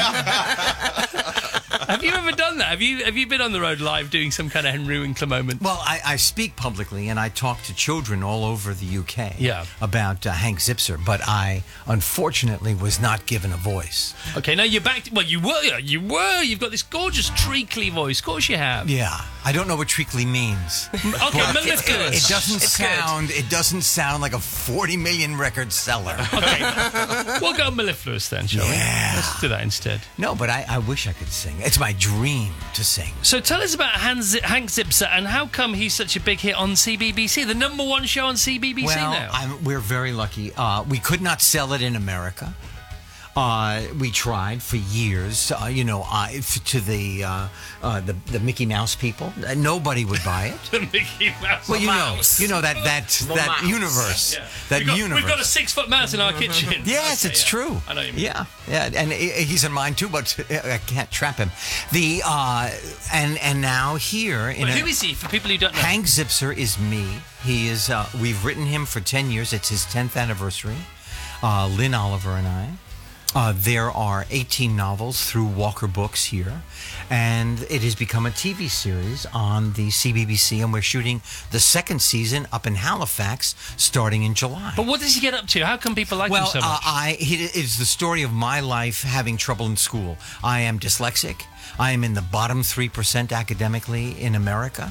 Have you ever done that? Have you have you been on the road live doing some kind of Henry Winkler moment? Well, I, I speak publicly and I talk to children all over the U K Yeah. about uh, Hank Zipser, but I unfortunately was not given a voice. Okay, now you're back. To, well, you were. You were. You've got this gorgeous treacly voice. Of course you have. Yeah, I don't know what treacly means. Okay, But mellifluous. It doesn't It's good. sound. It doesn't sound like a forty million record seller. Okay, we'll go mellifluous then, shall Yeah. we? Let's do that instead. No, but I, I wish I could sing. It's my dream to sing. So tell us about Hans, Hank Zipser and how come he's such a big hit on C B B C, the number one show on C B B C well, now. I'm, we're very lucky. Uh, we could not sell it in America. Uh, we tried for years, uh, you know, uh, if, to the, uh, uh, the the Mickey Mouse people. Uh, nobody would buy it. The Mickey Mouse. Well, you mouse. know, you know that that The that mouse. universe, Yeah. that we've got, universe. We've got a six-foot mouse in our kitchen. Yes, Okay, it's yeah. true. I know you mean. Yeah, yeah, and he- he's in mine too, but I can't trap him. The uh, and and now here in But a- who is he, for people who don't know? Hank Zipser is me. He is. Uh, we've written him for ten years. It's his tenth anniversary. Uh, Lynn Oliver and I. Uh, there are eighteen novels through Walker Books here, and it has become a T V series on the C B B C, and we're shooting the second season up in Halifax starting in July. But what does he get up to? How come people like well, him so much? uh, I it is the story of my life having trouble in school. I am dyslexic. I am in the bottom three percent academically in America.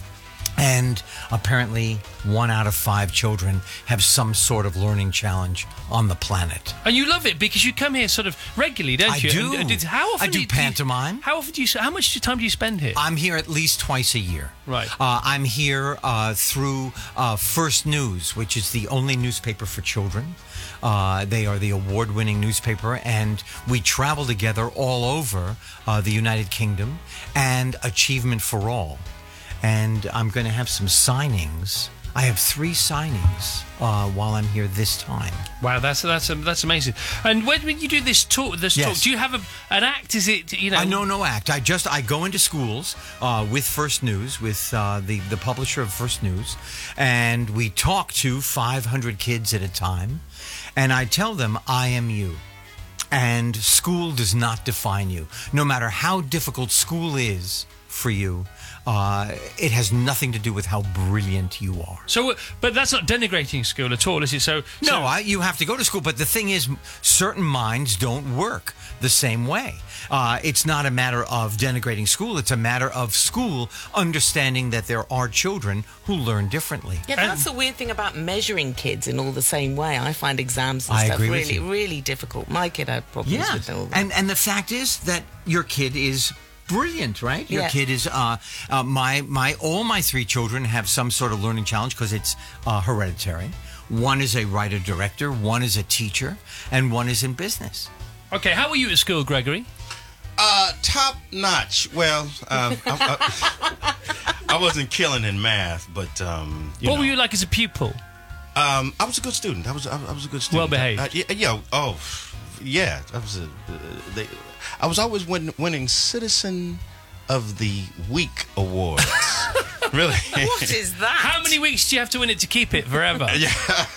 And apparently, one out of five children have some sort of learning challenge on the planet. And you love it because you come here sort of regularly, don't I you? do. And, and how often I do you, pantomime. You, how often do you? How much time do you spend here? I'm here at least twice a year. Right. Uh, I'm here uh, through uh, First News, which is the only newspaper for children. Uh, they are the award-winning newspaper, and we travel together all over uh, the United Kingdom and Achievement for All. And I'm going to have some signings. I have three signings uh, while I'm here this time. Wow, that's that's that's amazing. And when, when you do this talk, this Yes. talk, do you have a, an act? Is it you know? I know no act. I just I go into schools uh, with First News, with uh, the the publisher of First News, and we talk to five hundred kids at a time, and I tell them I am you, and school does not define you. No matter how difficult school is for you, uh, it has nothing to do with how brilliant you are. So, uh, but that's not denigrating school at all, is it? So, No, so, I, you have to go to school. But the thing is, certain minds don't work the same way. Uh, it's not a matter of denigrating school. It's a matter of school understanding that there are children who learn differently. Yeah, that's the weird thing about measuring kids in all the same way. I find exams and I stuff agree with really, you. really difficult. My kid had problems Yeah, with all that. and and the fact is that your kid is brilliant, right? Your Yeah. kid is uh, uh, my my all my three children have some sort of learning challenge because it's uh, hereditary. One is a writer director, one is a teacher, and one is in business. okay, how were you at school, Gregory? Uh, top notch. Well, um, I, I, I wasn't killing in math, but um, you what know, were you like as a pupil? Um, I was a good student. I was I, was a good student. Well behaved. Uh, yeah, yeah. Oh, yeah. I was a. Uh, they, I was always win, winning Citizen of the Week awards. Really? What is that? How many weeks do you have to win it to keep it forever? Yeah,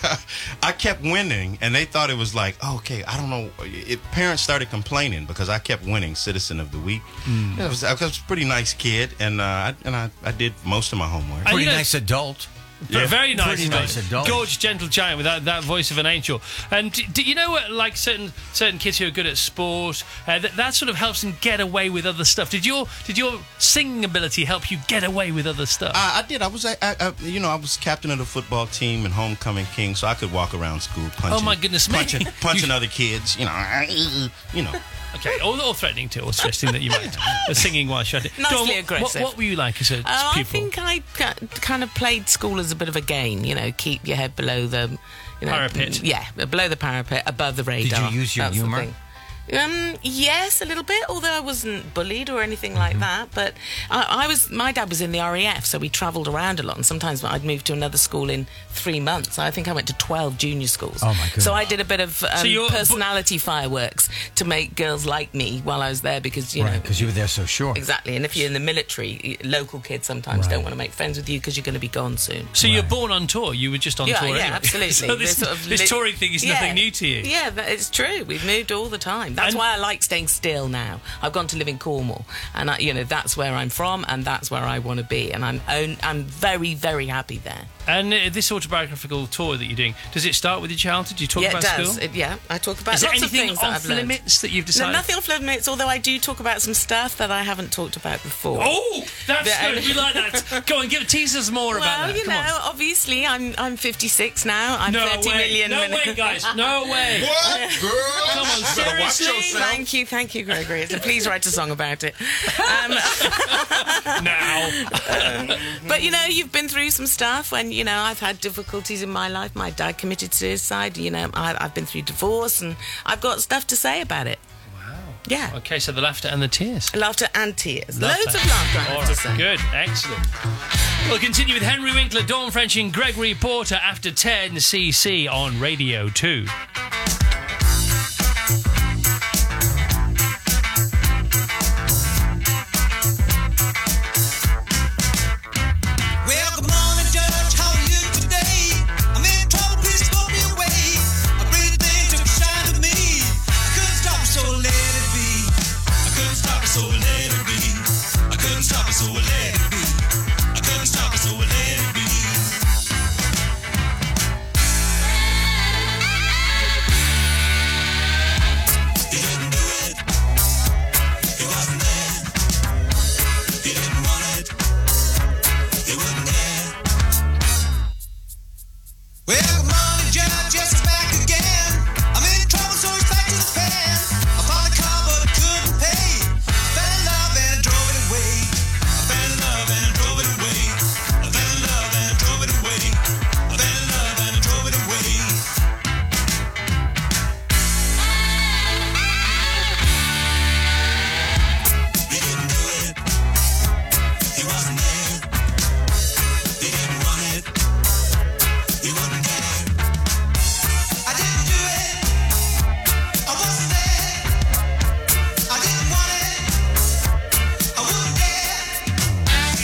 I kept winning, and they thought it was like, oh, okay, I don't know. It, parents started complaining because I kept winning Citizen of the Week. Mm. I, was, I was a pretty nice kid, and uh, I, and I, I did most of my homework. And you know- Nice adult. But very nice, Pretty nice adult. gorgeous, gentle giant with that, that voice of an angel. And do, do you know what? Like certain certain kids who are good at sport, uh, that that sort of helps them get away with other stuff. Did your did your singing ability help you get away with other stuff? I, I did. I was, I, I, you know, I was captain of the football team and homecoming king, so I could walk around school punching. Oh, my goodness me. punching, punching other kids. You know, you know. Okay, or, or threatening to, or suggesting that you might uh, singing while shouting. Nicely Dawn, what- aggressive. What, what were you like as a Uh, I pupil? think I ca- kind of played school as a bit of a game, you know, keep your head below the, you know, Parapet. Yeah, below the parapet, above the radar. Did you use your That's the humour? thing. Um, yes, a little bit, although I wasn't bullied or anything like that. But I, I was, my dad was in the R A F, so we travelled around a lot, and sometimes I'd move to another school in three months. I think I went to twelve junior schools. Oh, my goodness. So I did a bit of um, So you're- personality fireworks to make girls like me while I was there, because, you know... Right, because you were there so short. Exactly, and if you're in the military, local kids sometimes Right. don't want to make friends with you because you're going to be gone soon. So you're born on tour. You were just on yeah, tour yeah, anyway. absolutely. So this, They're sort of this li- touring thing is Yeah. nothing new to you. Yeah, that, it's true. We've moved all the time. That's And- why I like staying still now. I've gone to live in Cornwall, and I, you know that's where I'm from, and that's where I want to be, and I'm own, I'm very very happy there. And uh, this autobiographical tour that you're doing, does it start with your childhood? Do you talk yeah, about it does. school? It, yeah, I talk about Is there lots of anything things that off I've learned. limits that you've No, decided? nothing off limits. Although I do talk about some stuff that I haven't talked about before. Oh, that's But, good. We like that. Go on, give tease us more well, about that. you Come know, on. obviously, I'm I'm fifty-six now. I'm No thirty way. million. No min- way, guys. No way. What, girl? Come on, seriously? Thank you, thank you, Gregory. So please write a song about it. Um, now. but you know, you've been through some stuff, and you know, I've had difficulties in my life. My dad committed suicide. You know, I, I've been through divorce, and I've got stuff to say about it. Wow. Yeah. Okay, so the laughter and the tears. Laughter and tears. Love Loads that. of laughter, I have All to right, say. good, excellent. We'll continue with Henry Winkler, Dawn French, and Gregory Porter after ten C C on Radio two. Well, good morning, Judge. How are you today? I'm in trouble. Please go me away. A pretty thing took a shine to me. I couldn't stop it, so let it be. I couldn't stop it, so let it be. I couldn't stop it, so let it be. I couldn't stop it, so let it be. He didn't do it. He wasn't there. He didn't want it. He wouldn't care. Well, good morning, Judge. Yes, it's back again. I'm in trouble, so it's back to the pen. I bought a car, but I couldn't pay. I fell in love and I drove it away. I fell in love and I drove it away. I fell in love and I drove it away. I fell in love and I drove it away. He didn't do it. He wasn't there. He didn't want it. He wouldn't care. I didn't do it. I wasn't there. I didn't want it. I wouldn't dare.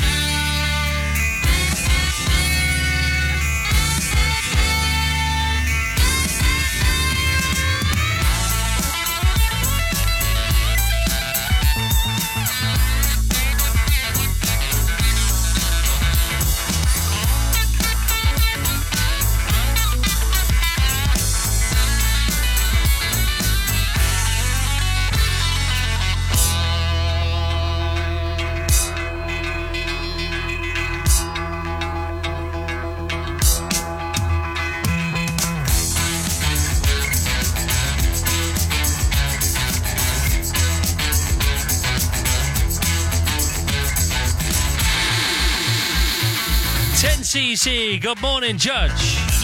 ten C C, good morning, Judge.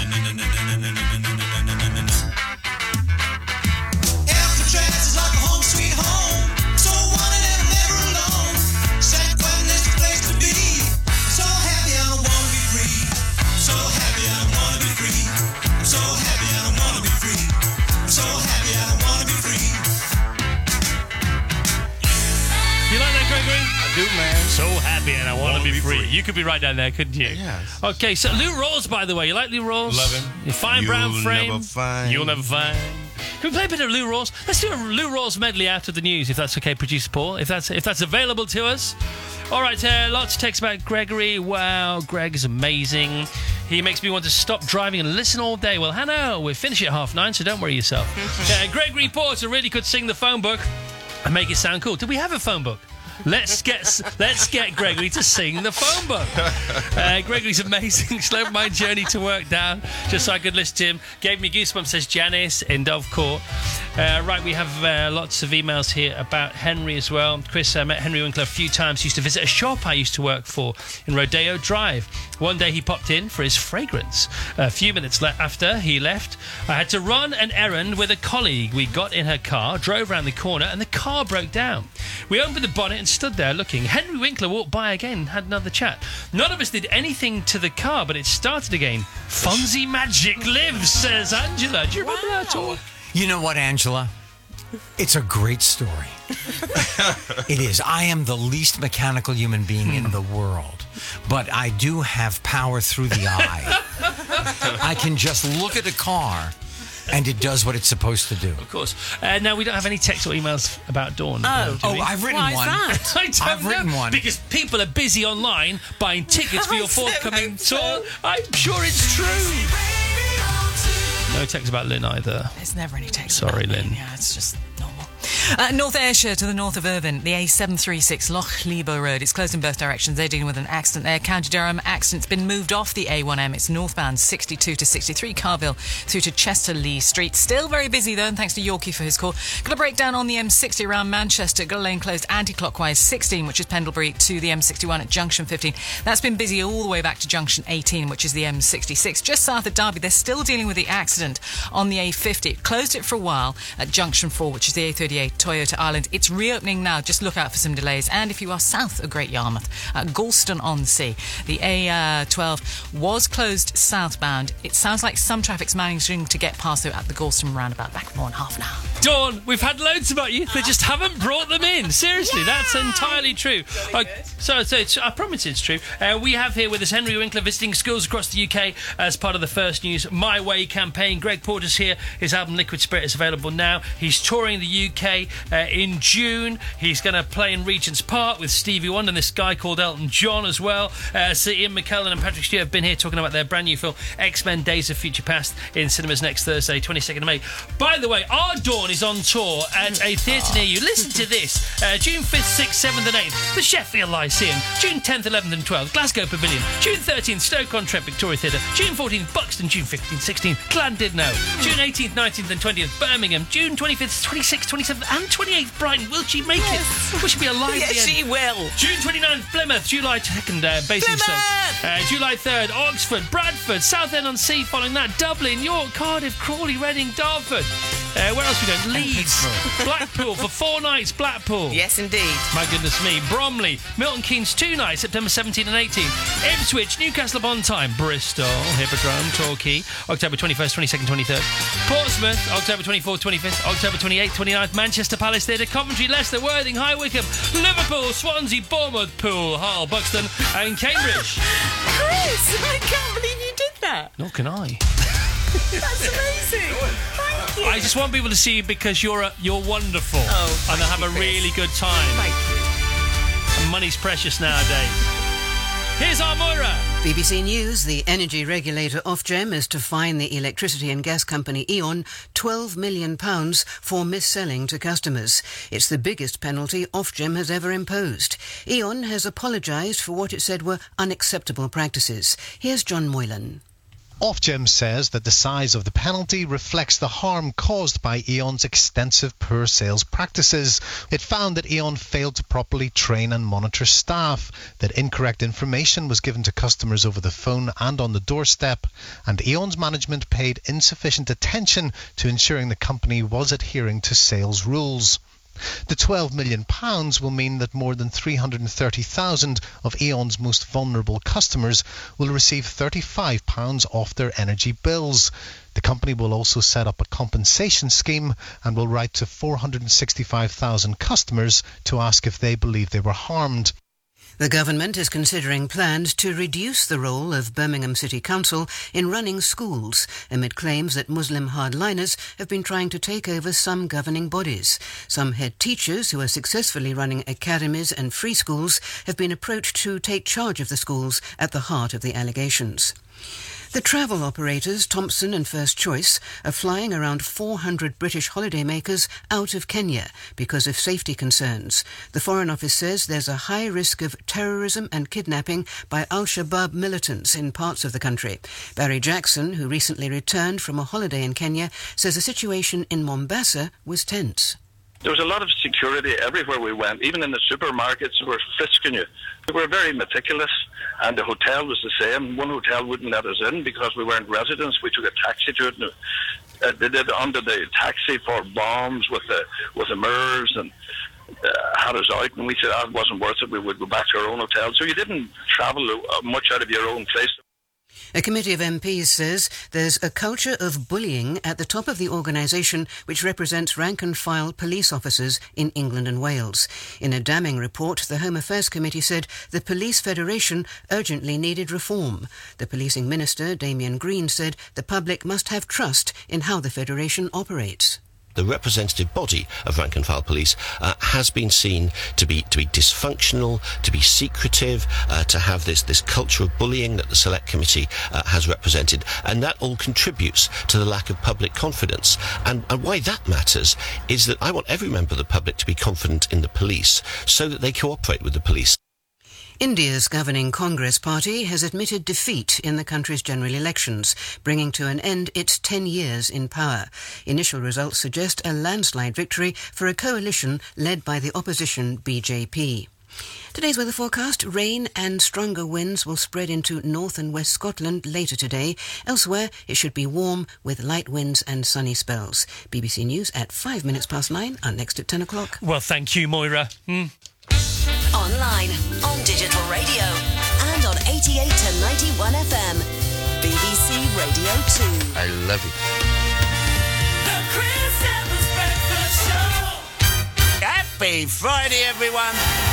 Alcatraz is like a home sweet home. So wanted and I'm never alone. San Quentin is the place to be. I'm so happy I don't wanna be free. I'm so happy I don't wanna be free. I'm so happy I don't wanna be free. I'm so happy I don't wanna be free. You like that, Gregory? I do, man. So happy and I want to Wanna be, be free. free. You could be right down there, couldn't you? Yes. Okay, so Lou Rawls, by the way. You like Lou Rawls? Love him. Your fine You'll brown frame. never find- You'll never find. Can we play a bit of Lou Rawls? Let's do a Lou Rawls medley after the news, if that's okay, Producer Paul. If that's if that's available to us. All right, uh, lots of text about Gregory. Wow, Greg is amazing. He makes me want to stop driving and listen all day. Well, Hannah, we're finishing at half nine, so don't worry yourself. uh, Gregory Porter really could sing the phone book and make it sound cool. Do we have a phone book? Let's get let's get Gregory to sing the phone book. Uh, Gregory's amazing. Slowed my journey to work down just so I could listen to him. Gave me goosebumps, says Janice in Dove Court. Uh, right, we have uh, lots of emails here about Henry as well. Chris, I uh, met Henry Winkler a few times. He used to visit a shop I used to work for in Rodeo Drive. One day he popped in for his fragrance. A few minutes le- after he left, I had to run an errand with a colleague. We got in her car, drove around the corner, and the car broke down. We opened the bonnet and stood there looking. Henry Winkler walked by again and had another chat. None of us did anything to the car, but it started again. Fonzie magic lives, says Angela. Do you remember that at all? You know what, Angela? It's a great story. It is. I am the least mechanical human being in the world, but I do have power through the eye. I can just look at a car and it does what it's supposed to do. Of course. Uh, now, we don't have any texts or emails about Dawn. Oh, uh, do oh we? I've written Why is one. that? I don't I've know, written one. Because people are busy online buying tickets for your forthcoming tour. I'm sure it's true. No text about Lynn either. There's never any text. Sorry, about Lynn. me. Yeah, it's just normal. Uh, North Ayrshire to the north of Irvine, the A seven thirty-six Loch Lebo Road. It's closed in both directions. They're dealing with an accident there. County Durham, accident's been moved off the A one M. It's northbound sixty-two to sixty-three Carville through to Chester Lee Street. Still very busy though, and thanks to Yorkie for his call. Got a breakdown on the M sixty around Manchester. Got a lane closed anti-clockwise sixteen, which is Pendlebury, to the M sixty-one at junction fifteen. That's been busy all the way back to junction eighteen, which is the M sixty-six. Just south of Derby, they're still dealing with the accident on the A fifty. It closed it for a while at junction four, which is the A thirty-eight Toyota Ireland. It's reopening now. Just look out for some delays. And if you are south of Great Yarmouth, at Galston-on-Sea, the A twelve was closed southbound. It sounds like some traffic's managing to get past though at the Galston roundabout. Back for more in half an hour. Dawn, we've had loads about you. They just haven't brought them in. Seriously, that's entirely true. Uh, so, so it's, I promise it's true. Uh, we have here with us Henry Winkler visiting schools across the U K as part of the First News My Way campaign. Greg Porter's here. His album Liquid Spirit is available now. He's touring the U K uh, in June. He's going to play in Regent's Park with Stevie Wonder and this guy called Elton John as well. Uh, so Ian McKellen and Patrick Stewart have been here talking about their brand new film X-Men Days of Future Past in cinemas next Thursday, twenty-second of May. By the way, our Dawn is on tour at a theatre near you. Listen to this. Uh, June fifth, sixth, seventh and eighth, the Sheffield Lyceum. June tenth, eleventh and twelfth, Glasgow Pavilion. June thirteenth, Stoke-on-Trent, Victoria Theatre. June fourteenth, Buxton. June fifteenth, sixteenth, Llandudno. June eighteenth, nineteenth and twentieth, Birmingham. June twenty-fifth, twenty-sixth, twenty-seventh and twenty-eighth, Brighton. Will she make yes. it? Will she be alive Yes, again? she will. June twenty-ninth, Plymouth. July second, uh, Basingstoke. Uh, July third, Oxford, Bradford, Southend-on-Sea. Following that, Dublin, York, Cardiff, Crawley, Reading, Dartford. Uh, where else are we going? Leeds, Blackpool for four nights. Blackpool. Yes, indeed. My goodness me. Bromley, Milton Keynes two nights, September seventeenth and eighteenth. Ipswich, Newcastle upon Tyne, Bristol, Hippodrome, Torquay, October twenty-first, twenty-second, twenty-third. Portsmouth, October twenty-fourth, twenty-fifth, October twenty-eighth, twenty-ninth. Manchester Palace Theatre, Coventry, Leicester, Worthing, High Wycombe, Liverpool, Swansea, Bournemouth, Poole, Hull, Buxton, and Cambridge. Chris, I can't believe you did that. Nor can I. That's amazing. Thank you. I just want people to see you because you're a, you're wonderful. Oh, and they'll have you, a Chris. really good time. Thank you. And money's precious nowadays. Here's our Moira. B B C News, the energy regulator Ofgem is to fine the electricity and gas company E.ON twelve million pounds for mis-selling to customers. It's the biggest penalty Ofgem has ever imposed. E.ON has apologised for what it said were unacceptable practices. Here's John Moylan. Ofgem says that the size of the penalty reflects the harm caused by E.ON's extensive poor sales practices. It found that E.ON failed to properly train and monitor staff, that incorrect information was given to customers over the phone and on the doorstep, and E.ON's management paid insufficient attention to ensuring the company was adhering to sales rules. The twelve million pounds will mean that more than three hundred thirty thousand of E.ON's most vulnerable customers will receive thirty-five pounds off their energy bills. The company will also set up a compensation scheme and will write to four hundred sixty-five thousand customers to ask if they believe they were harmed. The government is considering plans to reduce the role of Birmingham City Council in running schools, amid claims that Muslim hardliners have been trying to take over some governing bodies. Some head teachers who are successfully running academies and free schools have been approached to take charge of the schools at the heart of the allegations. The travel operators Thompson and First Choice are flying around four hundred British holidaymakers out of Kenya because of safety concerns. The Foreign Office says there's a high risk of terrorism and kidnapping by Al-Shabaab militants in parts of the country. Barry Jackson, who recently returned from a holiday in Kenya, says the situation in Mombasa was tense. There was a lot of security everywhere we went, even in the supermarkets. They were frisking you. They were very meticulous, and the hotel was the same. One hotel wouldn't let us in because we weren't residents. We took a taxi to it. And, uh, they did under the taxi for bombs with the with the mirrors and uh, had us out. And we said that wasn't worth it. We would go back to our own hotel. So you didn't travel uh, much out of your own place. A committee of M Ps says there's a culture of bullying at the top of the organisation which represents rank-and-file police officers in England and Wales. In a damning report, the Home Affairs Committee said the Police Federation urgently needed reform. The policing minister, Damien Green, said the public must have trust in how the Federation operates. The representative body of rank-and-file police uh, has been seen to be to be dysfunctional, to be secretive, uh, to have this, this culture of bullying that the Select Committee uh, has represented, and that all contributes to the lack of public confidence. And, and why that matters is that I want every member of the public to be confident in the police so that they cooperate with the police. India's governing Congress party has admitted defeat in the country's general elections, bringing to an end its ten years in power. Initial results suggest a landslide victory for a coalition led by the opposition B J P. Today's weather forecast: rain and stronger winds will spread into north and west Scotland later today. Elsewhere, it should be warm with light winds and sunny spells. B B C News at five minutes past nine are next at ten o'clock. Well, thank you, Moira. Mm. Online, on digital radio, and on eighty-eight to ninety-one F M. B B C Radio two. I love it. The Chris Evans Breakfast Show. Happy Friday, everyone.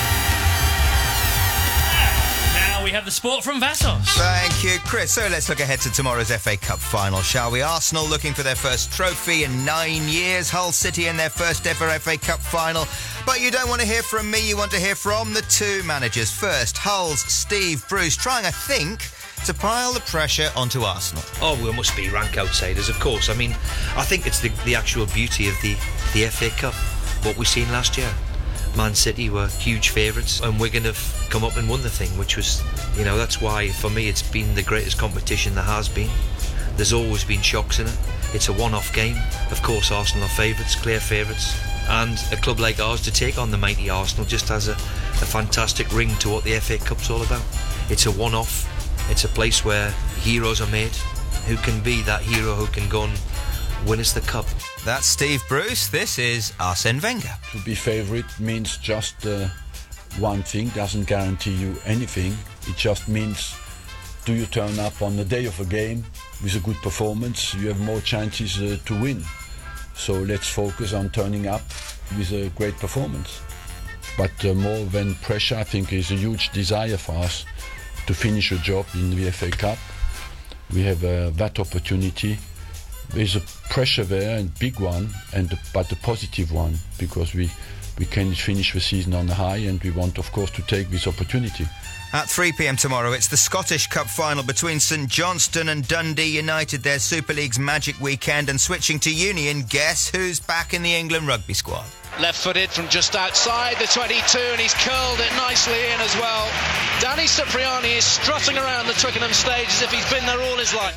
Now we have the sport from Vassos. Thank you, Chris. So let's look ahead to tomorrow's F A Cup final, shall we? Arsenal looking for their first trophy in nine years. Hull City in their first ever F A Cup final. But you don't want to hear from me, you want to hear from the two managers. First, Hull's Steve Bruce, trying, I think, to pile the pressure onto Arsenal. Oh, we must be rank outsiders, of course. I mean, I think it's the, the actual beauty of the, the F A Cup, what we've seen last year. Man City were huge favourites, and Wigan have come up and won the thing, which was, you know, that's why, for me, it's been the greatest competition there has been. There's always been shocks in it. It's a one-off game. Of course, Arsenal are favourites, clear favourites. And a club like ours to take on the mighty Arsenal just has a, a fantastic ring to what the F A Cup's all about. It's a one-off. It's a place where heroes are made. Who can be that hero who can go and win us the cup? That's Steve Bruce. This is Arsene Wenger. To be favourite means just uh, one thing, doesn't guarantee you anything. It just means, do you turn up on the day of a game with a good performance, you have more chances uh, to win. So let's focus on turning up with a great performance. But uh, more than pressure, I think, is a huge desire for us to finish a job in the F A Cup. We have uh, that opportunity. There's a pressure there, and big one, and the, but a positive one, because we, we can finish the season on a high, and we want, of course, to take this opportunity. At three p.m. tomorrow, it's the Scottish Cup final between St Johnstone and Dundee United, their Super League's magic weekend. And switching to Union, guess who's back in the England rugby squad? Left-footed from just outside the twenty-two, and he's curled it nicely in as well. Danny Cipriani is strutting around the Twickenham stage as if he's been there all his life.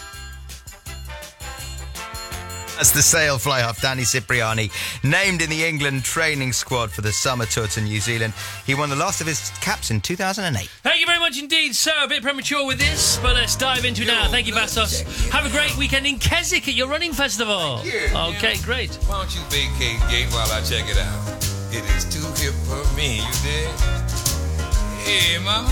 That's the sail fly half Danny Cipriani, named in the England training squad for the summer tour to New Zealand. He won the last of his caps in two thousand eight. Thank you very much indeed, sir. A bit premature with this, but let's dive into it now. Thank you, Vassos. Have a great weekend in Keswick at your running festival. Okay, great. Why don't you vacate gate while I check it out? It is too hip for me, you dig? Hey, mama,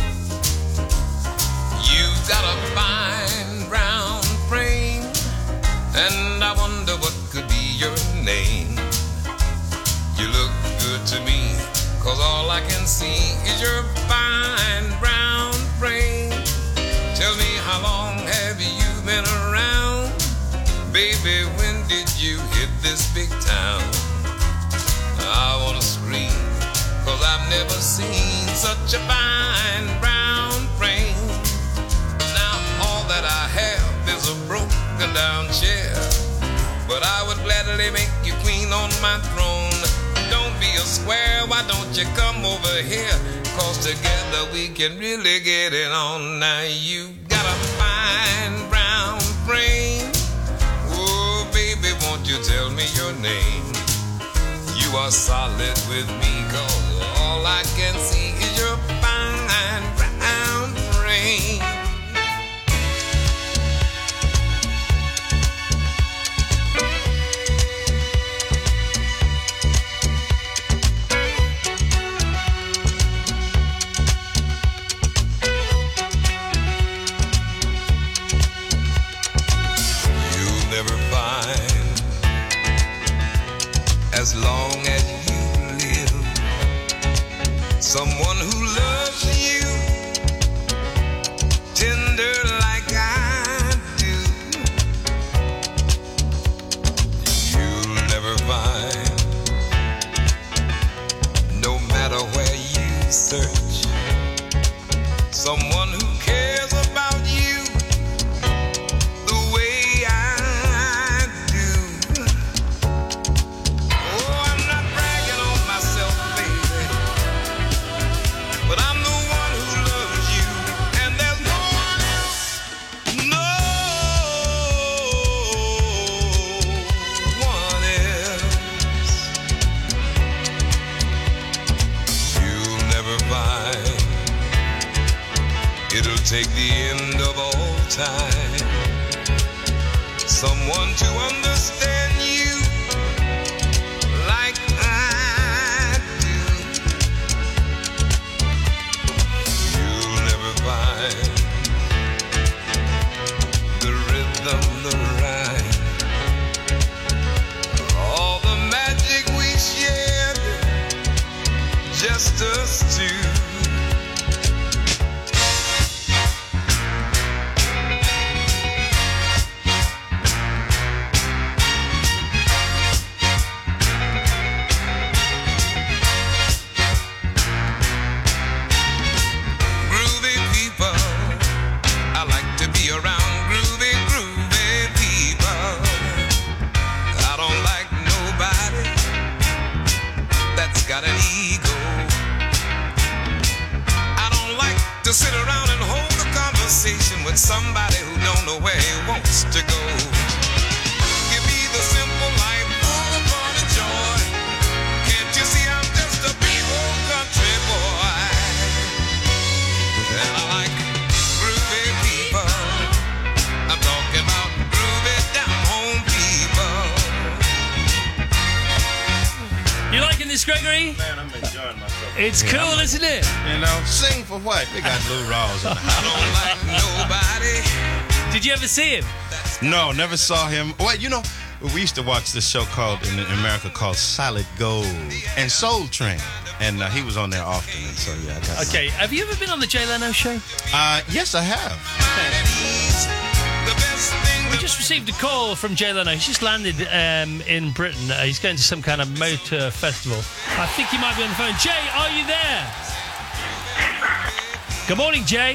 you've got a fine brown frame, and I wonder what could be your name. You look good to me, cause all I can see is your fine brown frame. Tell me, how long have you been around? Baby, when did you hit this big town? I wanna scream, cause I've never seen such a fine brown frame. Now all that I have my throne. Don't be a square, why don't you come over here? Cause together we can really get it on. Now you got a fine brown frame. Oh, baby, won't you tell me your name? You are solid with me, cause all I can see is your fine brown frame. As long as you live, someone who loves you tender like I do, you'll never find, no matter where you search, someone who cares about you the way I do. Oh, I'm not bragging on myself, baby, but I'm the one who loves you, and there's no one else, no one else. You'll never find, it'll take the end of all time, someone to understand you like I do. You'll never find the rhythm, the rhyme, all the magic we shared, just us two. Groovy people, I like to be around groovy, groovy people. I don't like nobody that's got an ego. I don't like to sit around and hold a conversation with somebody who don't know where he wants to go. Give me the simple life, full of fun and joy. Can't you see I'm just a big old country boy? And I like groovy people. I'm talking about groovy down home people. You liking this, Gregory? Man, I'm enjoying myself. It's Yeah, cool, I'm- isn't it? You know, sing for what? They got Lou Rawls in the house. I don't like nobody. Did you ever see him? No, never saw him. Well, you know, we used to watch this show called in America called Solid Gold and Soul Train, and uh, he was on there often. And so yeah, I got. Okay, have you ever been on the Jay Leno show? Uh, yes, I have. We just received a call from Jay Leno. He's just landed um, in Britain. Uh, he's going to some kind of motor festival. I think he might be on the phone. Jay, are you there? Good morning, Jay.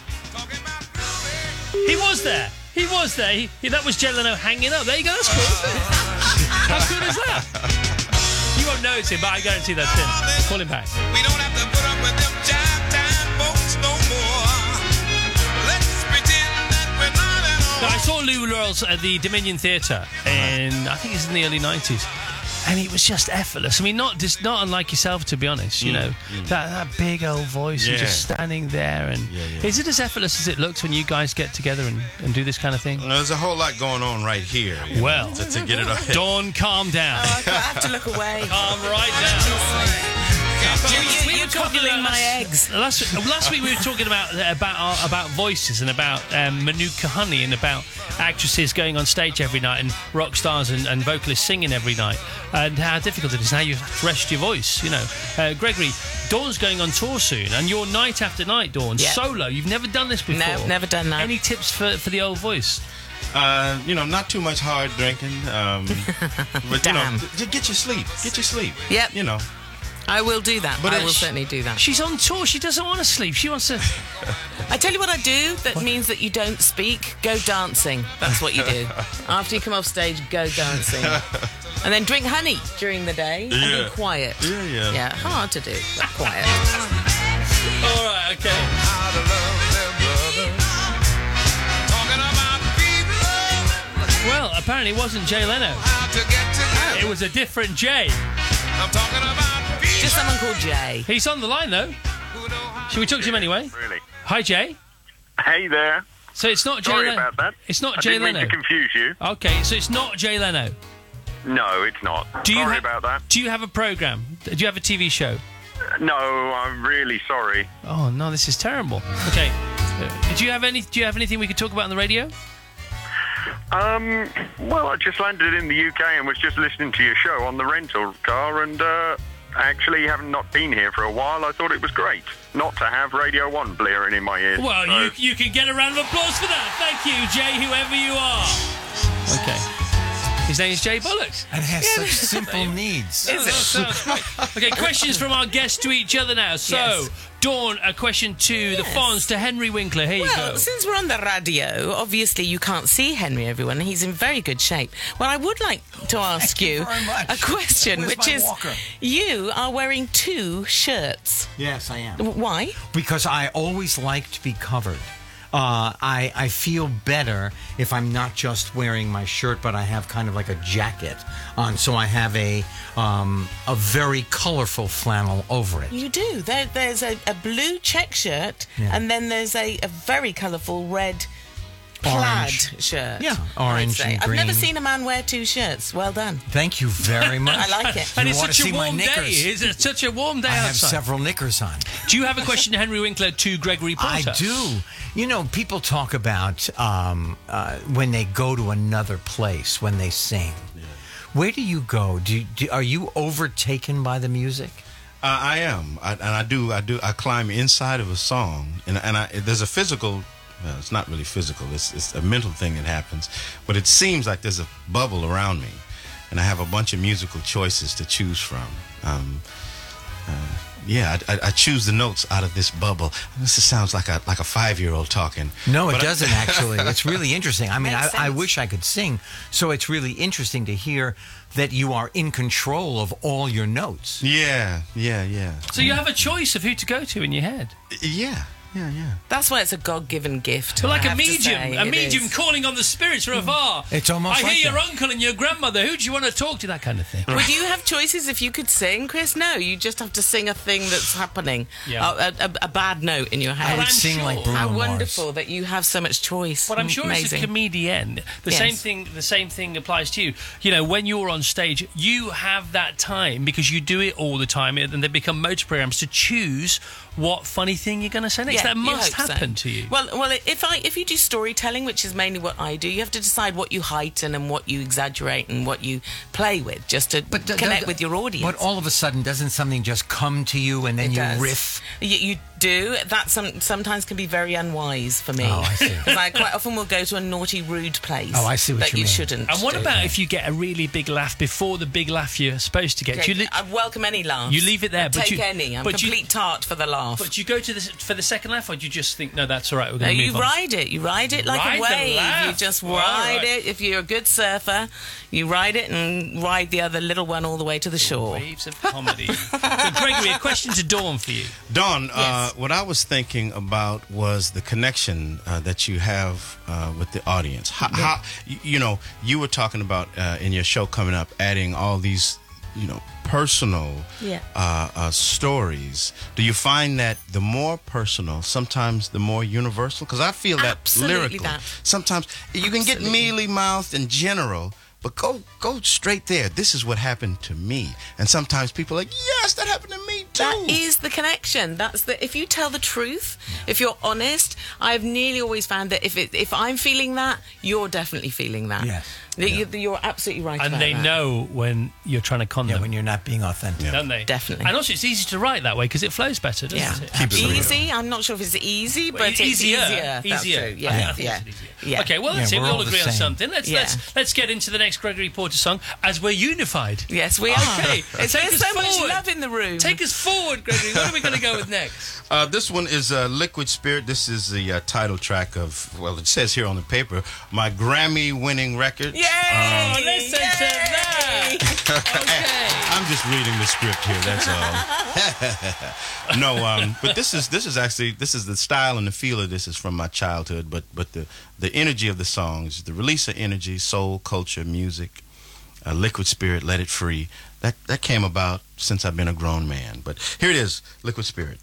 He was there. He was there. He, he, that was Jay Leno hanging up. There you go. That's cool. How cool is that? You won't notice him, but I guarantee that's him. Call him back. We don't have to put up with them jive time folks no more. Let's pretend that we're not at all. No, I saw Lou Rawls at the Dominion Theatre in, I think it's in the early nineties. And he was just effortless. I mean, not just not unlike yourself, to be honest. You Mm, know, mm. that, that big old voice and Yeah. just standing there. And Yeah, yeah. is it as effortless as it looks when you guys get together and, and do this kind of thing? There's a whole lot going on right here. you Well, know, to, to get it on. Dawn, calm down. Oh, I have to look away. Calm right down. You, We you, were you're talking coddling about my last- eggs. Last, last week we were talking about about our, about voices and about um, Manuka Honey and about actresses going on stage every night and rock stars and, and vocalists singing every night and how difficult it is and how you have to rest your voice. You know, uh, Gregory, Dawn's going on tour soon and you're night after night, Dawn, Yeah. solo. You've never done this before. No, never done that. Any tips for for the old voice? Uh, you know, not too much hard drinking. Um, but you know, Damn. just get your sleep. Get your sleep. Yep. You know. I will do that. But I uh, will sh- certainly do that. She's on tour. She doesn't want to sleep. She wants to. I tell you what I do that means that you don't speak. Go dancing. That's what you do. After you come off stage, go dancing. And then drink honey during the day and Yeah. be quiet. Yeah, yeah. Yeah, hard to do, but quiet. All right, okay. Well, apparently it wasn't Jay Leno. It was a different Jay. Just someone called Jay. He's on the line, though. Should we talk to him anyway? Really? Hi, Jay. Hey there. So it's not Jay Sorry Leno. about that. It's not I Jay didn't Leno. mean to confuse you. Okay, so it's not Jay Leno. No, it's not. Do you sorry ha- about that. Do you have a program? Do you have a T V show? No, I'm really sorry. Oh no, this is terrible. Okay. Uh, do you have any? Do you have anything we could talk about on the radio? Um, well, I just landed in the U K and was just listening to your show on the rental car, and uh, actually having not been here for a while, I thought it was great not to have Radio One blaring in my ears. Well, So- you you can get a round of applause for that. Thank you, Jay, whoever you are. Okay. His name is Jay Bollocks. And has such simple needs. Is it? Sounds great. Okay, questions from our guests to each other now. So, Yes. Dawn, a question to the Yes. Fonz, to Henry Winkler. Here you Well, go. since we're on the radio, obviously you can't see Henry, everyone. He's in very good shape. Well, I would like to ask you, very much. a question, Where's which my is, walker? you are wearing two shirts. Yes, I am. W- Why? Because I always like to be covered. Uh, I, I feel better if I'm not just wearing my shirt, but I have kind of like a jacket on. So I have a um, a very colorful flannel over it. You do. There, there's a, a blue check shirt, Yeah. and then there's a, a very colourful red plaid Orange. shirt. Yeah, I'd orange say. and I've never green. seen a man wear two shirts. Well done. Thank you very much. I like it. And You it's wanna such a see my warm day. knickers? It's such a warm day I have outside. several knickers on. Do you have a question to Henry Winkler to Gregory Porter? I do. You know, people talk about um, uh, when they go to another place, when they sing. Where do you go? Do, do Are you overtaken by the music? Uh, I am, I, and I do. I do. I climb inside of a song, and and I, there's a physical. Well, it's not really physical. It's it's a mental thing that happens, but it seems like there's a bubble around me, and I have a bunch of musical choices to choose from. Um, uh, yeah, I, I, I choose the notes out of this bubble. This sounds like a like a five year old talking. No, it But I- doesn't actually. It's really interesting. I mean, I, Makes I sense. wish I could sing. So it's really interesting to hear that you are in control of all your notes. Yeah, yeah, yeah. So you have a choice of who to go to in your head. Yeah, yeah, yeah. That's why it's a God-given gift. So like I a have to medium, say. a It medium is. calling on the spirits from afar. It's almost I like hear your that. uncle and your grandmother. Who do you want to talk to? That kind of thing. Would you have choices if you could sing, Chris? No, you just have to sing a thing that's happening. Yeah. A, a, a bad note in your head. I would sing like Bruno How Mars. wonderful that you have so much choice. But I'm sure Amazing. as a comedian, the Yes. same thing. The same thing applies to you. You know, when you're on stage, you have that time because you do it all the time, and they become motor programs to choose what funny thing you're going to say next. Yeah, that you must hope so. happen to you. Well, well, if I if you do storytelling, which is mainly what I do, you have to decide what you heighten and what you exaggerate and what you play with, just to d- connect d- with your audience. But all of a sudden, doesn't something just come to you and then It you does. riff? You, you do. That some, sometimes can be very unwise for me. Oh, I see. Because I quite often will go to a naughty, rude place. Oh, I see what that you you mean. shouldn't. And what do. about if you get a really big laugh before the big laugh you're supposed to get? Okay, You li- I welcome any laughs. You leave it there, I'd but take you- any. I'm but you- complete tart for the laugh. But you go to the for the second laugh, or do you just think, no, that's all right, we're No, going to you move on? ride it. You ride it like Ride a the wave. laugh. You just All ride right. it. If you're a good surfer, you ride it and ride the other little one all the way to the shore. Waves of comedy. So, Gregory, a question to Dawn for you. Dawn, uh, what I was thinking about was the connection uh, that you have uh, with the audience. How, how you, you know, you were talking about uh, in your show coming up, adding all these, you know, personal Yeah. uh, uh, stories. Do you find that the more personal, sometimes the more universal? Because I feel that Absolutely lyrically, that. sometimes you can get Absolutely. mealy mouthed and general. But go go straight there. This is what happened to me. And sometimes people are like, yes, that happened to me too. That is the connection. That's the. If you tell the truth, if you're honest, I've nearly always found that if it, if I'm feeling that, you're definitely feeling that. Yes. That you, you're absolutely right. And about they that. know when you're trying to con Yeah, them, when you're not being authentic. don't they? Definitely. And also, it's easy to write that way because it flows better, doesn't Yeah. it? Keep it real. Easy. I'm not sure if it's easy, but it's easier. easier. That's Easier. true. I Yeah. think Yeah. it's easier. Yeah. Okay, well, that's Yeah, it. We we're all all the agree on same. something. Let's Yeah. let's let's get into the next Gregory Porter song as we're unified. Yes, we are. Okay, It's, take there's us so much forward. love in the room. Take us forward, Gregory. What are we going to go with next? Uh, this one is uh, Liquid Spirit. This is the uh, title track of, well, it says here on the paper, my Grammy-winning record. Yay! Oh, listen Yay! to that! Okay. I'm just reading the script here, that's all. No, um, but this is this is actually, this is the style and the feel of this is from my childhood, but but the, the energy of the songs, the release of energy, soul, culture, music, uh, Liquid Spirit, Let It Free, that, that came about since I've been a grown man. But here it is, Liquid Spirit.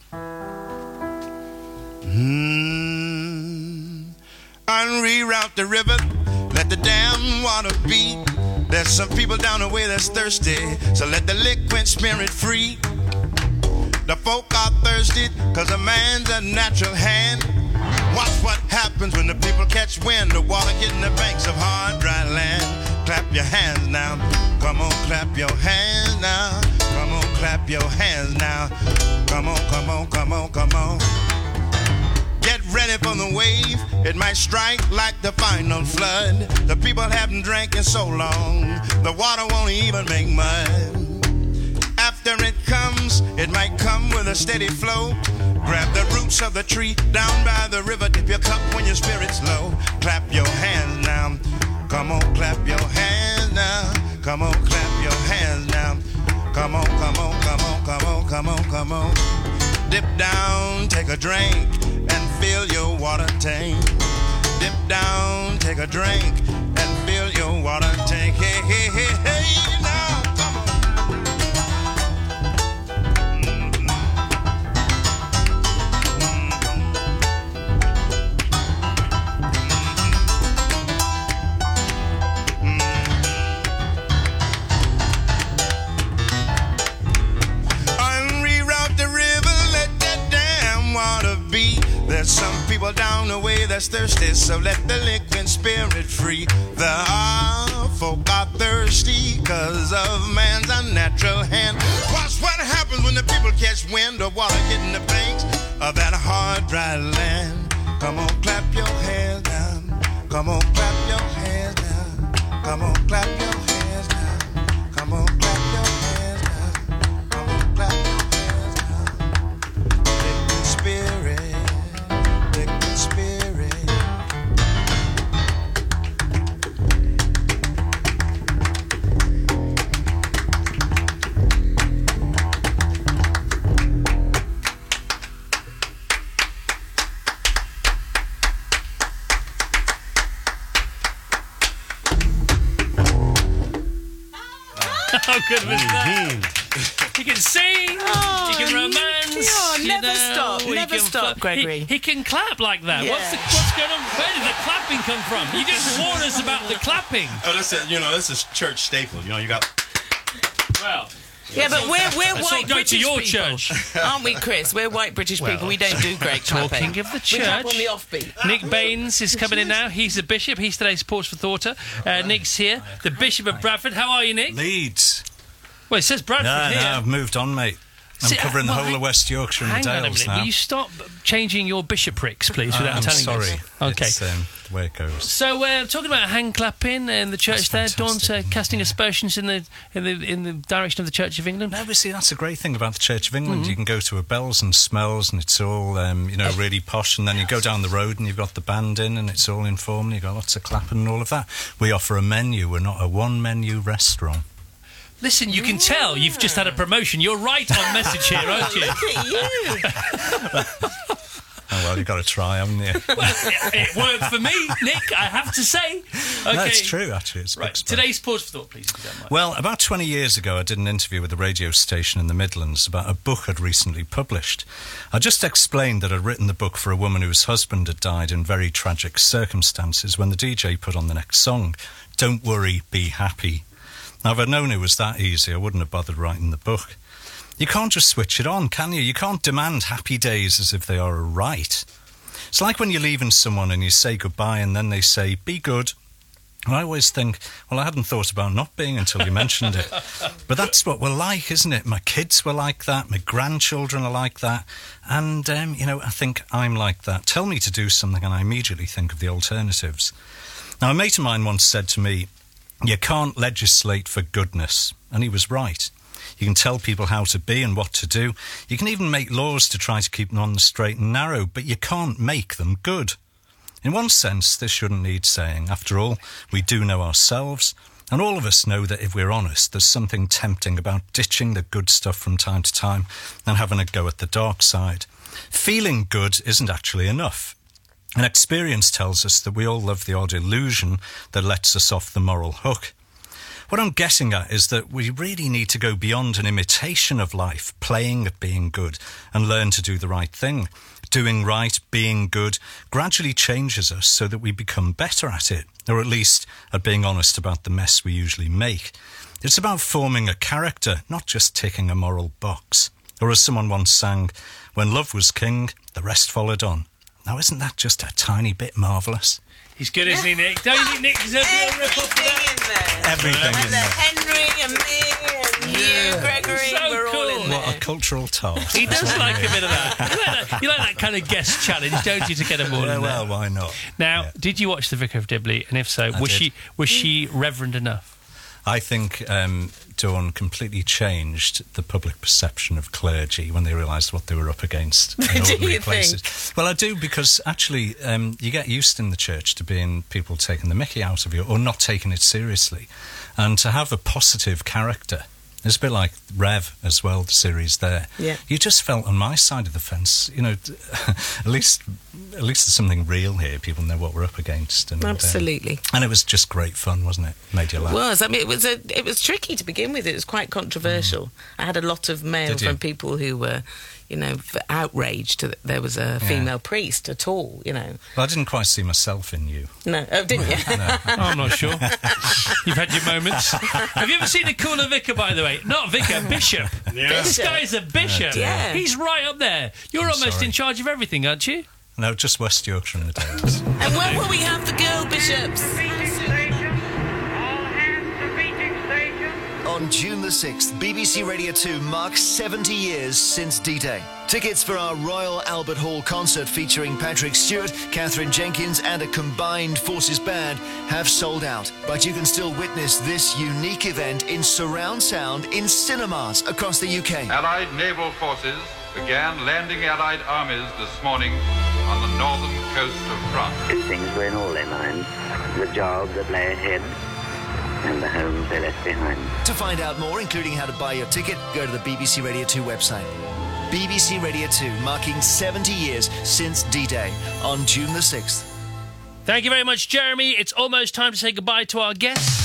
Mm. Unreroute the river, let the damn water beat. There's some people down the way that's thirsty, so let the liquid spirit free. The folk are thirsty, cause a man's a natural hand. Watch what happens when the people catch wind, the water getting the banks of hard, dry land. Clap your hands now, come on, clap your hands now. Come on, clap your hands now. Come on, come on, come on, come on. Get ready for the wave, it might strike like the final flood. The people haven't drank in so long, the water won't even make mud. After it comes, it might come with a steady flow. Grab the roots of the tree, down by the river, dip your cup when your spirit's low. Clap your hands now, come on, clap your hands now. Come on, clap your hands now. Come on, come on, come on, come on, come on, come on. Dip down, take a drink, and fill your water tank. Dip down, take a drink, and fill your water tank. Hey, hey, hey, hey, now, come on. Unreroute the river, let that damn water be. There's some people down the way that's thirsty, so let the liquid spirit free. The folk are thirsty cause of man's unnatural hand. Watch what happens when the people catch wind of water hitting the banks of that hard, dry land. Come on, clap your hands now. Come on, clap your hands now. Come on, clap your hands now. Come on, clap your hands now. Come on, clap your hands now. Liquid spirit. Liquid spirit. How good was that? He can sing, Oh, he can romance. oh, you never know, stop, he never can stop, fl- Gregory. He, he can clap like that. Yeah. What's the, what's going on? Where did the clapping come from? You didn't warn us about the clapping. Oh, that's a, you know, that's a church staple. You know, you got. Well. Yeah, but we're we're Let's white not go British to your people, church. aren't we, Chris? We're white British Well, people. We don't do great clapping. Talking of the We clap church, on the offbeat. Nick Baines is coming in now. He's the bishop. He's today's Portsmouth Author. Uh, Nick's here, the Bishop of Bradford. How are you, Nick? Leeds. Well, it says Bradford No, here. no, I've moved on, mate. I'm See, covering uh, the well, whole of West Yorkshire and Hang the on a Dales minute. now. Will you stop changing your bishoprics, please, without I'm telling sorry. us? Okay. It's um, the way it goes. So, uh, talking about hand clapping in the church there, Dawn's uh, casting aspersions in the in the in the direction of the Church of England. No, but see, that's a great thing about the Church of England. Mhm. You can go to a Bells and Smells, and it's all um, you know really posh. And then you go down the road, and you've got the band in, and it's all informal. You've got lots of clapping and all of that. We offer a menu. We're not a one-menu restaurant. Listen, you can tell you've just had a promotion. You're right on message here, aren't you? Look at you. Oh, well, you've got to try, haven't you? Well, it, it worked for me, Nick, I have to say. Okay. No, it's true, actually. It's Right, big stuff. today's pause for thought, please, if you don't mind. Well, about twenty years ago, I did an interview with a radio station in the Midlands about a book I'd recently published. I just explained that I'd written the book for a woman whose husband had died in very tragic circumstances when the D J put on the next song, Don't Worry, Be Happy. Now, if I'd known it was that easy, I wouldn't have bothered writing the book. You can't just switch it on, can you? You can't demand happy days as if they are a right. It's like when you're leaving someone and you say goodbye and then they say, be good. And I always think, well, I hadn't thought about not being until you mentioned it. But that's what we're like, isn't it? My kids were like that. My grandchildren are like that. And, um, you know, I think I'm like that. Tell me to do something and I immediately think of the alternatives. Now, a mate of mine once said to me, you can't legislate for goodness. And he was right. You can tell people how to be and what to do. You can even make laws to try to keep them on the straight and narrow, but you can't make them good. In one sense, this shouldn't need saying. After all, we do know ourselves, and all of us know that if we're honest, there's something tempting about ditching the good stuff from time to time and having a go at the dark side. Feeling good isn't actually enough. And experience tells us that we all love the odd illusion that lets us off the moral hook. What I'm getting at is that we really need to go beyond an imitation of life, playing at being good, and learn to do the right thing. Doing right, being good, gradually changes us so that we become better at it, or at least at being honest about the mess we usually make. It's about forming a character, not just ticking a moral box. Or as someone once sang, when love was king, the rest followed on. Now, isn't that just a tiny bit marvellous? He's good, isn't he, Nick? Don't you think Nick deserves a little rip-off for that? Everything in there. Henry and me and you, Gregory, So we're all in there. What a cultural tart. He does like a bit of that. You like that, you like that kind of guest challenge, don't you, to get them all Yeah, in there? well, why not? Now, did you watch The Vicar of Dibley? And if so, I was did. she was she reverend enough? I think um, Dawn completely changed the public perception of clergy when they realised what they were up against in Do ordinary you places. Well, I do, because actually um, you get used in the church to being people taking the mickey out of you or not taking it seriously. And to have a positive character, it's a bit like Rev as well, the series there. Yeah. You just felt on my side of the fence, you know, at least at least there's something real here. People know what we're up against. And, uh, Absolutely. and it was just great fun, wasn't it? Made you It laugh. was. I mean, it was a. It was tricky to begin with. It was quite controversial. I had a lot of mail Did you? from people who were, you know, v- outraged that there was a female priest at all. You know. Well, I didn't quite see myself in you. No. Oh, didn't you? No. I'm not sure. You've had your moments. Have you ever seen a cooler vicar, by the way? Not vicar, bishop. This Bishop. guy's a bishop. Yeah. He's right up there. You're I'm almost sorry. in charge of everything, aren't you? No, just West Yorkshire and the Dales. And when will we have the girl bishops? On June the sixth, B B C Radio two marks seventy years since D-Day. Tickets for our Royal Albert Hall concert featuring Patrick Stewart, Catherine Jenkins and a combined Forces band have sold out. But you can still witness this unique event in surround sound in cinemas across the U K. Allied naval forces began landing Allied armies this morning on the northern coast of France. Two things were in all their minds: the job that lay ahead and the homes they left behind. To find out more, including how to buy your ticket, go to the B B C Radio two website. B B C Radio two, marking seventy years since D-Day on June the sixth. Thank you very much, Jeremy. It's almost time to say goodbye to our guests.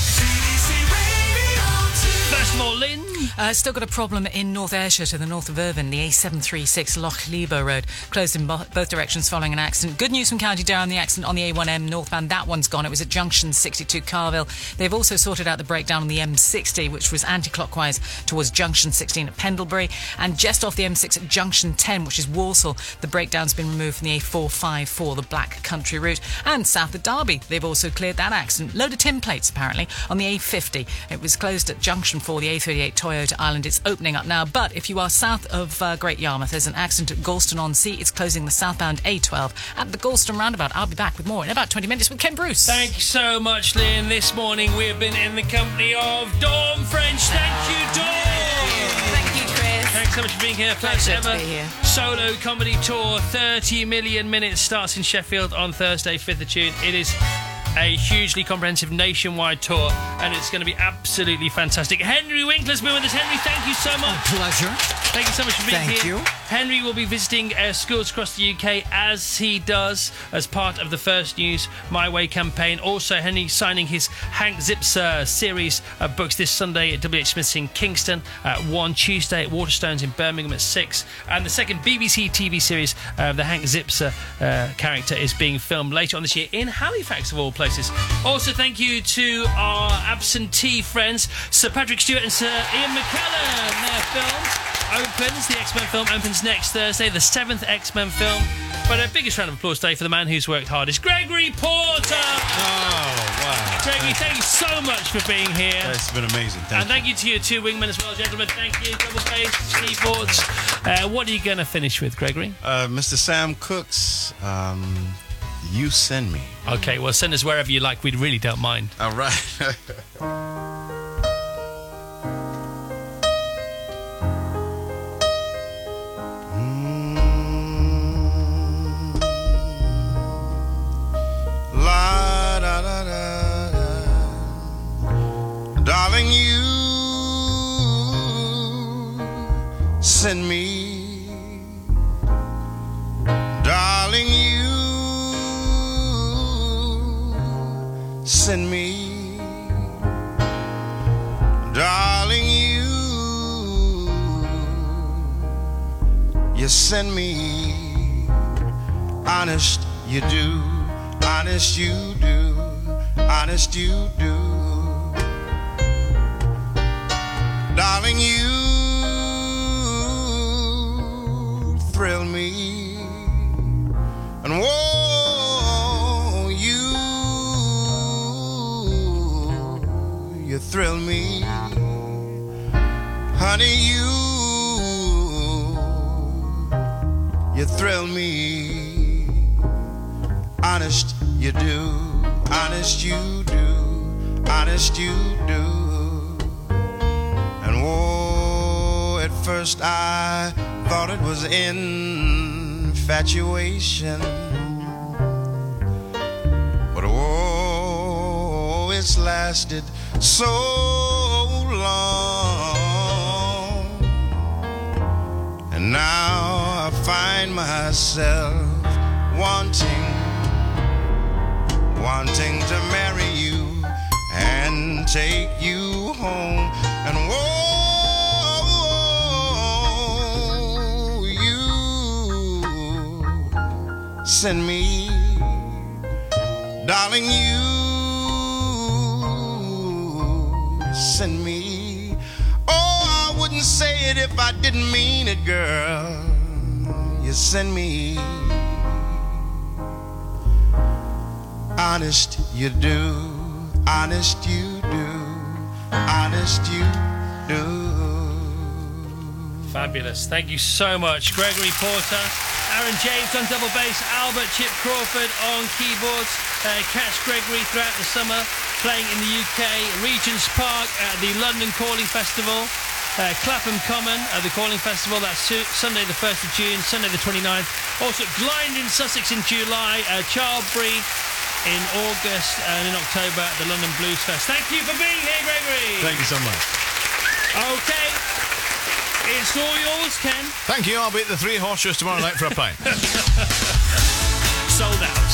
First of all, Lynn. Uh, still got a problem in North Ayrshire to the north of Irvine. The A seven thirty-six Loch Lebo Road closed in bo- both directions following an accident. Good news from County Durham, the accident on the A one M northbound, that one's gone. It was at junction sixty-two Carville. They've also sorted out the breakdown on the M sixty, which was anti-clockwise towards junction sixteen at Pendlebury. And just off the M six at junction ten, which is Walsall, the breakdown's been removed from the A four fifty-four, the Black Country route. And south of Derby, they've also cleared that accident. Load of tin plates, apparently, on the A fifty. It was closed at junction four, the A thirty-eight Toyota Island. It's opening up now, but if you are south of uh, Great Yarmouth, there's an accident at Galston-on-Sea. It's closing the southbound A twelve at the Galston roundabout. I'll be back with more in about twenty minutes with Ken Bruce. Thank you so much, Lynn. This morning we have been in the company of Dawn French. Thank you, Dawn. Thank you, Chris. Thanks so much for being here. First Pleasure to ever be here. solo comedy tour. thirty million minutes starts in Sheffield on Thursday, fifth of June. It is a hugely comprehensive nationwide tour, and it's going to be absolutely fantastic. Henry Winkler's been with us. Henry, thank you so much. Pleasure. Thank you so much for being Thank here. you. Henry will be visiting uh, schools across the U K, as he does as part of the First News My Way campaign. Also, Henry signing his Hank Zipser series of books this Sunday at W H Smith's in Kingston at one, Tuesday at Waterstones in Birmingham at six, and the second B B C T V series of the Hank Zipser uh, character is being filmed later on this year in Halifax, of all places. Also, thank you to our absentee friends, Sir Patrick Stewart and Sir Ian McKellen. Their film opens, the X-Men film opens next Thursday, the seventh X-Men film. But a biggest round of applause today for the man who's worked hardest, Gregory Porter. Oh, wow. Gregory, thank you so much for being here. It's been amazing. Thank and thank you to your two wingmen as well, gentlemen. Thank you. Double bass, keyboards. Uh, what are you going to finish with, Gregory? Uh, Mister Sam Cooke's um, You Send Me. Okay, well, send us wherever you like. We really don't mind. All right. send me, darling, you send me, darling, you, you send me, honest you do, honest you do, honest you do, darling, you thrill me, and whoa, you, you thrill me, honey, you, you thrill me, honest you do, honest you do, honest you do, and whoa, at first I thought it was infatuation, but oh, it's lasted so long, and now I find myself wanting, wanting to marry you and take you home, and whoa, send me, darling, you send me. Oh, I wouldn't say it if I didn't mean it, girl. You send me, honest you do, honest you do, honest you do. Fabulous. Thank you so much, Gregory Porter. Aaron James on double bass, Albert Chip Crawford on keyboards. Uh, catch Gregory throughout the summer playing in the U K, Regent's Park at the London Calling Festival, uh, Clapham Common at the Calling Festival, that's su- Sunday the first of June, Sunday the twenty-ninth. Also at Glynde in Sussex in July, uh, Charlbury in August, and in October at the London Blues Fest. Thank you for being here, Gregory. Thank you so much. Okay. It's all yours, Ken. Thank you. I'll be at the Three Horse Shows tomorrow night for a pint. Sold out.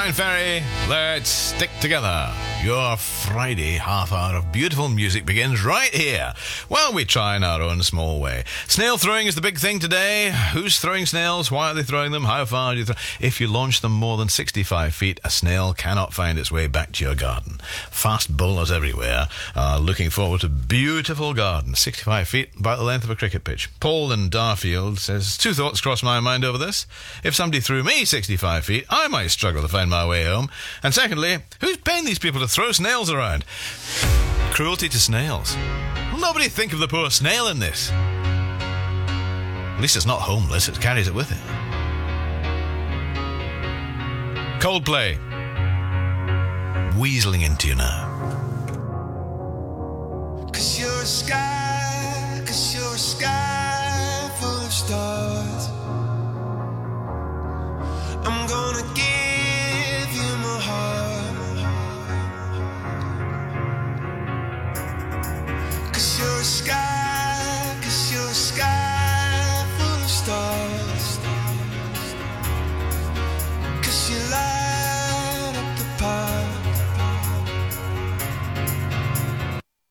Brian Ferry, let's stick together. Your Friday half hour of beautiful music begins right here. Well, we try in our own small way. Snail throwing is the big thing today. Who's throwing snails? Why are they throwing them? How far do you throw? If you launch them more than sixty-five feet, a snail cannot find its way back to your garden. Fast bowlers everywhere are looking forward to beautiful gardens. sixty-five feet, about the length of a cricket pitch. Paul in Darfield says, two thoughts cross my mind over this. If somebody threw me sixty-five feet, I might struggle to find my way home. And secondly, who's paying these people to throw snails around? Cruelty to snails. Will nobody think of the poor snail in this? At least it's not homeless, it carries it with it. Coldplay. Weaseling into you now. Cause you're a sky, cause you're a sky full of stars. I'm gonna give